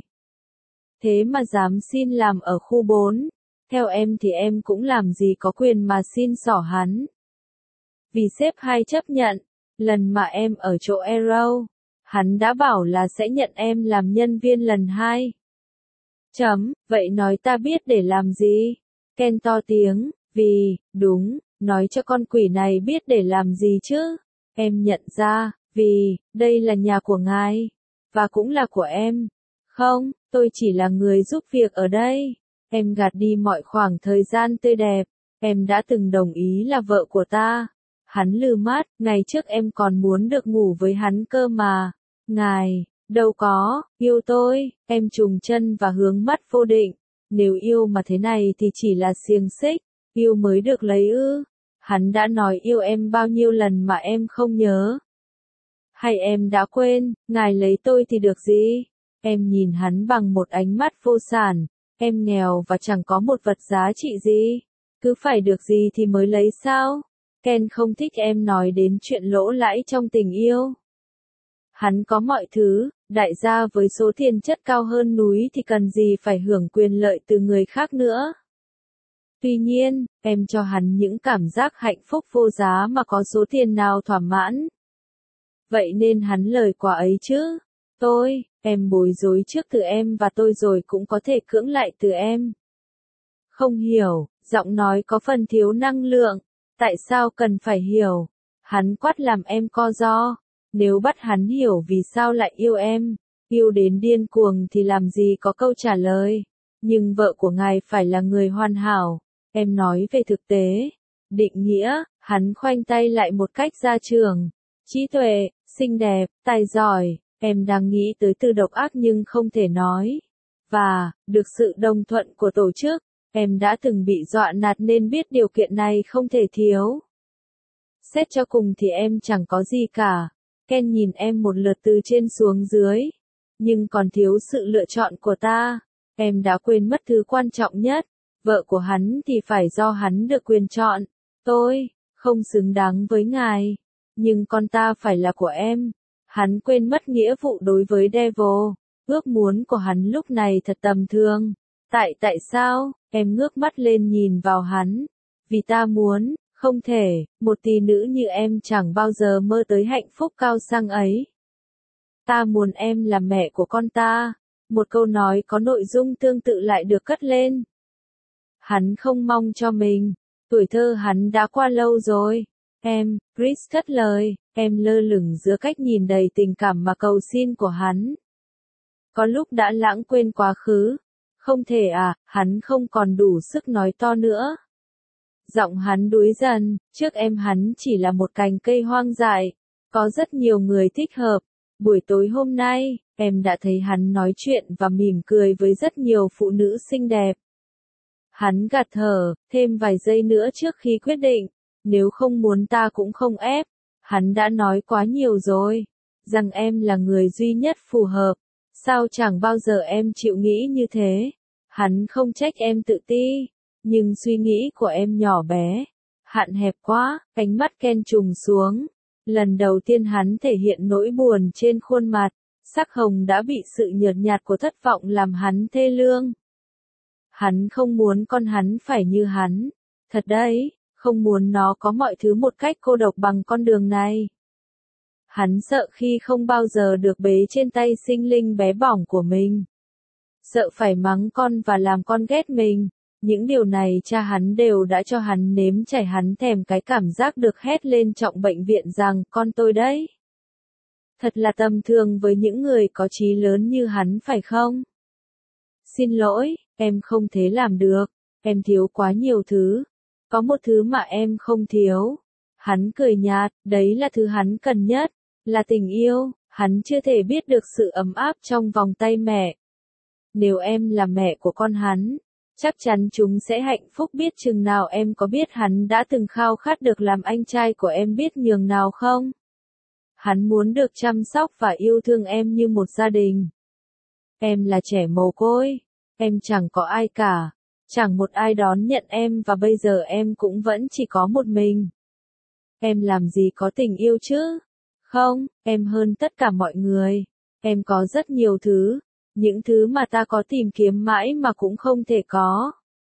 A: Thế mà dám xin làm ở khu bốn, theo em thì em cũng làm gì có quyền mà xin xỏ hắn. Vì sếp hai chấp nhận, lần mà em ở chỗ Arrow, hắn đã bảo là sẽ nhận em làm nhân viên lần hai. Chấm, vậy nói ta biết để làm gì? Ken to tiếng, vì, đúng, nói cho con quỷ này biết để làm gì chứ? Em nhận ra, vì, đây là nhà của ngài, và cũng là của em. Không, tôi chỉ là người giúp việc ở đây. Em gạt đi mọi khoảng thời gian tươi đẹp, em đã từng đồng ý là vợ của ta. Hắn lừ mắt, ngày trước em còn muốn được ngủ với hắn cơ mà. Ngài, đâu có, yêu tôi, em trùng chân và hướng mắt vô định. Nếu yêu mà thế này thì chỉ là xiềng xích, yêu mới được lấy ư. Hắn đã nói yêu em bao nhiêu lần mà em không nhớ. Hay em đã quên, ngài lấy tôi thì được gì? Em nhìn hắn bằng một ánh mắt vô sản, em nghèo và chẳng có một vật giá trị gì. Cứ phải được gì thì mới lấy sao? Ken không thích em nói đến chuyện lỗ lãi trong tình yêu. Hắn có mọi thứ, đại gia với số tiền chất cao hơn núi thì cần gì phải hưởng quyền lợi từ người khác nữa. Tuy nhiên, em cho hắn những cảm giác hạnh phúc vô giá mà có số tiền nào thỏa mãn. Vậy nên hắn lời quả ấy chứ. Tôi, em bối rối trước từ em và tôi rồi cũng có thể cưỡng lại từ em. Không hiểu, giọng nói có phần thiếu năng lượng. Tại sao cần phải hiểu? Hắn quát làm em co ro. Nếu bắt hắn hiểu vì sao lại yêu em, yêu đến điên cuồng thì làm gì có câu trả lời. Nhưng vợ của ngài phải là người hoàn hảo. Em nói về thực tế. Định nghĩa, hắn khoanh tay lại một cách ra trường. Trí tuệ, xinh đẹp, tài giỏi. Em đang nghĩ tới từ độc ác nhưng không thể nói. Và, được sự đồng thuận của tổ chức. Em đã từng bị dọa nạt nên biết điều kiện này không thể thiếu. Xét cho cùng thì em chẳng có gì cả. Ken nhìn em một lượt từ trên xuống dưới. Nhưng còn thiếu sự lựa chọn của ta. Em đã quên mất thứ quan trọng nhất. Vợ của hắn thì phải do hắn được quyền chọn. Tôi, không xứng đáng với ngài. Nhưng con ta phải là của em. Hắn quên mất nghĩa vụ đối với Devil. Ước muốn của hắn lúc này thật tầm thường. Tại tại sao? Em ngước mắt lên nhìn vào hắn. Vì ta muốn, không thể, một tỷ nữ như em chẳng bao giờ mơ tới hạnh phúc cao sang ấy. Ta muốn em là mẹ của con ta. Một câu nói có nội dung tương tự lại được cất lên. Hắn không mong cho mình. Tuổi thơ hắn đã qua lâu rồi. Em, Chris cất lời, em lơ lửng giữa cách nhìn đầy tình cảm mà cầu xin của hắn. Có lúc đã lãng quên quá khứ. Không thể à, hắn không còn đủ sức nói to nữa. Giọng hắn đuối dần, trước em hắn chỉ là một cành cây hoang dại. Có rất nhiều người thích hợp. Buổi tối hôm nay, em đã thấy hắn nói chuyện và mỉm cười với rất nhiều phụ nữ xinh đẹp. Hắn gạt thở, thêm vài giây nữa trước khi quyết định. Nếu không muốn ta cũng không ép. Hắn đã nói quá nhiều rồi. Rằng em là người duy nhất phù hợp. Sao chẳng bao giờ em chịu nghĩ như thế? Hắn không trách em tự ti. Nhưng suy nghĩ của em nhỏ bé. Hạn hẹp quá, ánh mắt Ken trùng xuống. Lần đầu tiên hắn thể hiện nỗi buồn trên khuôn mặt. Sắc hồng đã bị sự nhợt nhạt của thất vọng làm hắn thê lương. Hắn không muốn con hắn phải như hắn. Thật đấy, không muốn nó có mọi thứ một cách cô độc bằng con đường này. Hắn sợ khi không bao giờ được bế trên tay sinh linh bé bỏng của mình. Sợ phải mắng con và làm con ghét mình. Những điều này cha hắn đều đã cho hắn nếm trải, hắn thèm cái cảm giác được hét lên trong bệnh viện rằng con tôi đấy. Thật là tầm thường với những người có chí lớn như hắn phải không? Xin lỗi, em không thể làm được, em thiếu quá nhiều thứ. Có một thứ mà em không thiếu. Hắn cười nhạt, đấy là thứ hắn cần nhất, là tình yêu. Hắn chưa thể biết được sự ấm áp trong vòng tay mẹ. Nếu em là mẹ của con hắn, chắc chắn chúng sẽ hạnh phúc biết chừng nào. Em có biết hắn đã từng khao khát được làm anh trai của em biết nhường nào không? Hắn muốn được chăm sóc và yêu thương em như một gia đình. Em là trẻ mồ côi, em chẳng có ai cả, chẳng một ai đón nhận em và bây giờ em cũng vẫn chỉ có một mình. Em làm gì có tình yêu chứ? Không, em hơn tất cả mọi người. Em có rất nhiều thứ, những thứ mà ta có tìm kiếm mãi mà cũng không thể có.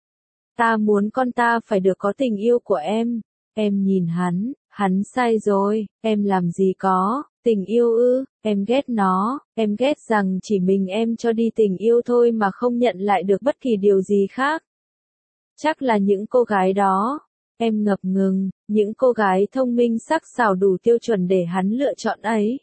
A: Ta muốn con ta phải được có tình yêu của em. Em nhìn hắn, hắn sai rồi, em làm gì có, tình yêu ư, em ghét nó, em ghét rằng chỉ mình em cho đi tình yêu thôi mà không nhận lại được bất kỳ điều gì khác. Chắc là những cô gái đó, em ngập ngừng, những cô gái thông minh sắc sảo đủ tiêu chuẩn để hắn lựa chọn ấy.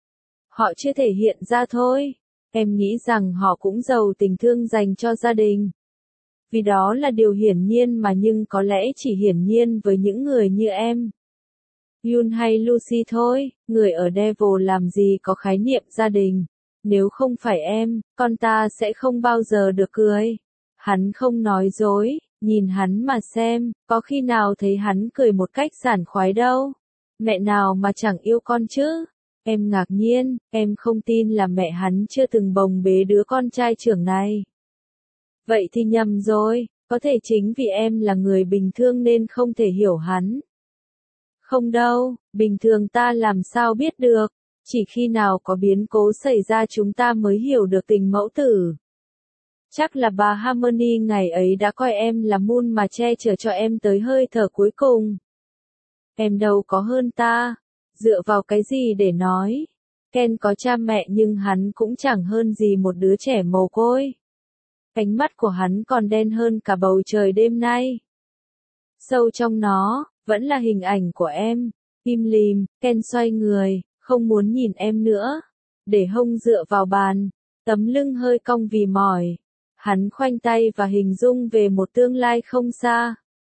A: Họ chưa thể hiện ra thôi, em nghĩ rằng họ cũng giàu tình thương dành cho gia đình. Vì đó là điều hiển nhiên mà nhưng có lẽ chỉ hiển nhiên với những người như em. Yoon hay Lucy thôi, người ở Devil làm gì có khái niệm gia đình. Nếu không phải em, con ta sẽ không bao giờ được cười. Hắn không nói dối, nhìn hắn mà xem, có khi nào thấy hắn cười một cách sảng khoái đâu. Mẹ nào mà chẳng yêu con chứ? Em ngạc nhiên, em không tin là mẹ hắn chưa từng bồng bế đứa con trai trưởng này. Vậy thì nhầm rồi, có thể chính vì em là người bình thường nên không thể hiểu hắn. Không đâu, bình thường ta làm sao biết được, chỉ khi nào có biến cố xảy ra chúng ta mới hiểu được tình mẫu tử. Chắc là bà Harmony ngày ấy đã coi em là moon mà che chở cho em tới hơi thở cuối cùng. Em đâu có hơn ta, dựa vào cái gì để nói. Ken có cha mẹ nhưng hắn cũng chẳng hơn gì một đứa trẻ mồ côi. Ánh mắt của hắn còn đen hơn cả bầu trời đêm nay. Sâu trong nó, vẫn là hình ảnh của em. Im lìm, Ken xoay người, không muốn nhìn em nữa. Để hông dựa vào bàn, tấm lưng hơi cong vì mỏi. Hắn khoanh tay và hình dung về một tương lai không xa.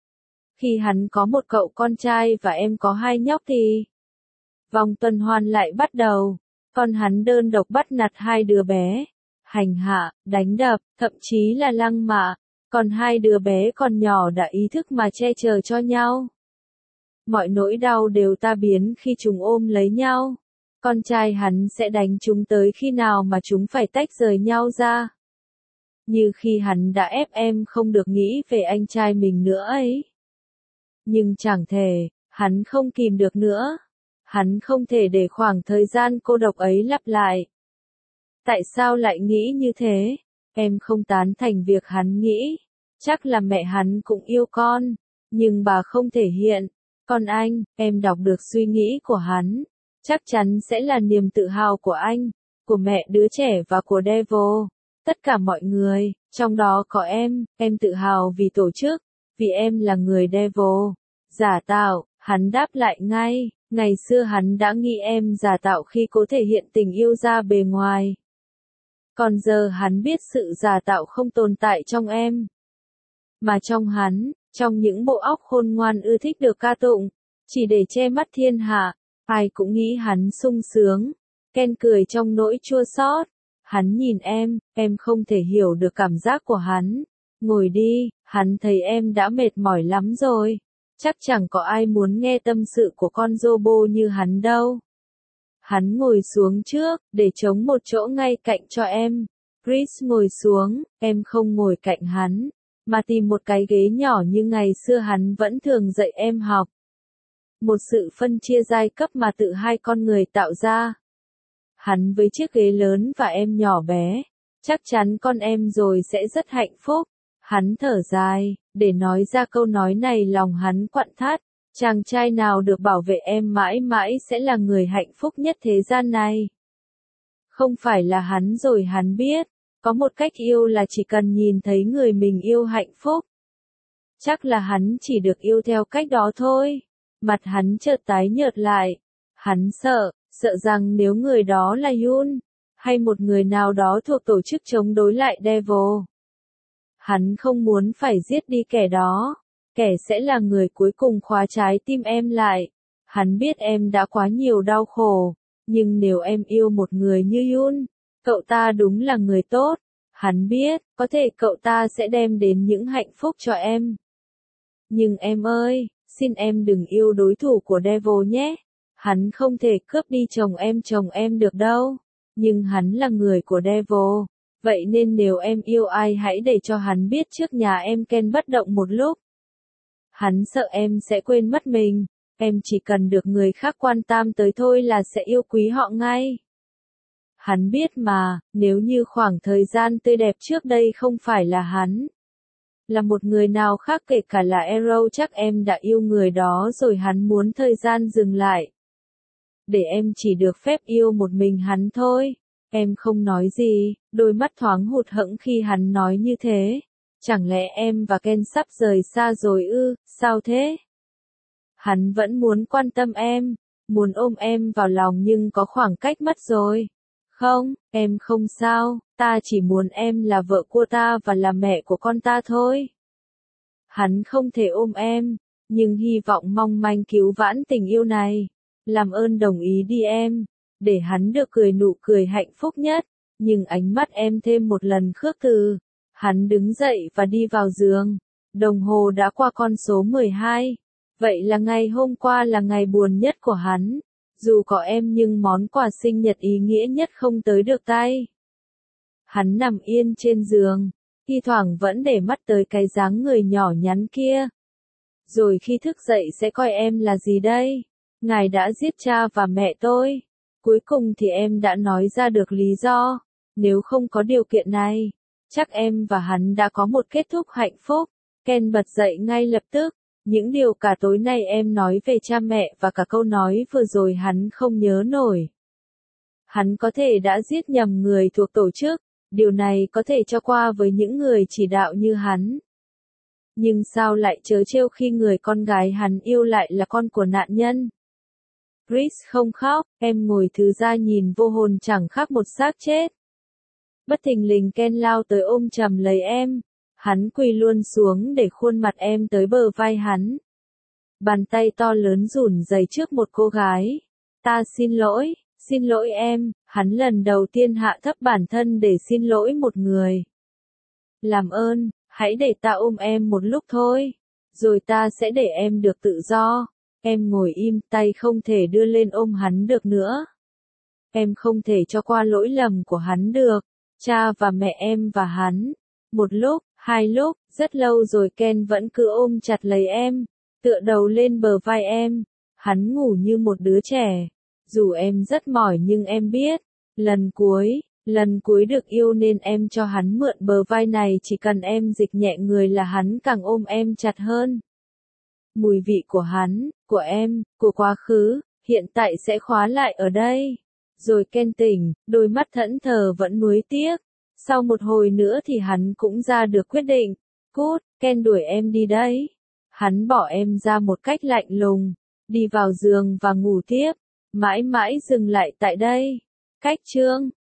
A: Khi hắn có một cậu con trai và em có hai nhóc thì vòng tuần hoàn lại bắt đầu. Còn hắn đơn độc bắt nạt hai đứa bé, hành hạ, đánh đập, thậm chí là lăng mạ. Còn hai đứa bé còn nhỏ đã ý thức mà che chở cho nhau. Mọi nỗi đau đều tan biến khi chúng ôm lấy nhau. Con trai hắn sẽ đánh chúng tới khi nào mà chúng phải tách rời nhau ra. Như khi hắn đã ép em không được nghĩ về anh trai mình nữa ấy. Nhưng chẳng thể, hắn không kìm được nữa. Hắn không thể để khoảng thời gian cô độc ấy lặp lại. Tại sao lại nghĩ như thế? Em không tán thành việc hắn nghĩ. Chắc là mẹ hắn cũng yêu con, nhưng bà không thể hiện. Còn anh, em đọc được suy nghĩ của hắn. Chắc chắn sẽ là niềm tự hào của anh, của mẹ đứa trẻ và của Devil. Tất cả mọi người, trong đó có em, em tự hào vì tổ chức, vì em là người Devil. Giả tạo, hắn đáp lại ngay, ngày xưa hắn đã nghĩ em giả tạo khi cố thể hiện tình yêu ra bề ngoài. Còn giờ hắn biết sự giả tạo không tồn tại trong em. Mà trong hắn, trong những bộ óc khôn ngoan ưa thích được ca tụng, chỉ để che mắt thiên hạ, ai cũng nghĩ hắn sung sướng. Ken cười trong nỗi chua xót. Hắn nhìn em, em không thể hiểu được cảm giác của hắn. Ngồi đi, hắn thấy em đã mệt mỏi lắm rồi. Chắc chẳng có ai muốn nghe tâm sự của con robot như hắn đâu. Hắn ngồi xuống trước, để trống một chỗ ngay cạnh cho em. Chris ngồi xuống, em không ngồi cạnh hắn, mà tìm một cái ghế nhỏ như ngày xưa hắn vẫn thường dạy em học. Một sự phân chia giai cấp mà tự hai con người tạo ra. Hắn với chiếc ghế lớn và em nhỏ bé. Chắc chắn con em rồi sẽ rất hạnh phúc. Hắn thở dài, để nói ra câu nói này lòng hắn quặn thắt. Chàng trai nào được bảo vệ em mãi mãi sẽ là người hạnh phúc nhất thế gian này. Không phải là hắn rồi hắn biết, có một cách yêu là chỉ cần nhìn thấy người mình yêu hạnh phúc. Chắc là hắn chỉ được yêu theo cách đó thôi. Mặt hắn chợt tái nhợt lại. Hắn sợ, sợ rằng nếu người đó là Yoon, hay một người nào đó thuộc tổ chức chống đối lại Devil. Hắn không muốn phải giết đi kẻ đó. Kẻ sẽ là người cuối cùng khóa trái tim em lại. Hắn biết em đã quá nhiều đau khổ. Nhưng nếu em yêu một người như Yoon, cậu ta đúng là người tốt. Hắn biết, có thể cậu ta sẽ đem đến những hạnh phúc cho em. Nhưng em ơi, xin em đừng yêu đối thủ của Devil nhé. Hắn không thể cướp đi chồng em chồng em được đâu. Nhưng hắn là người của Devil. Vậy nên nếu em yêu ai hãy để cho hắn biết trước nhà em Ken bất động một lúc. Hắn sợ em sẽ quên mất mình. Em chỉ cần được người khác quan tâm tới thôi là sẽ yêu quý họ ngay. Hắn biết mà, nếu như khoảng thời gian tươi đẹp trước đây không phải là hắn, là một người nào khác kể cả là Arrow chắc em đã yêu người đó rồi. Hắn muốn thời gian dừng lại. Để em chỉ được phép yêu một mình hắn thôi. Em không nói gì, đôi mắt thoáng hụt hẫng khi hắn nói như thế. Chẳng lẽ em và Ken sắp rời xa rồi ư, sao thế? Hắn vẫn muốn quan tâm em, muốn ôm em vào lòng nhưng có khoảng cách mất rồi. Không, em không sao, ta chỉ muốn em là vợ của ta và là mẹ của con ta thôi. Hắn không thể ôm em, nhưng hy vọng mong manh cứu vãn tình yêu này. Làm ơn đồng ý đi em, để hắn được cười nụ cười hạnh phúc nhất. Nhưng ánh mắt em thêm một lần khước từ. Hắn đứng dậy và đi vào giường. Đồng hồ đã qua con số mười hai. Vậy là ngày hôm qua là ngày buồn nhất của hắn. Dù có em nhưng món quà sinh nhật ý nghĩa nhất không tới được tay. Hắn nằm yên trên giường, thi thoảng vẫn để mắt tới cái dáng người nhỏ nhắn kia. Rồi khi thức dậy sẽ coi em là gì đây? Ngài đã giết cha và mẹ tôi. Cuối cùng thì em đã nói ra được lý do. Nếu không có điều kiện này, chắc em và hắn đã có một kết thúc hạnh phúc. Ken bật dậy ngay lập tức. Những điều cả tối nay em nói về cha mẹ và cả câu nói vừa rồi hắn không nhớ nổi. Hắn có thể đã giết nhầm người thuộc tổ chức, điều này có thể cho qua với những người chỉ đạo như hắn. Nhưng sao lại trớ trêu khi người con gái hắn yêu lại là con của nạn nhân? Chris không khóc, em ngồi thứ ra nhìn vô hồn chẳng khác một xác chết. Bất thình lình Ken lao tới ôm chầm lấy em. Hắn quỳ luôn xuống để khuôn mặt em tới bờ vai hắn. Bàn tay to lớn run rẩy trước một cô gái. Ta xin lỗi, xin lỗi em, hắn lần đầu tiên hạ thấp bản thân để xin lỗi một người. Làm ơn, hãy để ta ôm em một lúc thôi, rồi ta sẽ để em được tự do. Em ngồi im, tay không thể đưa lên ôm hắn được nữa. Em không thể cho qua lỗi lầm của hắn được, cha và mẹ em và hắn. Một lúc, hai lúc, rất lâu rồi Ken vẫn cứ ôm chặt lấy em, tựa đầu lên bờ vai em. Hắn ngủ như một đứa trẻ. Dù em rất mỏi nhưng em biết, lần cuối, lần cuối được yêu nên em cho hắn mượn bờ vai này, chỉ cần em dịch nhẹ người là hắn càng ôm em chặt hơn. Mùi vị của hắn, của em, của quá khứ, hiện tại sẽ khóa lại ở đây. Rồi Ken tỉnh, đôi mắt thẫn thờ vẫn nuối tiếc. Sau một hồi nữa thì hắn cũng ra được quyết định. Cút, Ken đuổi em đi đấy. Hắn bỏ em ra một cách lạnh lùng, đi vào giường và ngủ tiếp. Mãi mãi dừng lại tại đây. Cách chương